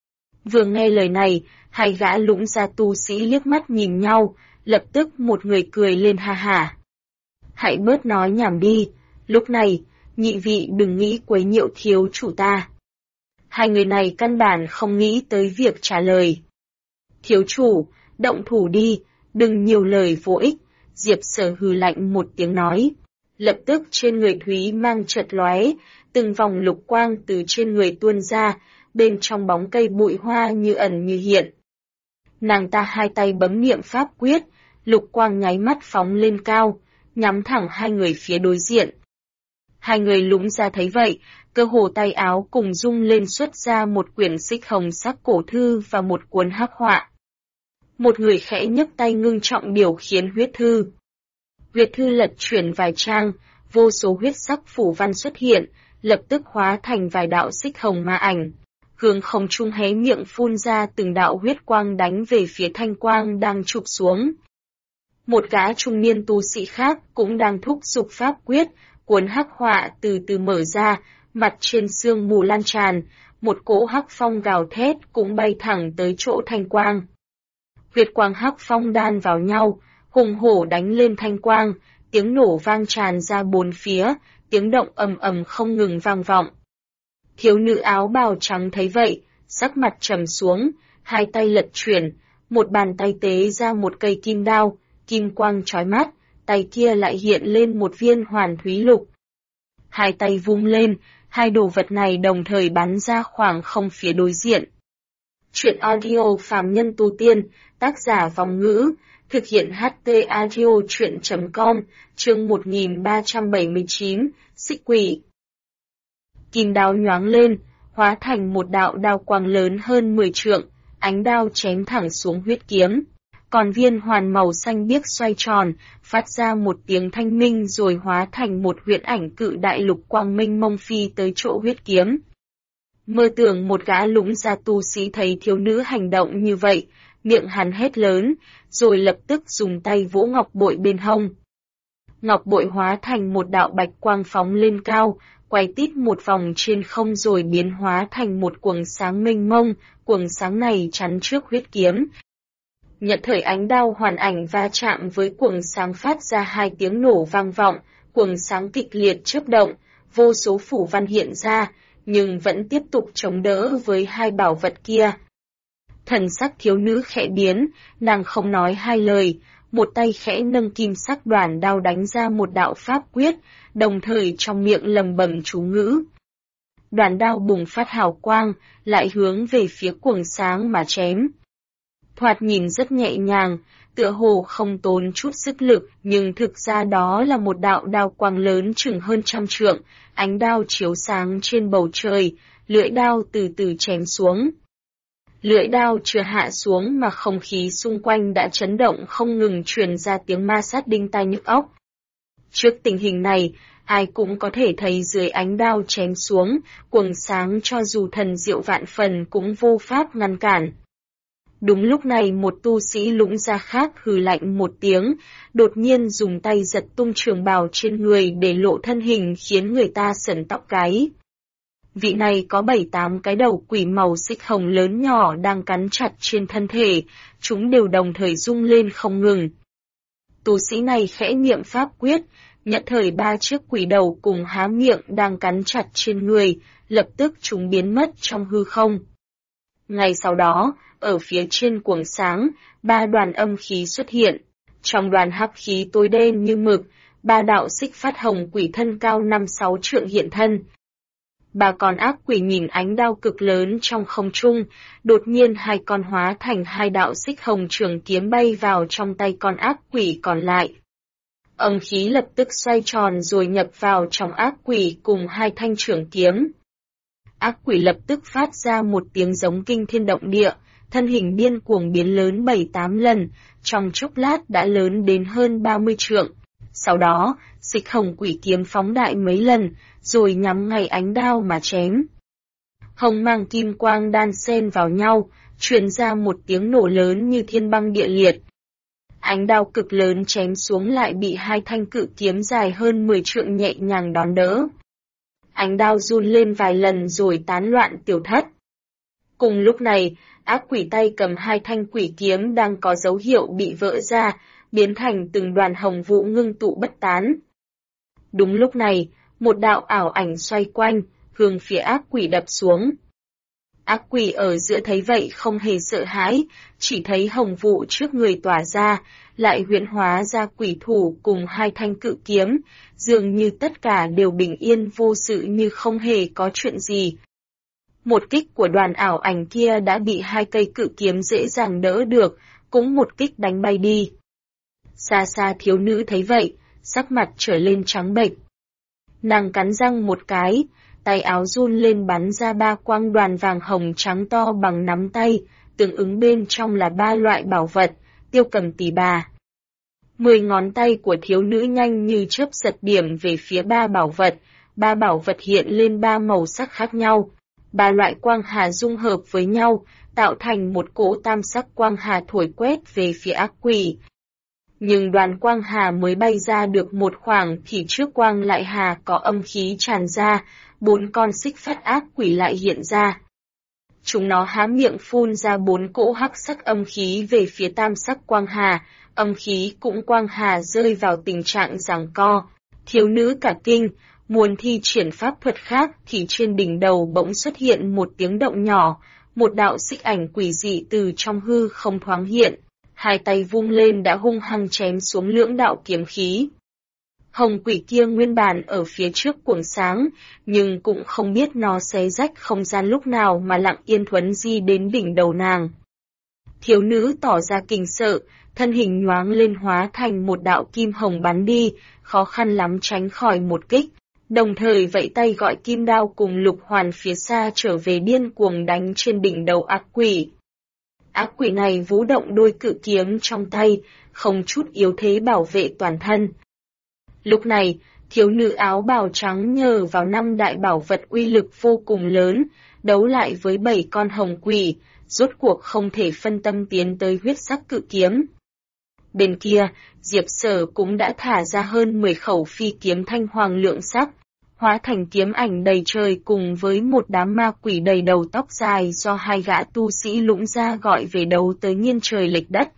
Vừa nghe lời này, hai gã Lũng gia tu sĩ liếc mắt nhìn nhau, lập tức một người cười lên ha hả. Hãy bớt nói nhảm đi, lúc này, nhị vị đừng nghĩ quấy nhiễu thiếu chủ ta. Hai người này căn bản không nghĩ tới việc trả lời. Thiếu chủ, động thủ đi, đừng nhiều lời vô ích, Diệp Sở hừ lạnh một tiếng nói. Lập tức trên người Thúy mang chợt lóe, từng vòng lục quang từ trên người tuôn ra, bên trong bóng cây bụi hoa như ẩn như hiện. Nàng ta hai tay bấm niệm pháp quyết, lục quang nháy mắt phóng lên cao, nhắm thẳng hai người phía đối diện. Hai người Lũng gia thấy vậy, cơ hồ tay áo cùng rung lên xuất ra một quyển xích hồng sắc cổ thư và một cuốn hắc họa. Một người khẽ nhấc tay ngưng trọng điều khiển huyết thư. Huyết thư lật chuyển vài trang, vô số huyết sắc phủ văn xuất hiện, lập tức hóa thành vài đạo xích hồng ma ảnh. Hướng không trung hé miệng phun ra từng đạo huyết quang đánh về phía thanh quang đang chụp xuống. Một gã trung niên tu sĩ khác cũng đang thúc giục pháp quyết, cuốn hắc họa từ từ mở ra, mặt trên sương mù lan tràn, một cỗ hắc phong gào thét cũng bay thẳng tới chỗ thanh quang. Huyết quang hắc phong đan vào nhau, hùng hổ đánh lên thanh quang, tiếng nổ vang tràn ra bốn phía, tiếng động ầm ầm không ngừng vang vọng. Thiếu nữ áo bào trắng thấy vậy, sắc mặt trầm xuống, hai tay lật chuyển, một bàn tay tế ra một cây kim đao, kim quang chói mắt, tay kia lại hiện lên một viên hoàn thúy lục. Hai tay vung lên, hai đồ vật này đồng thời bắn ra khoảng không phía đối diện. Chuyện audio phàm nhân tu tiên, tác giả Vong Ngữ, thực hiện HT Audio chuyện.com, chương 1379, Xích Quỷ. Kim đao nhoáng lên, hóa thành một đạo đao quang lớn hơn 10 trượng, ánh đao chém thẳng xuống huyết kiếm. Còn viên hoàn màu xanh biếc xoay tròn, phát ra một tiếng thanh minh rồi hóa thành một huyễn ảnh cự đại lục quang minh mông phi tới chỗ huyết kiếm. Mơ tưởng một gã Lũng gia tu sĩ thấy thiếu nữ hành động như vậy, miệng hắn hét lớn, rồi lập tức dùng tay vỗ ngọc bội bên hông. Ngọc bội hóa thành một đạo bạch quang phóng lên cao, quay tít một vòng trên không rồi biến hóa thành một quầng sáng mênh mông, quầng sáng này chắn trước huyết kiếm. Nhận thời ánh đao hoàn ảnh va chạm với quầng sáng phát ra hai tiếng nổ vang vọng, quầng sáng kịch liệt chớp động, vô số phủ văn hiện ra, nhưng vẫn tiếp tục chống đỡ với hai bảo vật kia. Thần sắc thiếu nữ khẽ biến, nàng không nói hai lời, một tay khẽ nâng kim sắc đoàn đao đánh ra một đạo pháp quyết, đồng thời trong miệng lầm bầm chú ngữ. Đoàn đao bùng phát hào quang, lại hướng về phía quầng sáng mà chém. thoạt nhìn rất nhẹ nhàng, tựa hồ không tốn chút sức lực, nhưng thực ra đó là một đạo đao quang lớn chừng hơn 100 trượng, ánh đao chiếu sáng trên bầu trời, lưỡi đao từ từ chém xuống. Lưỡi đao chưa hạ xuống mà không khí xung quanh đã chấn động không ngừng truyền ra tiếng ma sát đinh tai nhức óc. Trước tình hình này, ai cũng có thể thấy dưới ánh đao chém xuống, quầng sáng cho dù thần diệu vạn phần cũng vô pháp ngăn cản. Đúng lúc này một tu sĩ lũng gia khác hừ lạnh một tiếng, đột nhiên dùng tay giật tung trường bào trên người để lộ thân hình khiến người ta sởn tóc gáy. Vị này có 7-8 cái đầu quỷ màu xích hồng lớn nhỏ đang cắn chặt trên thân thể, chúng đều đồng thời rung lên không ngừng. Tu sĩ này khẽ niệm pháp quyết, nhận thời 3 chiếc quỷ đầu cùng há miệng đang cắn chặt trên người, lập tức chúng biến mất trong hư không. Ngay sau đó, ở phía trên quầng sáng, 3 đoàn âm khí xuất hiện. Trong đoàn hắc khí tối đen như mực, 3 đạo xích phát hồng quỷ thân cao 5-6 trượng hiện thân. 3 con ác quỷ nhìn ánh đao cực lớn trong không trung, đột nhiên 2 con hóa thành 2 đạo xích hồng trường kiếm bay vào trong tay con ác quỷ còn lại. Âm khí lập tức xoay tròn rồi nhập vào trong ác quỷ cùng 2 thanh trường kiếm. Ác quỷ lập tức phát ra một tiếng giống kinh thiên động địa, thân hình điên cuồng biến lớn 7-8 lần, trong chốc lát đã lớn đến hơn 30 trượng. Sau đó, xích hồng quỷ kiếm phóng đại mấy lần, rồi nhắm ngay ánh đao mà chém. Hồng mang kim quang đan xen vào nhau, truyền ra một tiếng nổ lớn như thiên băng địa liệt. Ánh đao cực lớn chém xuống lại bị 2 thanh cự kiếm dài hơn 10 trượng nhẹ nhàng đón đỡ. Ánh đao run lên vài lần rồi tán loạn tiêu thất. Cùng lúc này, ác quỷ tay cầm 2 thanh quỷ kiếm đang có dấu hiệu bị vỡ ra, biến thành từng đoàn hồng vụ ngưng tụ bất tán. Đúng lúc này, một đạo ảo ảnh xoay quanh, hướng phía ác quỷ đập xuống. Ác quỷ ở giữa thấy vậy không hề sợ hãi, chỉ thấy hồng vụ trước người tỏa ra, lại huyễn hóa ra quỷ thủ cùng 2 thanh cự kiếm, dường như tất cả đều bình yên vô sự như không hề có chuyện gì. Một kích của đoàn ảo ảnh kia đã bị 2 cây cự kiếm dễ dàng đỡ được, cũng một kích đánh bay đi. Xa xa thiếu nữ thấy vậy, sắc mặt trở lên trắng bệch. Nàng cắn răng một cái, tay áo run lên bắn ra 3 quang đoàn vàng hồng trắng to bằng nắm tay, tương ứng bên trong là 3 loại bảo vật, tiêu cầm tỷ bà. 10 ngón tay của thiếu nữ nhanh như chớp giật điểm về phía 3 bảo vật, 3 bảo vật hiện lên 3 màu sắc khác nhau. 3 loại quang hà dung hợp với nhau, tạo thành một cỗ tam sắc quang hà thổi quét về phía ác quỷ. Nhưng đoàn quang hà mới bay ra được một khoảng thì trước quang lại hà có âm khí tràn ra, 4 con xích phát ác quỷ lại hiện ra. Chúng nó há miệng phun ra 4 cỗ hắc sắc âm khí về phía tam sắc quang hà, âm khí cũng quang hà rơi vào tình trạng giằng co. Thiếu nữ cả kinh, muốn thi triển pháp thuật khác thì trên đỉnh đầu bỗng xuất hiện một tiếng động nhỏ, một đạo xích ảnh quỷ dị từ trong hư không thoáng hiện. 2 tay vung lên đã hung hăng chém xuống lưỡng đạo kiếm khí. Hồng quỷ kia nguyên bản ở phía trước quầng sáng, nhưng cũng không biết nó xé rách không gian lúc nào mà lặng yên thuấn di đến đỉnh đầu nàng. Thiếu nữ tỏ ra kinh sợ, thân hình nhoáng lên hóa thành một đạo kim hồng bắn đi, khó khăn lắm tránh khỏi một kích, đồng thời vẫy tay gọi kim đao cùng lục hoàn phía xa trở về điên cuồng đánh trên đỉnh đầu ác quỷ. Ác quỷ này vũ động đôi cự kiếm trong tay, không chút yếu thế bảo vệ toàn thân. Lúc này, thiếu nữ áo bào trắng nhờ vào 5 đại bảo vật uy lực vô cùng lớn, đấu lại với 7 con hồng quỷ, rốt cuộc không thể phân tâm tiến tới huyết sắc cự kiếm. Bên kia, Diệp Sở cũng đã thả ra hơn 10 khẩu phi kiếm thanh hoàng lượng sắc, hóa thành kiếm ảnh đầy trời cùng với một đám ma quỷ đầy đầu tóc dài do 2 gã tu sĩ lũng gia gọi về đấu tới nghiêng trời lệch đất.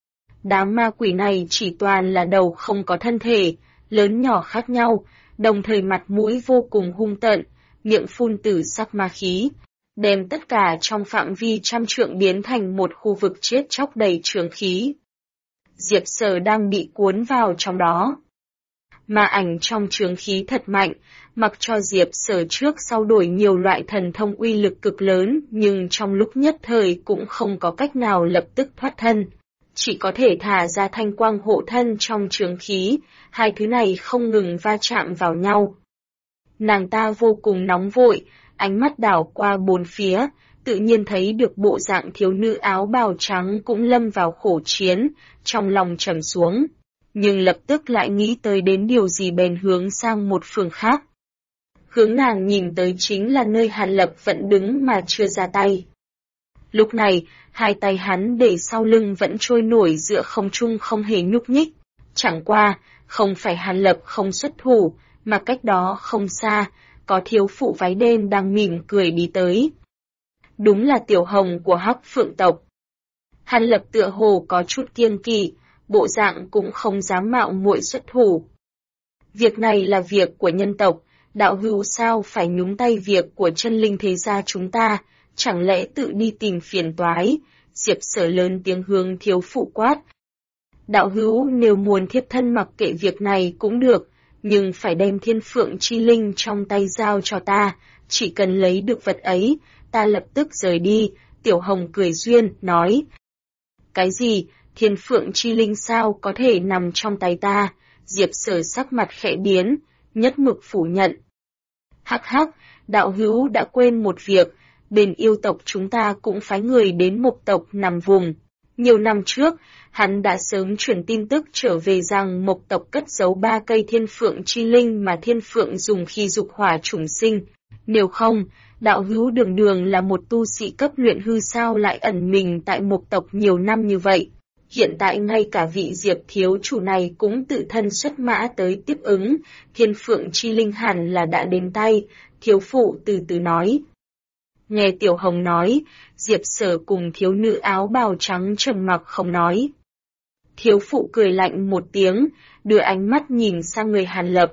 Đám ma quỷ này chỉ toàn là đầu không có thân thể, lớn nhỏ khác nhau, đồng thời mặt mũi vô cùng hung tợn, miệng phun tử sắc ma khí, đem tất cả trong phạm vi 100 trượng biến thành một khu vực chết chóc đầy trường khí. Diệp Sở đang bị cuốn vào trong đó. mà ảnh trong chướng khí thật mạnh, mặc cho Diệp Sở trước sau đổi nhiều loại thần thông uy lực cực lớn, nhưng trong lúc nhất thời cũng không có cách nào lập tức thoát thân. Chỉ có thể thả ra thanh quang hộ thân trong chướng khí, hai thứ này không ngừng va chạm vào nhau. Nàng ta vô cùng nóng vội, ánh mắt đảo qua bốn phía, tự nhiên thấy được bộ dạng thiếu nữ áo bào trắng cũng lâm vào khổ chiến, trong lòng trầm xuống. Nhưng lập tức lại nghĩ tới đến điều gì bèn hướng sang một phương khác. Hướng nàng nhìn tới chính là nơi Hàn Lập vẫn đứng mà chưa ra tay. Lúc này, hai tay hắn để sau lưng vẫn trôi nổi giữa không trung không hề nhúc nhích. Chẳng qua, không phải Hàn Lập không xuất thủ, mà cách đó không xa, có thiếu phụ váy đen đang mỉm cười đi tới. Đúng là Tiểu Hồng của Hắc Phượng tộc. Hàn Lập tựa hồ có chút kiêng kỵ, bộ dạng cũng không dám mạo muội xuất thủ. Việc này là việc của nhân tộc, đạo hữu sao phải nhúng tay việc của chân linh thế gia chúng ta, chẳng lẽ tự đi tìm phiền toái? Diệp Sở lớn tiếng hướng thiếu phụ quát. Đạo hữu nếu muốn thiếp thân mặc kệ việc này cũng được, nhưng phải đem Thiên Phượng chi linh trong tay giao cho ta, chỉ cần lấy được vật ấy, ta lập tức rời đi. Tiểu Hồng cười duyên, nói. Cái gì, Thiên Phượng chi linh sao có thể nằm trong tay ta? Diệp Sở sắc mặt khẽ biến, nhất mực phủ nhận. Hắc hắc, đạo hữu đã quên một việc, bên yêu tộc chúng ta cũng phái người đến Mộc tộc nằm vùng. Nhiều năm trước, hắn đã sớm truyền tin tức trở về rằng Mộc tộc cất giấu 3 cây Thiên Phượng chi linh mà Thiên Phượng dùng khi dục hỏa chủng sinh. Nếu không, đạo hữu đường đường là một tu sĩ cấp luyện hư sao lại ẩn mình tại Mộc tộc nhiều năm như vậy. Hiện tại ngay cả vị Diệp thiếu chủ này cũng tự thân xuất mã tới tiếp ứng, Thiên Phượng chi linh hẳn là đã đến tay, thiếu phụ từ từ nói. Nghe Tiểu Hồng nói, Diệp Sở cùng thiếu nữ áo bào trắng trầm mặc không nói. Thiếu phụ cười lạnh một tiếng, đưa ánh mắt nhìn sang người Hàn Lập.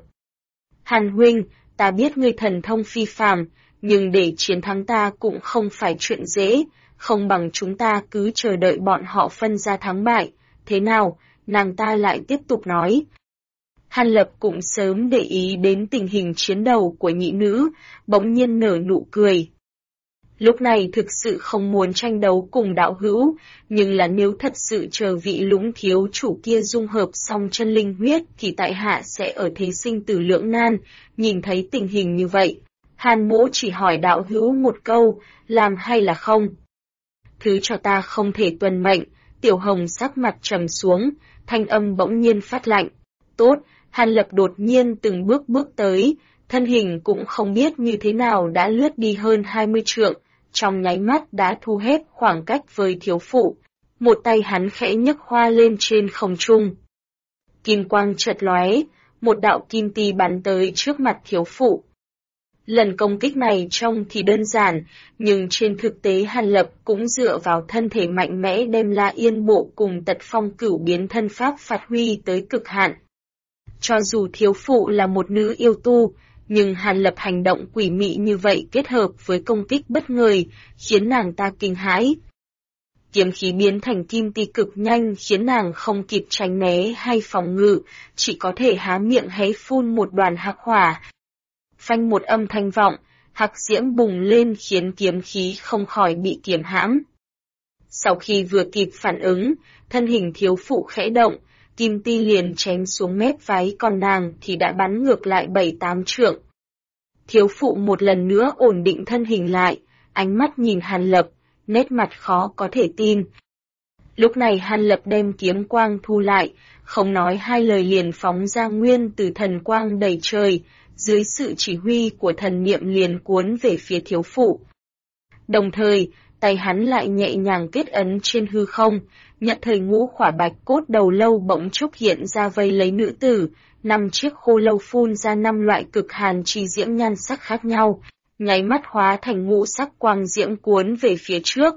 Hàn huynh, ta biết ngươi thần thông phi phàm, nhưng để chiến thắng ta cũng không phải chuyện dễ, không bằng chúng ta cứ chờ đợi bọn họ phân ra thắng bại. Thế nào? Nàng ta lại tiếp tục nói. Hàn Lập cũng sớm để ý đến tình hình chiến đấu của nhị nữ, bỗng nhiên nở nụ cười. Lúc này thực sự không muốn tranh đấu cùng đạo hữu, nhưng là nếu thật sự chờ vị Lũng thiếu chủ kia dung hợp xong chân linh huyết thì tại hạ sẽ ở thế sinh tử lưỡng nan. Nhìn thấy tình hình như vậy, Hàn mỗ chỉ hỏi đạo hữu một câu, làm hay là không? Thứ cho ta không thể tuân mệnh. Tiểu Hồng sắc mặt trầm xuống, thanh âm bỗng nhiên phát lạnh. Tốt, Hàn Lập đột nhiên từng bước bước tới, thân hình cũng không biết như thế nào đã lướt đi hơn 20 trượng, trong nháy mắt đã thu hết khoảng cách với thiếu phụ. Một tay hắn khẽ nhấc hoa lên trên không trung. Kim quang chợt lóe, một đạo kim ti bắn tới trước mặt thiếu phụ. Lần công kích này trông thì đơn giản, nhưng trên thực tế Hàn Lập cũng dựa vào thân thể mạnh mẽ đem La Yên Bộ cùng Tật Phong Cửu biến thân pháp phát huy tới cực hạn. Cho dù thiếu phụ là một nữ yêu tu, nhưng Hàn Lập hành động quỷ mị như vậy kết hợp với công kích bất ngờ, khiến nàng ta kinh hãi. Kiếm khí biến thành kim ti cực nhanh khiến nàng không kịp tránh né hay phòng ngự, chỉ có thể há miệng hé phun một đoàn hắc hỏa. Phanh một âm thanh vọng, hắc diễm bùng lên khiến kiếm khí không khỏi bị kiềm hãm. Sau khi vừa kịp phản ứng, thân hình thiếu phụ khẽ động, kim ti liền chém xuống mép váy còn nàng thì đã bắn ngược lại 7-8 trượng. Thiếu phụ một lần nữa ổn định thân hình lại, ánh mắt nhìn Hàn Lập, nét mặt khó có thể tin. Lúc này Hàn Lập đem kiếm quang thu lại, không nói hai lời liền phóng ra nguyên từ thần quang đầy trời, dưới sự chỉ huy của thần niệm liền cuốn về phía thiếu phụ. Đồng thời, tay hắn lại nhẹ nhàng kết ấn trên hư không, nhận thời ngũ khỏa bạch cốt đầu lâu bỗng chốc hiện ra vây lấy nữ tử, 5 chiếc khô lâu phun ra 5 loại cực hàn chi diễm nhan sắc khác nhau, nháy mắt hóa thành ngũ sắc quang diễm cuốn về phía trước.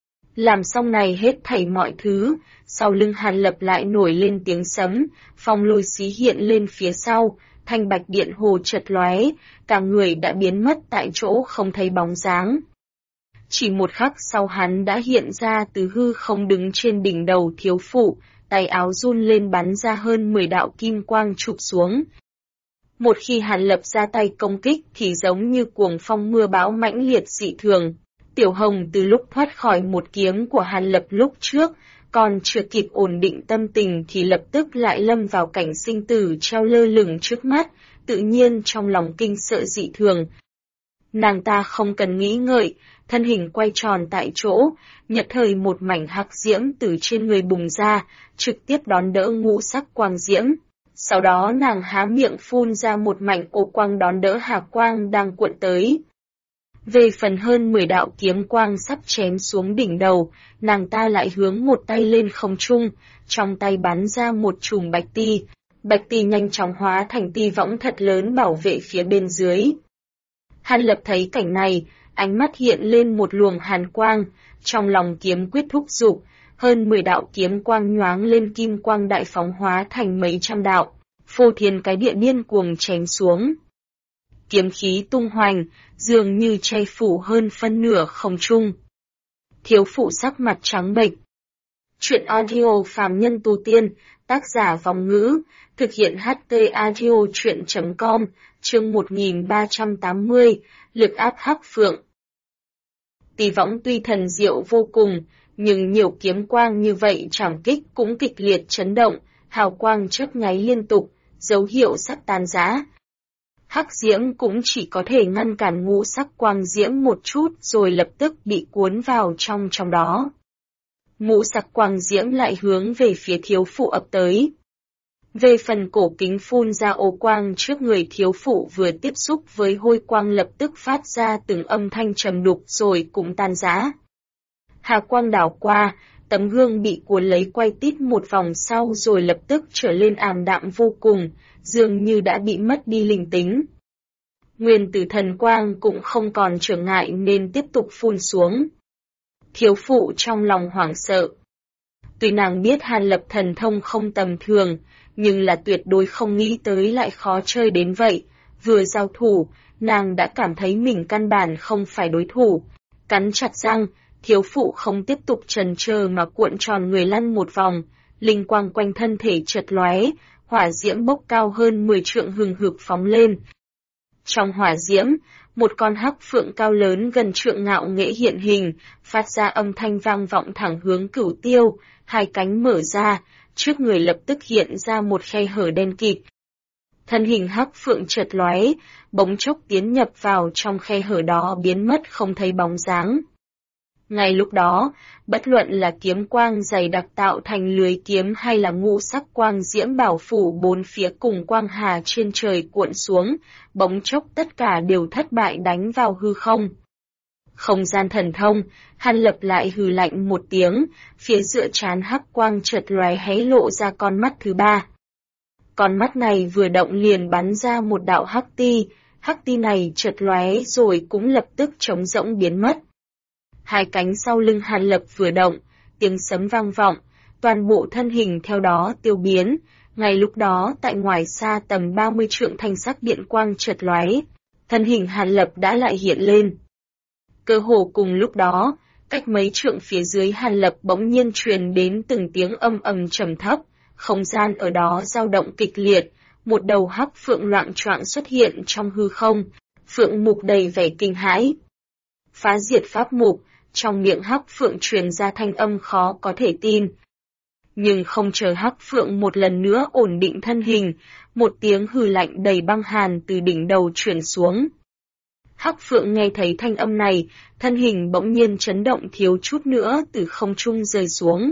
Làm xong này hết thảy mọi thứ, sau lưng Hàn Lập lại nổi lên tiếng sấm, phong lôi xí hiện lên phía sau, thanh bạch điện hồ chợt lóe, cả người đã biến mất tại chỗ không thấy bóng dáng. Chỉ một khắc sau hắn đã hiện ra từ hư không đứng trên đỉnh đầu thiếu phụ, tay áo run lên bắn ra hơn 10 đạo kim quang chụp xuống. Một khi Hàn Lập ra tay công kích thì giống như cuồng phong mưa bão mãnh liệt dị thường. Tiểu Hồng từ lúc thoát khỏi một kiếm của Hàn Lập lúc trước, còn chưa kịp ổn định tâm tình thì lập tức lại lâm vào cảnh sinh tử treo lơ lửng trước mắt, tự nhiên trong lòng kinh sợ dị thường. Nàng ta không cần nghĩ ngợi, thân hình quay tròn tại chỗ, nhật thời một mảnh hắc diễm từ trên người bùng ra, trực tiếp đón đỡ ngũ sắc quang diễm. Sau đó nàng há miệng phun ra một mảnh ô quang đón đỡ hà quang đang cuộn tới. Về phần hơn 10 đạo kiếm quang sắp chém xuống đỉnh đầu, nàng ta lại hướng một tay lên không trung, trong tay bắn ra một chùm bạch ti. Bạch ti nhanh chóng hóa thành ti võng thật lớn bảo vệ phía bên dưới. Hàn Lập thấy cảnh này, ánh mắt hiện lên một luồng hàn quang, trong lòng kiếm quyết thúc giục, hơn 10 đạo kiếm quang nhoáng lên kim quang đại phóng hóa thành mấy trăm đạo, phô thiên cái địa điên cuồng chém xuống. Kiếm khí tung hoành, dường như che phủ hơn phân nửa không trung. Thiếu phụ sắc mặt trắng bệch. Chuyện audio phàm nhân tu tiên, tác giả Vong Ngữ, thực hiện HT audio chuyện.com, chương 1380, lực áp hắc phượng. Tỷ võng tuy thần diệu vô cùng, nhưng nhiều kiếm quang như vậy trảm kích cũng kịch liệt chấn động, hào quang chớp nháy liên tục, dấu hiệu sắp tan rã. Hắc diễm cũng chỉ có thể ngăn cản ngũ sắc quang diễm một chút rồi lập tức bị cuốn vào trong đó. Ngũ sắc quang diễm lại hướng về phía thiếu phụ ập tới. Về phần cổ kính phun ra ô quang trước người thiếu phụ vừa tiếp xúc với hôi quang lập tức phát ra từng âm thanh trầm đục rồi cũng tan rã. Hà quang đảo qua, tấm gương bị cuốn lấy quay tít một vòng sau rồi lập tức trở lên ảm đạm vô cùng, dường như đã bị mất đi linh tính. Nguyên tử thần quang cũng không còn trở ngại nên tiếp tục phun xuống. Thiếu phụ trong lòng hoảng sợ. Tuy nàng biết Hàn Lập thần thông không tầm thường, nhưng là tuyệt đối không nghĩ tới lại khó chơi đến vậy. Vừa giao thủ, nàng đã cảm thấy mình căn bản không phải đối thủ. Cắn chặt răng, thiếu phụ không tiếp tục chần chờ mà cuộn tròn người lăn một vòng, linh quang quanh thân thể chợt lóe, hỏa diễm bốc cao hơn 10 trượng hừng hực phóng lên. Trong hỏa diễm, một con hắc phượng cao lớn gần trượng ngạo nghễ hiện hình, phát ra âm thanh vang vọng thẳng hướng Cửu Tiêu, hai cánh mở ra, trước người lập tức hiện ra một khe hở đen kịt. Thân hình hắc phượng chợt lóe, bỗng chốc tiến nhập vào trong khe hở đó biến mất không thấy bóng dáng. Ngay lúc đó, bất luận là kiếm quang dày đặc tạo thành lưới kiếm hay là ngũ sắc quang diễm bảo phủ bốn phía cùng quang hà trên trời cuộn xuống, bỗng chốc tất cả đều thất bại đánh vào hư không. Không gian thần thông, Hàn Lập lại hừ lạnh một tiếng, phía giữa trán hắc quang chợt lóe hé lộ ra con mắt thứ ba. Con mắt này vừa động liền bắn ra một đạo hắc ti này chợt lóe rồi cũng lập tức trống rỗng biến mất. Hai cánh sau lưng Hàn Lập vừa động, tiếng sấm vang vọng, toàn bộ thân hình theo đó tiêu biến, ngay lúc đó tại ngoài xa tầm 30 trượng thanh sắc điện quang chợt lóe, thân hình Hàn Lập đã lại hiện lên. Cơ hồ cùng lúc đó, cách mấy trượng phía dưới Hàn Lập bỗng nhiên truyền đến từng tiếng âm ầm trầm thấp, không gian ở đó dao động kịch liệt, một đầu hắc phượng loạng choạng xuất hiện trong hư không, phượng mục đầy vẻ kinh hãi. Phá diệt pháp mục, trong miệng hắc phượng truyền ra thanh âm khó có thể tin. Nhưng không chờ hắc phượng một lần nữa ổn định thân hình, một tiếng hừ lạnh đầy băng hàn từ đỉnh đầu truyền xuống. Hắc phượng nghe thấy thanh âm này, thân hình bỗng nhiên chấn động thiếu chút nữa từ không trung rơi xuống.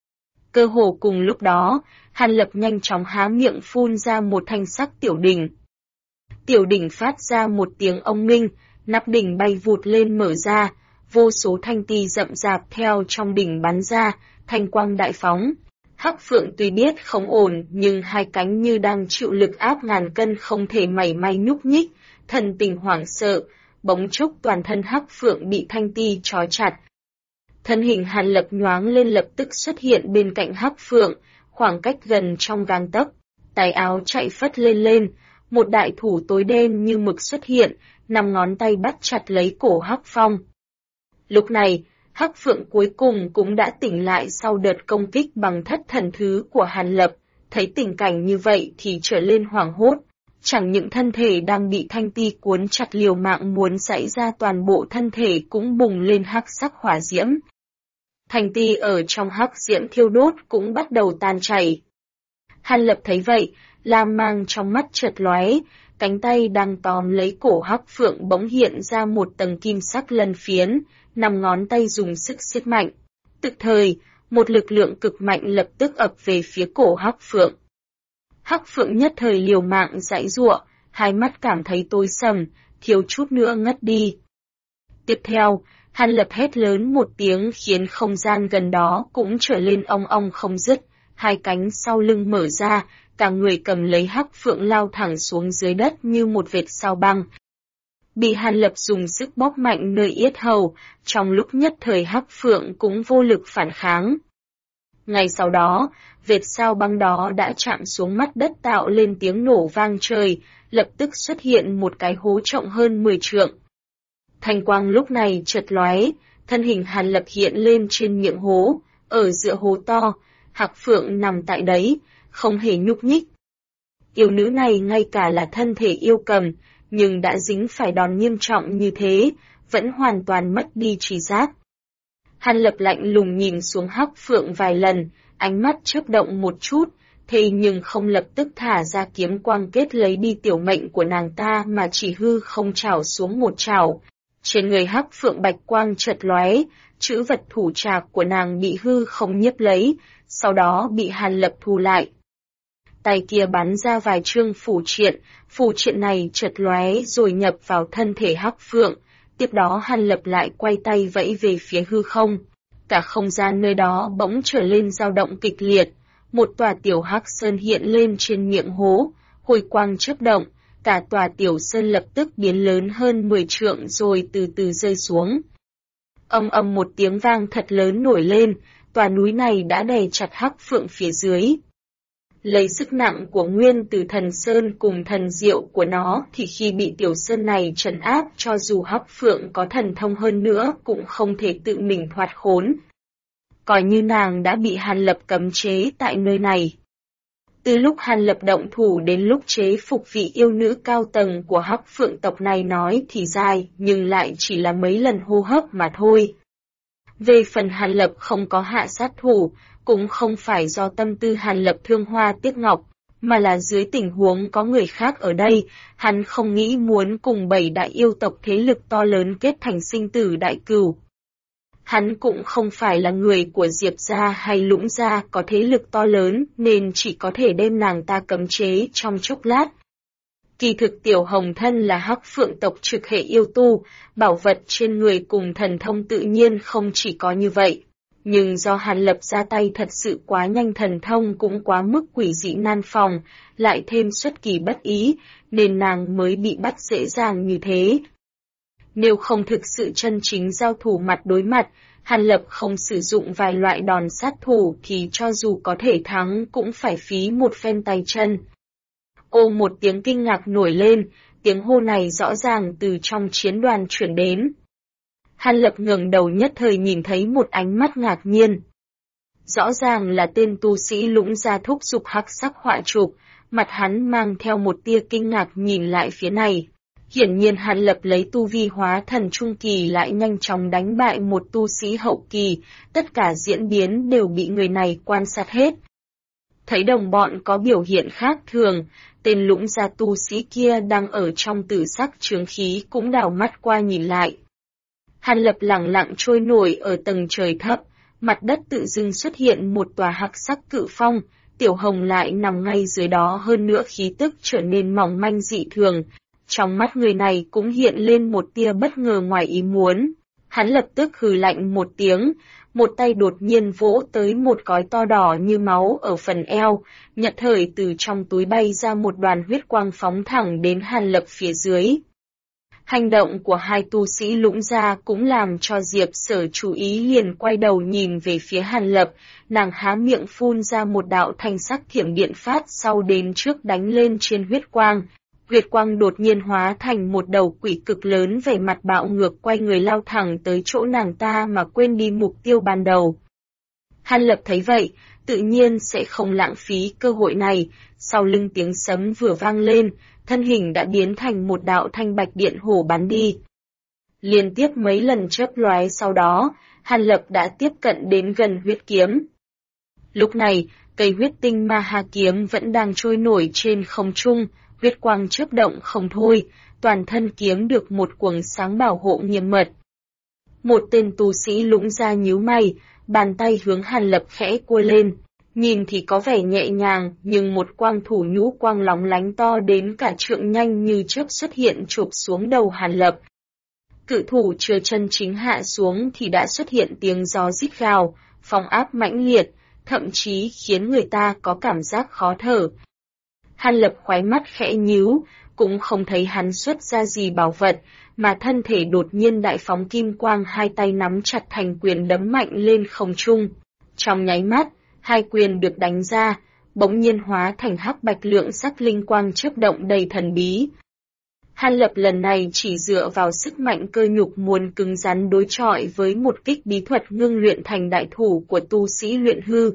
Cơ hồ cùng lúc đó, Hàn Lập nhanh chóng há miệng phun ra một thanh sắc tiểu đỉnh. Tiểu đỉnh phát ra một tiếng ông minh, nắp đỉnh bay vụt lên mở ra, vô số thanh ti rậm rạp theo trong đỉnh bắn ra, thanh quang đại phóng. Hắc phượng tuy biết không ổn nhưng hai cánh như đang chịu lực áp ngàn cân không thể mảy may nhúc nhích, thần tình hoảng sợ, bỗng chốc toàn thân hắc phượng bị thanh ti trói chặt. Thân hình Hàn Lập nhoáng lên lập tức xuất hiện bên cạnh hắc phượng, khoảng cách gần trong gang tấc, tay áo chạy phất lên, một đại thủ tối đen như mực xuất hiện, 5 ngón tay bắt chặt lấy cổ hắc phong. Lúc này, Hắc Phượng cuối cùng cũng đã tỉnh lại sau đợt công kích bằng thất thần thứ của Hàn Lập, thấy tình cảnh như vậy thì trở lên hoảng hốt. Chẳng những thân thể đang bị thanh ti cuốn chặt liều mạng muốn xảy ra, toàn bộ thân thể cũng bùng lên hắc sắc hỏa diễm. Thanh ti ở trong hắc diễm thiêu đốt cũng bắt đầu tan chảy. Hàn Lập thấy vậy, lam mang trong mắt chợt lóe, cánh tay đang tóm lấy cổ Hắc Phượng bỗng hiện ra một tầng kim sắc lân phiến, 5 ngón tay dùng sức siết mạnh. Tức thời, một lực lượng cực mạnh lập tức ập về phía cổ Hắc Phượng. Hắc Phượng nhất thời liều mạng giãy giụa, hai mắt cảm thấy tối sầm, thiếu chút nữa ngất đi. Tiếp theo, Hàn Lập hét lớn một tiếng khiến không gian gần đó cũng trở lên ong ong không dứt, hai cánh sau lưng mở ra, cả người cầm lấy Hắc Phượng lao thẳng xuống dưới đất như một vệt sao băng. Bị Hàn Lập dùng sức bóp mạnh nơi yết hầu, trong lúc nhất thời Hắc Phượng cũng vô lực phản kháng. Ngay sau đó, vệt sao băng đó đã chạm xuống mặt đất tạo lên tiếng nổ vang trời, lập tức xuất hiện một cái hố rộng hơn 10 trượng. Thanh quang lúc này chợt lóe, thân hình Hàn Lập hiện lên trên miệng hố, ở giữa hố to, Hắc Phượng nằm tại đấy, không hề nhúc nhích. Yêu nữ này ngay cả là thân thể yêu cầm, nhưng đã dính phải đòn nghiêm trọng như thế, vẫn hoàn toàn mất đi trí giác. Hàn Lập lạnh lùng nhìn xuống Hắc Phượng vài lần, ánh mắt chớp động một chút, thế nhưng không lập tức thả ra kiếm quang kết lấy đi tiểu mệnh của nàng ta mà chỉ hư không chảo xuống một chảo. Trên người Hắc Phượng bạch quang chợt lóe, chữ vật thủ trạc của nàng bị hư không nhiếp lấy, sau đó bị Hàn Lập thu lại. Tay kia bắn ra vài chương phù triện này chợt lóe rồi nhập vào thân thể Hắc Phượng, tiếp đó Hàn Lập lại quay tay vẫy về phía hư không. Cả không gian nơi đó bỗng trở lên dao động kịch liệt, một tòa tiểu Hắc Sơn hiện lên trên miệng hố, hồi quang chớp động, cả tòa tiểu sơn lập tức biến lớn hơn 10 trượng rồi từ từ rơi xuống. Âm âm một tiếng vang thật lớn nổi lên, tòa núi này đã đè chặt Hắc Phượng phía dưới. Lấy sức nặng của nguyên từ thần sơn cùng thần diệu của nó thì khi bị tiểu sơn này trấn áp, cho dù Hắc Phượng có thần thông hơn nữa cũng không thể tự mình thoát khốn. Coi như nàng đã bị Hàn Lập cấm chế tại nơi này. Từ lúc Hàn Lập động thủ đến lúc chế phục vị yêu nữ cao tầng của Hắc Phượng tộc này nói thì dài, nhưng lại chỉ là mấy lần hô hấp mà thôi. Về phần Hàn Lập không có hạ sát thủ, cũng không phải do tâm tư Hàn Lập thương hoa tiếc ngọc, mà là dưới tình huống có người khác ở đây, hắn không nghĩ muốn cùng 7 đại yêu tộc thế lực to lớn kết thành sinh tử đại cừu. Hắn cũng không phải là người của Diệp gia hay Lũng gia có thế lực to lớn nên chỉ có thể đem nàng ta cấm chế trong chốc lát. Kỳ thực Tiểu Hồng Thân là Hắc Phượng tộc trực hệ yêu tu, bảo vật trên người cùng thần thông tự nhiên không chỉ có như vậy. Nhưng do Hàn Lập ra tay thật sự quá nhanh, thần thông cũng quá mức quỷ dị nan phòng, lại thêm xuất kỳ bất ý, nên nàng mới bị bắt dễ dàng như thế. Nếu không thực sự chân chính giao thủ mặt đối mặt, Hàn Lập không sử dụng vài loại đòn sát thủ thì cho dù có thể thắng cũng phải phí một phen tay chân. Ô một tiếng kinh ngạc nổi lên, tiếng hô này rõ ràng từ trong chiến đoàn chuyển đến. Hàn Lập ngẩng đầu nhất thời nhìn thấy một ánh mắt ngạc nhiên. Rõ ràng là tên tu sĩ Lũng gia thúc giục hắc sắc họa chụp, mặt hắn mang theo một tia kinh ngạc nhìn lại phía này. Hiển nhiên Hàn Lập lấy tu vi hóa thần trung kỳ lại nhanh chóng đánh bại một tu sĩ hậu kỳ, tất cả diễn biến đều bị người này quan sát hết. Thấy đồng bọn có biểu hiện khác thường, tên Lũng gia tu sĩ kia đang ở trong tử sắc chướng khí cũng đảo mắt qua nhìn lại. Hàn Lập lẳng lặng trôi nổi ở tầng trời thấp, mặt đất tự dưng xuất hiện một tòa hắc sắc cự phong, Tiểu Hồng lại nằm ngay dưới đó, hơn nữa khí tức trở nên mỏng manh dị thường. Trong mắt người này cũng hiện lên một tia bất ngờ ngoài ý muốn. Hắn lập tức hừ lạnh một tiếng, một tay đột nhiên vỗ tới một cói to đỏ như máu ở phần eo, nhất thời từ trong túi bay ra một đoàn huyết quang phóng thẳng đến Hàn Lập phía dưới. Hành động của hai tu sĩ Lũng gia cũng làm cho Diệp Sở chú ý, liền quay đầu nhìn về phía Hàn Lập, nàng há miệng phun ra một đạo thanh sắc thiểm điện phát sau đến trước đánh lên trên huyết quang. Huyết quang đột nhiên hóa thành một đầu quỷ cực lớn, vẻ mặt bạo ngược quay người lao thẳng tới chỗ nàng ta mà quên đi mục tiêu ban đầu. Hàn Lập thấy vậy, tự nhiên sẽ không lãng phí cơ hội này, sau lưng tiếng sấm vừa vang lên, thân hình đã biến thành một đạo thanh bạch điện hổ bắn đi. Liên tiếp mấy lần chớp lóe sau đó, Hàn Lập đã tiếp cận đến gần huyết kiếm. Lúc này, cây huyết tinh ma ha kiếm vẫn đang trôi nổi trên không trung, huyết quang chớp động không thôi, toàn thân kiếm được một quầng sáng bảo hộ nghiêm mật. Một tên tu sĩ lũng ra nhíu mày, bàn tay hướng Hàn Lập khẽ cua lên, nhìn thì có vẻ nhẹ nhàng, nhưng một quang thủ nhũ quang lóng lánh to đến cả trượng nhanh như chớp xuất hiện chụp xuống đầu Hàn Lập. Cự thủ chưa chân chính hạ xuống thì đã xuất hiện tiếng gió rít gào, phong áp mãnh liệt, thậm chí khiến người ta có cảm giác khó thở. Hàn Lập khóe mắt khẽ nhíu, cũng không thấy hắn xuất ra gì bảo vật, mà thân thể đột nhiên đại phóng kim quang, hai tay nắm chặt thành quyền đấm mạnh lên không trung. Trong nháy mắt, hai quyền được đánh ra, bỗng nhiên hóa thành hắc bạch lượng sắc linh quang chớp động đầy thần bí. Hàn Lập lần này chỉ dựa vào sức mạnh cơ nhục muốn cứng rắn đối chọi với một kích bí thuật ngưng luyện thành đại thủ của tu sĩ luyện hư.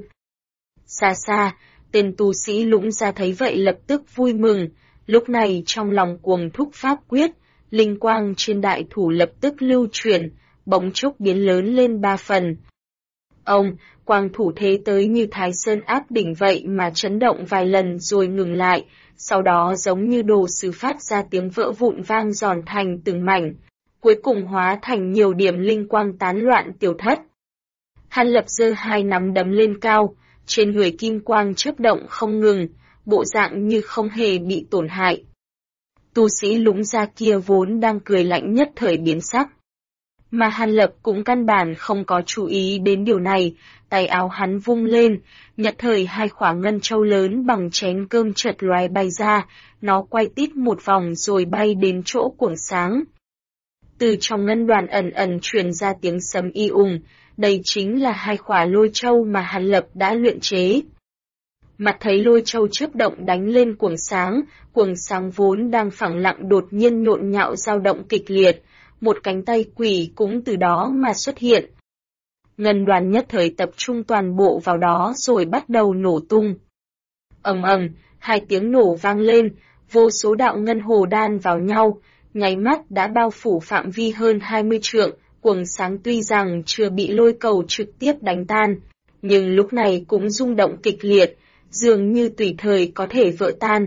Xa xa, tên tu sĩ lũng ra thấy vậy lập tức vui mừng, lúc này trong lòng cuồng thúc pháp quyết, linh quang trên đại thủ lập tức lưu chuyển, bỗng chốc biến lớn lên 3 phần. Ông, quang thủ thế tới như Thái Sơn áp đỉnh vậy mà chấn động vài lần rồi ngừng lại, sau đó giống như đồ sứ phát ra tiếng vỡ vụn vang giòn thành từng mảnh, cuối cùng hóa thành nhiều điểm linh quang tán loạn tiêu thất. Hàn Lập giơ hai nắm đấm lên cao, trên người kim quang chớp động không ngừng, bộ dạng như không hề bị tổn hại. Tu sĩ lũng ra kia vốn đang cười lạnh nhất thời biến sắc. Mà Hàn Lập cũng căn bản không có chú ý đến điều này, tay áo hắn vung lên, nhất thời hai khỏa ngân châu lớn bằng chén cơm chợt lóe bay ra, nó quay tít một vòng rồi bay đến chỗ cuồng sáng. Từ trong ngân đoàn ẩn ẩn truyền ra tiếng sấm y ùng, đây chính là hai khỏa lôi châu mà Hàn Lập đã luyện chế. Mặt thấy lôi châu chớp động đánh lên cuồng sáng vốn đang phẳng lặng đột nhiên nhộn nhạo dao động kịch liệt, một cánh tay quỷ cũng từ đó mà xuất hiện. Ngân đoàn nhất thời tập trung toàn bộ vào đó rồi bắt đầu nổ tung. Ầm ầm, hai tiếng nổ vang lên, vô số đạo ngân hồ đan vào nhau, nháy mắt đã bao phủ phạm vi hơn 20 trượng, cuồng sáng tuy rằng chưa bị lôi cầu trực tiếp đánh tan, nhưng lúc này cũng rung động kịch liệt, dường như tùy thời có thể vỡ tan.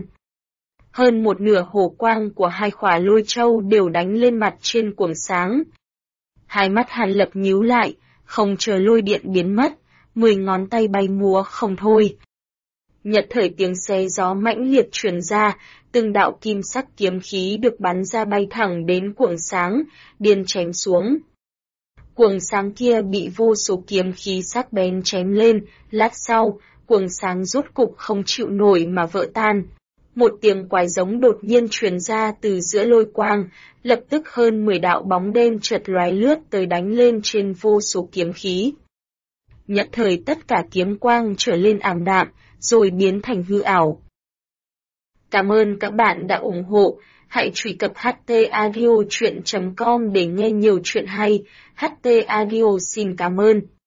Hơn một nửa hồ quang của hai khỏa lôi châu đều đánh lên mặt trên cuồng sáng. Hai mắt Hàn Lập nhíu lại, không chờ lôi điện biến mất, 10 ngón tay bay múa không thôi. Nhật thời tiếng xé gió mãnh liệt truyền ra, từng đạo kim sắc kiếm khí được bắn ra bay thẳng đến cuồng sáng, điên chém xuống. Cuồng sáng kia bị vô số kiếm khí sắc bén chém lên, lát sau, cuồng sáng rốt cục không chịu nổi mà vỡ tan. Một tiếng quái giống đột nhiên truyền ra từ giữa lôi quang, lập tức hơn 10 đạo bóng đen chợt lóe lướt tới đánh lên trên vô số kiếm khí. Nhất thời tất cả kiếm quang trở lên ảm đạm, rồi biến thành hư ảo. Cảm ơn các bạn đã ủng hộ, hãy truy cập htaudio.com để nghe nhiều chuyện hay. HT Audio xin cảm ơn.